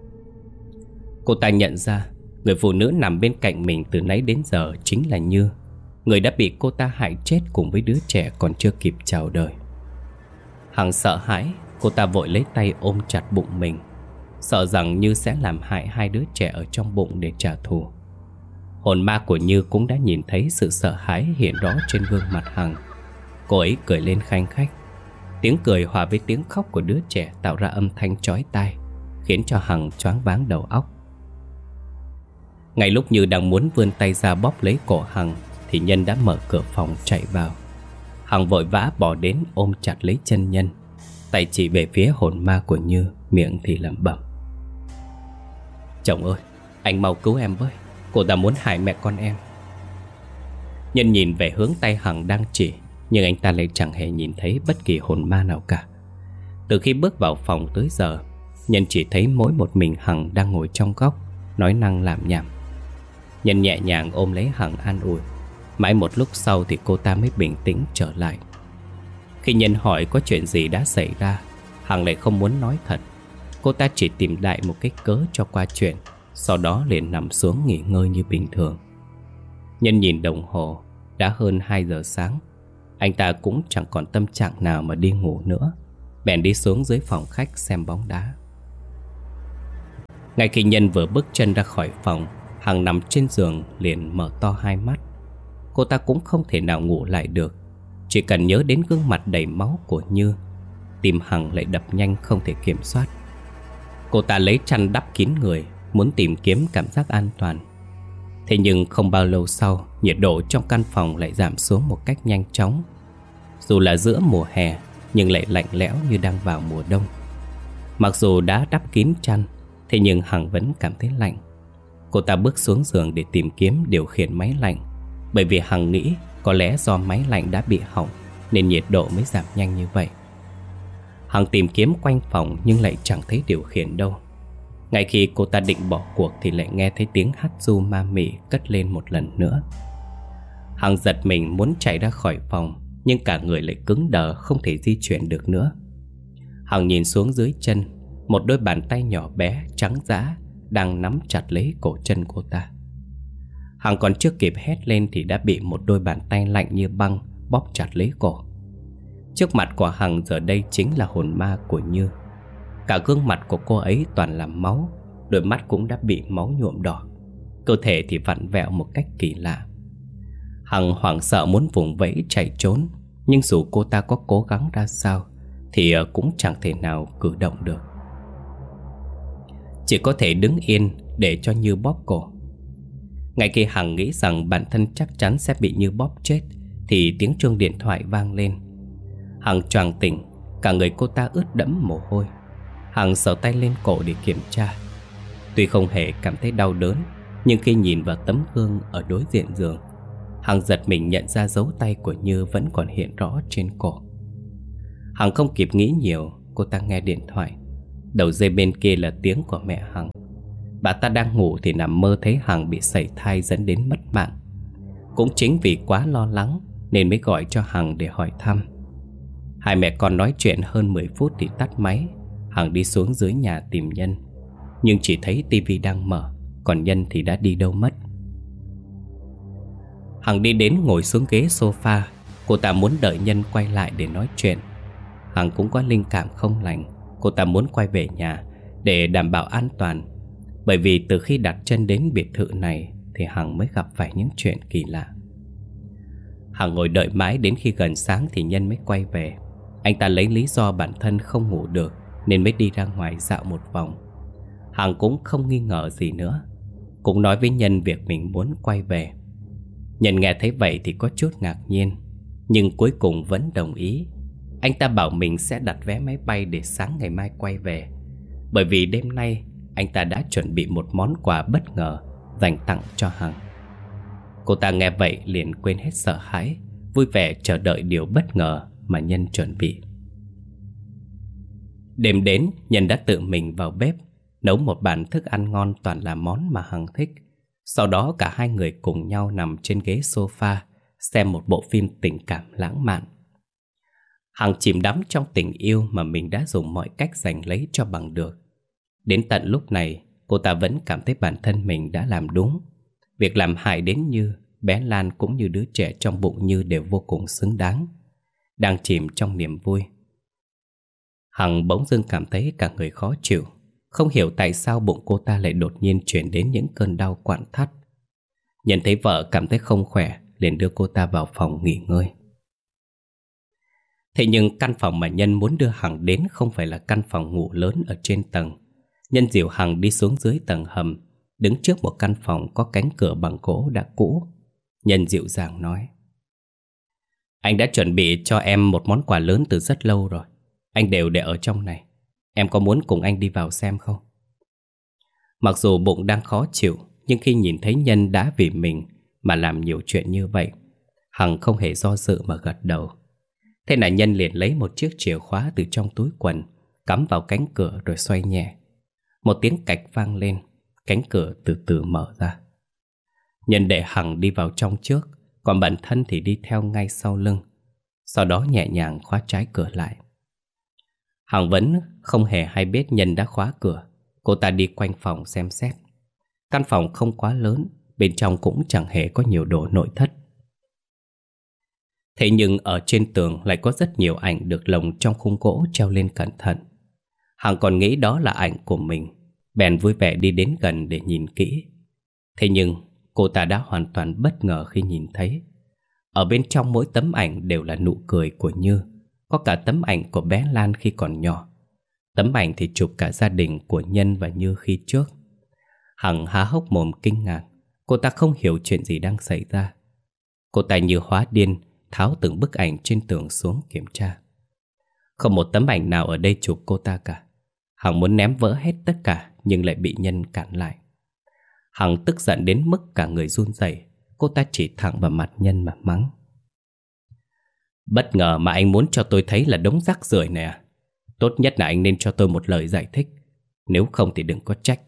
Speaker 1: Cô ta nhận ra người phụ nữ nằm bên cạnh mình từ nãy đến giờ chính là Như, người đã bị cô ta hại chết cùng với đứa trẻ còn chưa kịp chào đời. Hằng sợ hãi, cô ta vội lấy tay ôm chặt bụng mình, sợ rằng Như sẽ làm hại hai đứa trẻ ở trong bụng để trả thù. Hồn ma của Như cũng đã nhìn thấy sự sợ hãi hiện rõ trên gương mặt Hằng. Cô ấy cười lên khanh khách. Tiếng cười hòa với tiếng khóc của đứa trẻ tạo ra âm thanh chói tai, khiến cho Hằng choáng váng đầu óc. Ngay lúc Như đang muốn vươn tay ra bóp lấy cổ Hằng thì Nhân đã mở cửa phòng chạy vào. Hằng vội vã bỏ đến ôm chặt lấy chân Nhân, tay chỉ về phía hồn ma của Như, miệng thì lẩm bẩm: Chồng ơi, anh mau cứu em với, cô ta muốn hại mẹ con em. Nhân nhìn về hướng tay Hằng đang chỉ, nhưng anh ta lại chẳng hề nhìn thấy bất kỳ hồn ma nào cả. Từ khi bước vào phòng tới giờ, Nhân chỉ thấy mỗi một mình Hằng đang ngồi trong góc, nói năng lảm nhảm. Nhân nhẹ nhàng ôm lấy Hằng an ủi. Mãi một lúc sau thì cô ta mới bình tĩnh trở lại. Khi Nhân hỏi có chuyện gì đã xảy ra, Hằng lại không muốn nói thật. Cô ta chỉ tìm đại một cái cớ cho qua chuyện, sau đó liền nằm xuống nghỉ ngơi như bình thường. Nhân nhìn đồng hồ, đã hơn hai giờ sáng. Anh ta cũng chẳng còn tâm trạng nào mà đi ngủ nữa, bèn đi xuống dưới phòng khách xem bóng đá. Ngay khi Nhân vừa bước chân ra khỏi phòng, Hằng nằm trên giường liền mở to hai mắt. Cô ta cũng không thể nào ngủ lại được. Chỉ cần nhớ đến gương mặt đầy máu của Như, tim Hằng lại đập nhanh không thể kiểm soát. Cô ta lấy chăn đắp kín người, muốn tìm kiếm cảm giác an toàn. Thế nhưng không bao lâu sau, nhiệt độ trong căn phòng lại giảm xuống một cách nhanh chóng. Dù là giữa mùa hè, nhưng lại lạnh lẽo như đang vào mùa đông. Mặc dù đã đắp kín chăn, thế nhưng Hằng vẫn cảm thấy lạnh. Cô ta bước xuống giường để tìm kiếm điều khiển máy lạnh, bởi vì Hằng nghĩ có lẽ do máy lạnh đã bị hỏng nên nhiệt độ mới giảm nhanh như vậy. Hằng tìm kiếm quanh phòng nhưng lại chẳng thấy điều khiển đâu. Ngay khi cô ta định bỏ cuộc thì lại nghe thấy tiếng hắt du ma mị cất lên một lần nữa. Hằng giật mình muốn chạy ra khỏi phòng, nhưng cả người lại cứng đờ không thể di chuyển được nữa. Hằng nhìn xuống dưới chân, một đôi bàn tay nhỏ bé trắng dã đang nắm chặt lấy cổ chân cô ta. Hằng còn chưa kịp hét lên thì đã bị một đôi bàn tay lạnh như băng bóp chặt lấy cổ. Trước mặt của Hằng giờ đây chính là hồn ma của Như. Cả gương mặt của cô ấy toàn là máu, đôi mắt cũng đã bị máu nhuộm đỏ, cơ thể thì vặn vẹo một cách kỳ lạ. Hằng hoảng sợ muốn vùng vẫy chạy trốn, nhưng dù cô ta có cố gắng ra sao thì cũng chẳng thể nào cử động được. Chỉ có thể đứng yên để cho Như bóp cổ. Ngay khi Hằng nghĩ rằng bản thân chắc chắn sẽ bị Như bóp chết thì tiếng chuông điện thoại vang lên. Hằng choàng tỉnh, cả người cô ta ướt đẫm mồ hôi. Hằng sờ tay lên cổ để kiểm tra. Tuy không hề cảm thấy đau đớn, nhưng khi nhìn vào tấm gương ở đối diện giường, Hằng giật mình nhận ra dấu tay của Như vẫn còn hiện rõ trên cổ. Hằng không kịp nghĩ nhiều, cô ta nghe điện thoại. Đầu dây bên kia là tiếng của mẹ Hằng. Bà ta đang ngủ thì nằm mơ thấy Hằng bị sảy thai dẫn đến mất mạng. Cũng chính vì quá lo lắng nên mới gọi cho Hằng để hỏi thăm. Hai mẹ con nói chuyện hơn mười phút thì tắt máy. Hằng đi xuống dưới nhà tìm Nhân, nhưng chỉ thấy tivi đang mở, còn Nhân thì đã đi đâu mất. Hằng đi đến ngồi xuống ghế sofa. Cô ta muốn đợi Nhân quay lại để nói chuyện. Hằng cũng có linh cảm không lành. Cô ta muốn quay về nhà để đảm bảo an toàn, bởi vì từ khi đặt chân đến biệt thự này thì Hằng mới gặp phải những chuyện kỳ lạ. Hằng ngồi đợi mãi đến khi gần sáng thì Nhân mới quay về. Anh ta lấy lý do bản thân không ngủ được nên mới đi ra ngoài dạo một vòng. Hằng cũng không nghi ngờ gì nữa, cũng nói với Nhân việc mình muốn quay về. Nhân nghe thấy vậy thì có chút ngạc nhiên, nhưng cuối cùng vẫn đồng ý. Anh ta bảo mình sẽ đặt vé máy bay để sáng ngày mai quay về, bởi vì đêm nay anh ta đã chuẩn bị một món quà bất ngờ dành tặng cho Hằng. Cô ta nghe vậy liền quên hết sợ hãi, vui vẻ chờ đợi điều bất ngờ mà Nhân chuẩn bị. Đêm đến, Nhân đã tự mình vào bếp nấu một bàn thức ăn ngon toàn là món mà Hằng thích. Sau đó cả hai người cùng nhau nằm trên ghế sofa xem một bộ phim tình cảm lãng mạn. Hằng chìm đắm trong tình yêu mà mình đã dùng mọi cách giành lấy cho bằng được. Đến tận lúc này, cô ta vẫn cảm thấy bản thân mình đã làm đúng. Việc làm hại đến Như, bé Lan cũng như đứa trẻ trong bụng Như đều vô cùng xứng đáng. Đang chìm trong niềm vui, Hằng bỗng dưng cảm thấy cả người khó chịu. Không hiểu tại sao bụng cô ta lại đột nhiên chuyển đến những cơn đau quặn thắt. Nhận thấy vợ cảm thấy không khỏe, liền đưa cô ta vào phòng nghỉ ngơi. Thế nhưng căn phòng mà Nhân muốn đưa Hằng đến không phải là căn phòng ngủ lớn ở trên tầng. Nhân dìu Hằng đi xuống dưới tầng hầm, đứng trước một căn phòng có cánh cửa bằng gỗ đã cũ. Nhân dịu dàng nói: Anh đã chuẩn bị cho em một món quà lớn từ rất lâu rồi. Anh đều để ở trong này. Em có muốn cùng anh đi vào xem không? Mặc dù bụng đang khó chịu, nhưng khi nhìn thấy Nhân đã vì mình mà làm nhiều chuyện như vậy, Hằng không hề do dự mà gật đầu. Thế là Nhân liền lấy một chiếc chìa khóa từ trong túi quần, cắm vào cánh cửa rồi xoay nhẹ. Một tiếng cạch vang lên, cánh cửa từ từ mở ra. Nhân để Hằng đi vào trong trước, còn bản thân thì đi theo ngay sau lưng. Sau đó nhẹ nhàng khóa trái cửa lại. Hằng vẫn không hề hay biết Nhân đã khóa cửa. Cô ta đi quanh phòng xem xét. Căn phòng không quá lớn, bên trong cũng chẳng hề có nhiều đồ nội thất. Thế nhưng ở trên tường lại có rất nhiều ảnh được lồng trong khung gỗ treo lên cẩn thận. Hằng còn nghĩ đó là ảnh của mình, bèn vui vẻ đi đến gần để nhìn kỹ. Thế nhưng cô ta đã hoàn toàn bất ngờ khi nhìn thấy ở bên trong mỗi tấm ảnh đều là nụ cười của Như. Có cả tấm ảnh của bé Lan khi còn nhỏ. Tấm ảnh thì chụp cả gia đình của Nhân và Như khi trước. Hằng há hốc mồm kinh ngạc. Cô ta không hiểu chuyện gì đang xảy ra. Cô ta như hóa điên, tháo từng bức ảnh trên tường xuống kiểm tra. Không một tấm ảnh nào ở đây chụp cô ta cả. Hằng muốn ném vỡ hết tất cả, nhưng lại bị Nhân cản lại. Hằng tức giận đến mức cả người run rẩy. Cô ta chỉ thẳng vào mặt Nhân mà mắng. Bất ngờ mà anh muốn cho tôi thấy là đống rác rưởi này à? Tốt nhất là anh nên cho tôi một lời giải thích. Nếu không thì đừng có trách.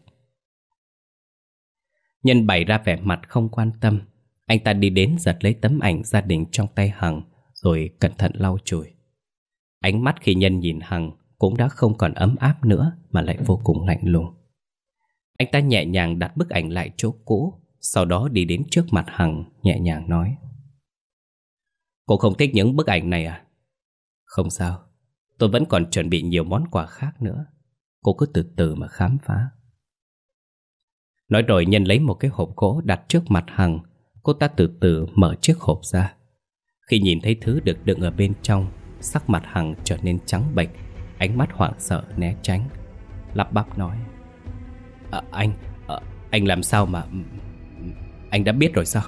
Speaker 1: Nhân bày ra vẻ mặt không quan tâm. Anh ta đi đến giật lấy tấm ảnh gia đình trong tay Hằng, rồi cẩn thận lau chùi. Ánh mắt khi Nhân nhìn Hằng cũng đã không còn ấm áp nữa, mà lại vô cùng lạnh lùng. Anh ta nhẹ nhàng đặt bức ảnh lại chỗ cũ, sau đó đi đến trước mặt Hằng, nhẹ nhàng nói. Cô không thích những bức ảnh này à? Không sao, tôi vẫn còn chuẩn bị nhiều món quà khác nữa. Cô cứ từ từ mà khám phá. Nói rồi Nhân lấy một cái hộp gỗ đặt trước mặt Hằng. Cô ta từ từ mở chiếc hộp ra. Khi nhìn thấy thứ được đựng ở bên trong, sắc mặt Hằng trở nên trắng bệch, ánh mắt hoảng sợ né tránh, lắp bắp nói. À, anh, à, anh làm sao mà... Anh đã biết rồi sao?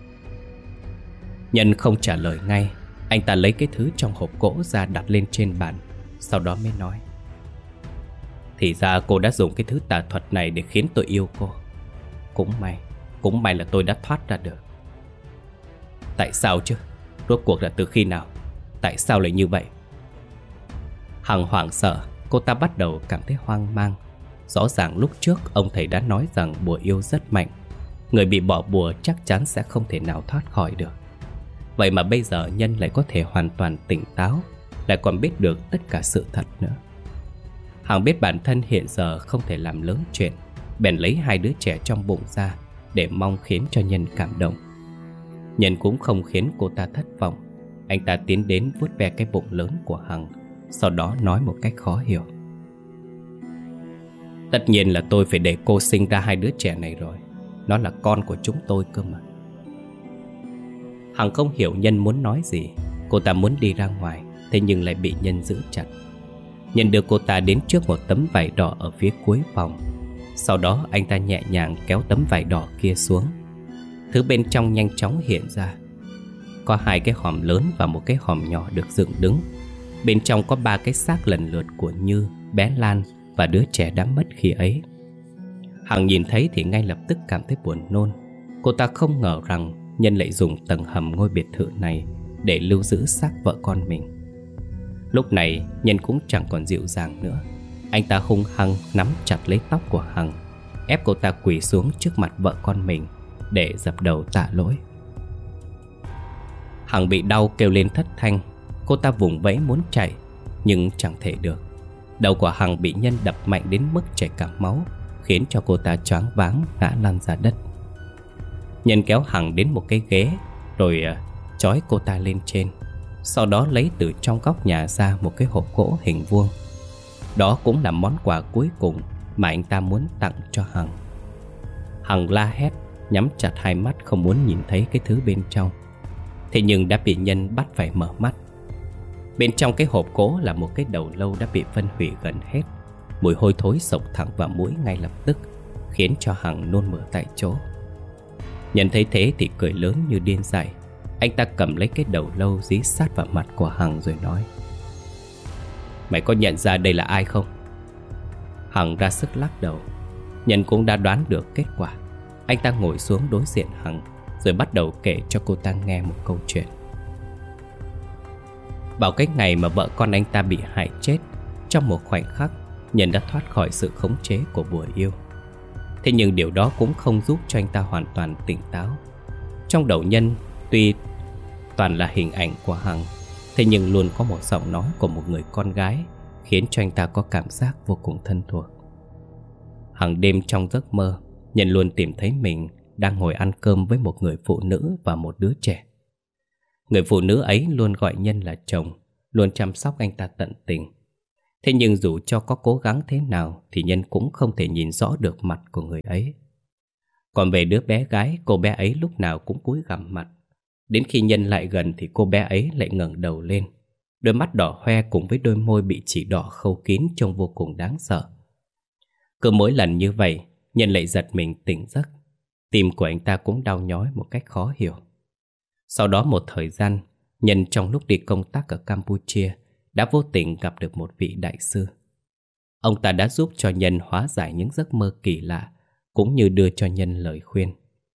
Speaker 1: Nhân không trả lời ngay. Anh ta lấy cái thứ trong hộp gỗ ra đặt lên trên bàn, sau đó mới nói. Thì ra cô đã dùng cái thứ tà thuật này để khiến tôi yêu cô. Cũng may, cũng may là tôi đã thoát ra được. Tại sao chứ? Rốt cuộc là từ khi nào? Tại sao lại như vậy? Hằng hoảng sợ. Cô ta bắt đầu cảm thấy hoang mang. Rõ ràng lúc trước ông thầy đã nói rằng bùa yêu rất mạnh. Người bị bỏ bùa chắc chắn sẽ không thể nào thoát khỏi được. Vậy mà bây giờ Nhân lại có thể hoàn toàn tỉnh táo, lại còn biết được tất cả sự thật nữa. Hằng biết bản thân hiện giờ không thể làm lớn chuyện, bèn lấy hai đứa trẻ trong bụng ra để mong khiến cho Nhân cảm động. Nhân cũng không khiến cô ta thất vọng. Anh ta tiến đến vuốt ve cái bụng lớn của Hằng, sau đó nói một cách khó hiểu. Tất nhiên là tôi phải để cô sinh ra hai đứa trẻ này rồi. Nó là con của chúng tôi cơ mà. Hằng không hiểu Nhân muốn nói gì. Cô ta muốn đi ra ngoài, thế nhưng lại bị Nhân giữ chặt. Nhân đưa cô ta đến trước một tấm vải đỏ ở phía cuối phòng. Sau đó anh ta nhẹ nhàng kéo tấm vải đỏ kia xuống. Thứ bên trong nhanh chóng hiện ra. Có hai cái hòm lớn và một cái hòm nhỏ được dựng đứng. Bên trong có ba cái xác lần lượt của Như, bé Lan và đứa trẻ đã mất khi ấy. Hằng nhìn thấy thì ngay lập tức cảm thấy buồn nôn. Cô ta không ngờ rằng Nhân lại dùng tầng hầm ngôi biệt thự này để lưu giữ xác vợ con mình. Lúc này Nhân cũng chẳng còn dịu dàng nữa. Anh ta hung hăng nắm chặt lấy tóc của Hằng, ép cô ta quỳ xuống trước mặt vợ con mình để dập đầu tạ lỗi. Hằng bị đau kêu lên thất thanh. Cô ta vùng vẫy muốn chạy, nhưng chẳng thể được. Đầu của Hằng bị Nhân đập mạnh đến mức chảy cả máu, khiến cho cô ta choáng váng ngã lăn ra đất. Nhân kéo Hằng đến một cái ghế, rồi trói cô ta lên trên. Sau đó lấy từ trong góc nhà ra một cái hộp gỗ hình vuông. Đó cũng là món quà cuối cùng mà anh ta muốn tặng cho Hằng. Hằng la hét, nhắm chặt hai mắt không muốn nhìn thấy cái thứ bên trong. Thế nhưng đã bị Nhân bắt phải mở mắt. Bên trong cái hộp gỗ là một cái đầu lâu đã bị phân hủy gần hết. Mùi hôi thối xộc thẳng vào mũi ngay lập tức, khiến cho Hằng nôn mửa tại chỗ. Nhân thấy thế thì cười lớn như điên dại. Anh ta cầm lấy cái đầu lâu dí sát vào mặt của Hằng rồi nói: Mày có nhận ra đây là ai không? Hằng ra sức lắc đầu. Nhân cũng đã đoán được kết quả. Anh ta ngồi xuống đối diện Hằng, rồi bắt đầu kể cho cô ta nghe một câu chuyện. Bảo cái ngày mà vợ con anh ta bị hại chết, trong một khoảnh khắc Nhân đã thoát khỏi sự khống chế của bùa yêu. Thế nhưng điều đó cũng không giúp cho anh ta hoàn toàn tỉnh táo. Trong đầu Nhân tuy toàn là hình ảnh của Hằng, thế nhưng luôn có một giọng nói của một người con gái khiến cho anh ta có cảm giác vô cùng thân thuộc. Hàng đêm trong giấc mơ, Nhân luôn tìm thấy mình đang ngồi ăn cơm với một người phụ nữ và một đứa trẻ. Người phụ nữ ấy luôn gọi Nhân là chồng, luôn chăm sóc anh ta tận tình. Thế nhưng dù cho có cố gắng thế nào thì Nhân cũng không thể nhìn rõ được mặt của người ấy. Còn về đứa bé gái, cô bé ấy lúc nào cũng cúi gằm mặt. Đến khi Nhân lại gần thì cô bé ấy lại ngẩng đầu lên. Đôi mắt đỏ hoe cùng với đôi môi bị chỉ đỏ khâu kín trông vô cùng đáng sợ. Cứ mỗi lần như vậy, Nhân lại giật mình tỉnh giấc. Tim của anh ta cũng đau nhói một cách khó hiểu. Sau đó một thời gian, Nhân trong lúc đi công tác ở Campuchia đã vô tình gặp được một vị đại sư. Ông ta đã giúp cho Nhân hóa giải những giấc mơ kỳ lạ, cũng như đưa cho Nhân lời khuyên.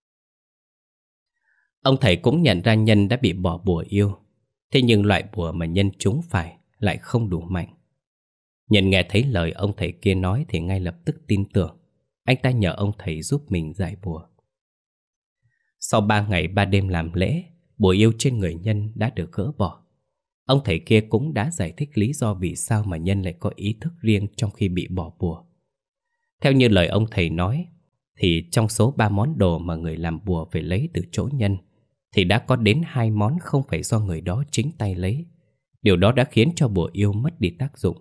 Speaker 1: Ông thầy cũng nhận ra Nhân đã bị bỏ bùa yêu. Thế nhưng loại bùa mà Nhân trúng phải lại không đủ mạnh. Nhân nghe thấy lời ông thầy kia nói thì ngay lập tức tin tưởng. Anh ta nhờ ông thầy giúp mình giải bùa. Sau ba ngày ba đêm làm lễ, bùa yêu trên người Nhân đã được gỡ bỏ. Ông thầy kia cũng đã giải thích lý do vì sao mà Nhân lại có ý thức riêng trong khi bị bỏ bùa. Theo như lời ông thầy nói, thì trong số ba món đồ mà người làm bùa phải lấy từ chỗ Nhân, thì đã có đến hai món không phải do người đó chính tay lấy. Điều đó đã khiến cho bùa yêu mất đi tác dụng.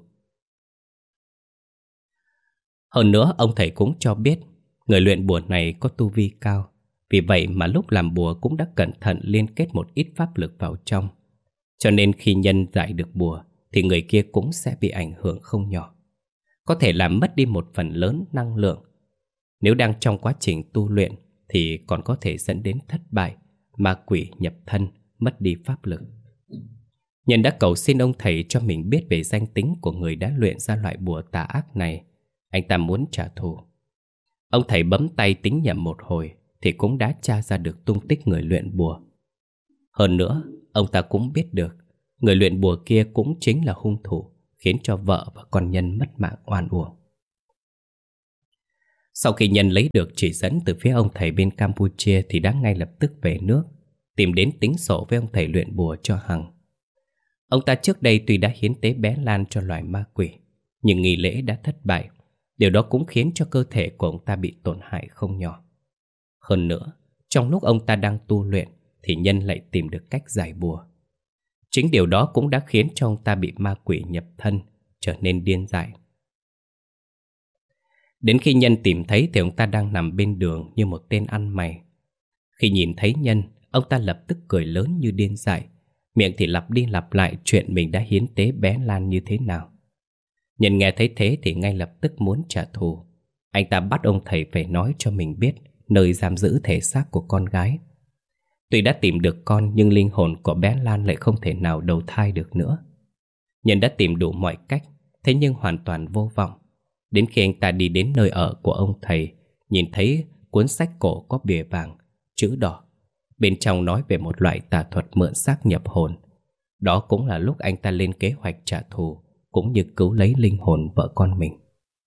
Speaker 1: Hơn nữa, ông thầy cũng cho biết người luyện bùa này có tu vi cao. Vì vậy mà lúc làm bùa cũng đã cẩn thận liên kết một ít pháp lực vào trong. Cho nên khi Nhân giải được bùa thì người kia cũng sẽ bị ảnh hưởng không nhỏ. Có thể làm mất đi một phần lớn năng lượng. Nếu đang trong quá trình tu luyện thì còn có thể dẫn đến thất bại, ma quỷ nhập thân, mất đi pháp lực. Nhân đã cầu xin ông thầy cho mình biết về danh tính của người đã luyện ra loại bùa tà ác này. Anh ta muốn trả thù. Ông thầy bấm tay tính nhầm một hồi thì cũng đã tra ra được tung tích người luyện bùa. Hơn nữa, ông ta cũng biết được người luyện bùa kia cũng chính là hung thủ khiến cho vợ và con Nhân mất mạng oan uổng. Sau khi Nhân lấy được chỉ dẫn từ phía ông thầy bên Campuchia thì đã ngay lập tức về nước, tìm đến tính sổ với ông thầy luyện bùa cho Hằng. Ông ta trước đây tuy đã hiến tế bé Lan cho loài ma quỷ, nhưng nghi lễ đã thất bại. Điều đó cũng khiến cho cơ thể của ông ta bị tổn hại không nhỏ. Hơn nữa, trong lúc ông ta đang tu luyện thì Nhân lại tìm được cách giải bùa. Chính điều đó cũng đã khiến cho ông ta bị ma quỷ nhập thân, trở nên điên dại. Đến khi Nhân tìm thấy thì ông ta đang nằm bên đường như một tên ăn mày. Khi nhìn thấy Nhân, ông ta lập tức cười lớn như điên dại, miệng thì lặp đi lặp lại chuyện mình đã hiến tế bé Lan như thế nào. Nhân nghe thấy thế thì ngay lập tức muốn trả thù. Anh ta bắt ông thầy phải nói cho mình biết nơi giam giữ thể xác của con gái. Tuy đã tìm được con nhưng linh hồn của bé Lan lại không thể nào đầu thai được nữa. Nhân đã tìm đủ mọi cách, thế nhưng hoàn toàn vô vọng. Đến khi anh ta đi đến nơi ở của ông thầy, nhìn thấy cuốn sách cổ có bìa vàng, chữ đỏ. Bên trong nói về một loại tà thuật mượn xác nhập hồn. Đó cũng là lúc anh ta lên kế hoạch trả thù, cũng như cứu lấy linh hồn vợ con mình.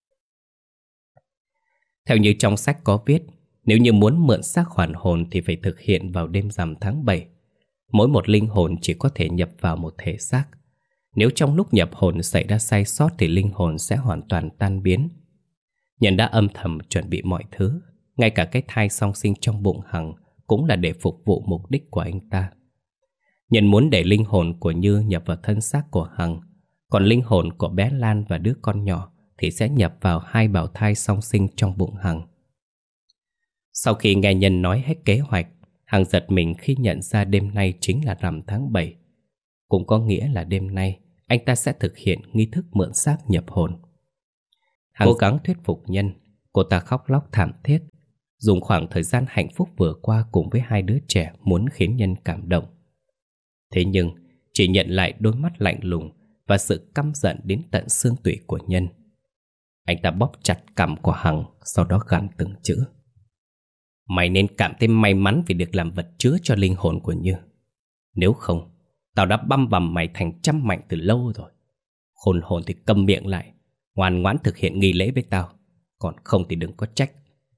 Speaker 1: Theo như trong sách có viết, nếu như muốn mượn xác hoàn hồn thì phải thực hiện vào đêm rằm tháng bảy. Mỗi một linh hồn chỉ có thể nhập vào một thể xác. Nếu trong lúc nhập hồn xảy ra sai sót thì linh hồn sẽ hoàn toàn tan biến. Nhân đã âm thầm chuẩn bị mọi thứ, ngay cả cái thai song sinh trong bụng Hằng cũng là để phục vụ mục đích của anh ta. Nhân muốn để linh hồn của Như nhập vào thân xác của Hằng, còn linh hồn của bé Lan và đứa con nhỏ thì sẽ nhập vào hai bào thai song sinh trong bụng Hằng. Sau khi nghe Nhân nói hết kế hoạch, Hằng giật mình khi nhận ra đêm nay chính là rằm tháng bảy. Cũng có nghĩa là đêm nay anh ta sẽ thực hiện nghi thức mượn xác nhập hồn. Hằng cố gắng thuyết phục Nhân. Cô ta khóc lóc thảm thiết, dùng khoảng thời gian hạnh phúc vừa qua cùng với hai đứa trẻ muốn khiến Nhân cảm động. Thế nhưng chỉ nhận lại đôi mắt lạnh lùng và sự căm giận đến tận xương tủy của Nhân. Anh ta bóp chặt cằm của Hằng, sau đó gằn từng chữ: Mày nên cảm thấy may mắn vì được làm vật chứa cho linh hồn của Như. Nếu không, tao đã băm vằm mày thành trăm mảnh từ lâu rồi. Khôn hồn thì câm miệng lại, ngoan ngoãn thực hiện nghi lễ với tao. Còn không thì đừng có trách.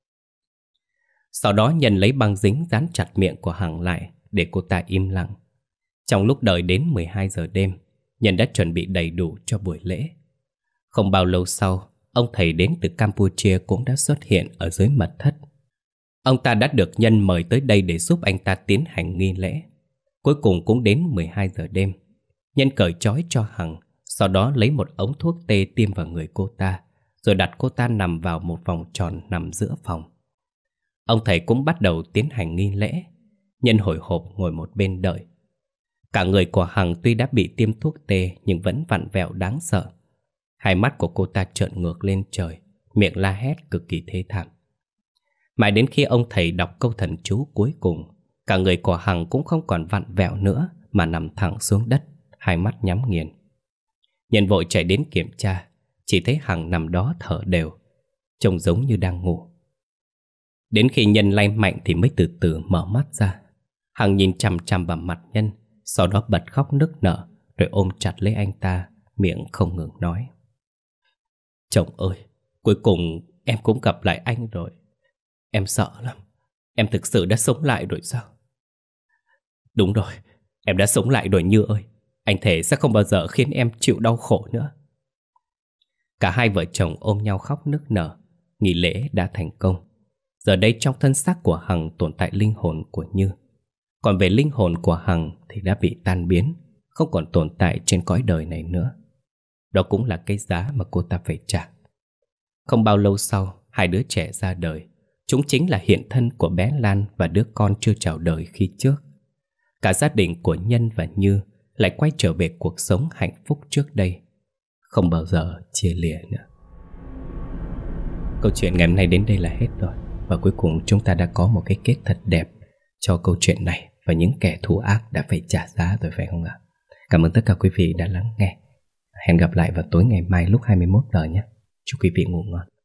Speaker 1: Sau đó Nhân lấy băng dính dán chặt miệng của Hằng lại để cô ta im lặng. Trong lúc đợi đến mười hai giờ đêm, Nhân đã chuẩn bị đầy đủ cho buổi lễ. Không bao lâu sau, ông thầy đến từ Campuchia cũng đã xuất hiện ở dưới mật thất. Ông ta đã được Nhân mời tới đây để giúp anh ta tiến hành nghi lễ. Cuối cùng cũng đến mười hai giờ đêm. Nhân cởi trói cho Hằng, sau đó lấy một ống thuốc tê tiêm vào người cô ta, rồi đặt cô ta nằm vào một vòng tròn nằm giữa phòng. Ông thầy cũng bắt đầu tiến hành nghi lễ. Nhân hồi hộp ngồi một bên đợi. Cả người của Hằng tuy đã bị tiêm thuốc tê nhưng vẫn vặn vẹo đáng sợ. Hai mắt của cô ta trợn ngược lên trời, miệng la hét cực kỳ thê thảm. Mãi đến khi ông thầy đọc câu thần chú cuối cùng, cả người của Hằng cũng không còn vặn vẹo nữa mà nằm thẳng xuống đất, hai mắt nhắm nghiền. Nhân vội chạy đến kiểm tra, chỉ thấy Hằng nằm đó thở đều, trông giống như đang ngủ. Đến khi Nhân lay mạnh thì mới từ từ mở mắt ra. Hằng nhìn chằm chằm vào mặt Nhân, sau đó bật khóc nức nở, rồi ôm chặt lấy anh ta, miệng không ngừng nói: "Chồng ơi, cuối cùng em cũng gặp lại anh rồi. Em sợ lắm. Em thực sự đã sống lại rồi sao?" "Đúng rồi, em đã sống lại rồi Như ơi. Anh thề sẽ không bao giờ khiến em chịu đau khổ nữa." Cả hai vợ chồng ôm nhau khóc nức nở. Nghi lễ đã thành công. Giờ đây trong thân xác của Hằng tồn tại linh hồn của Như. Còn về linh hồn của Hằng thì đã bị tan biến, không còn tồn tại trên cõi đời này nữa. Đó cũng là cái giá mà cô ta phải trả. Không bao lâu sau, hai đứa trẻ ra đời. Chúng chính là hiện thân của bé Lan và đứa con chưa chào đời khi trước. Cả gia đình của Nhân và Như lại quay trở về cuộc sống hạnh phúc trước đây, không bao giờ chia lìa nữa. Câu chuyện ngày hôm nay đến đây là hết rồi. Và cuối cùng chúng ta đã có một cái kết thật đẹp cho câu chuyện này, và những kẻ thù ác đã phải trả giá rồi, phải không ạ? Cảm ơn tất cả quý vị đã lắng nghe. Hẹn gặp lại vào tối ngày mai lúc hai mươi mốt giờ nhé. Chúc quý vị ngủ ngon.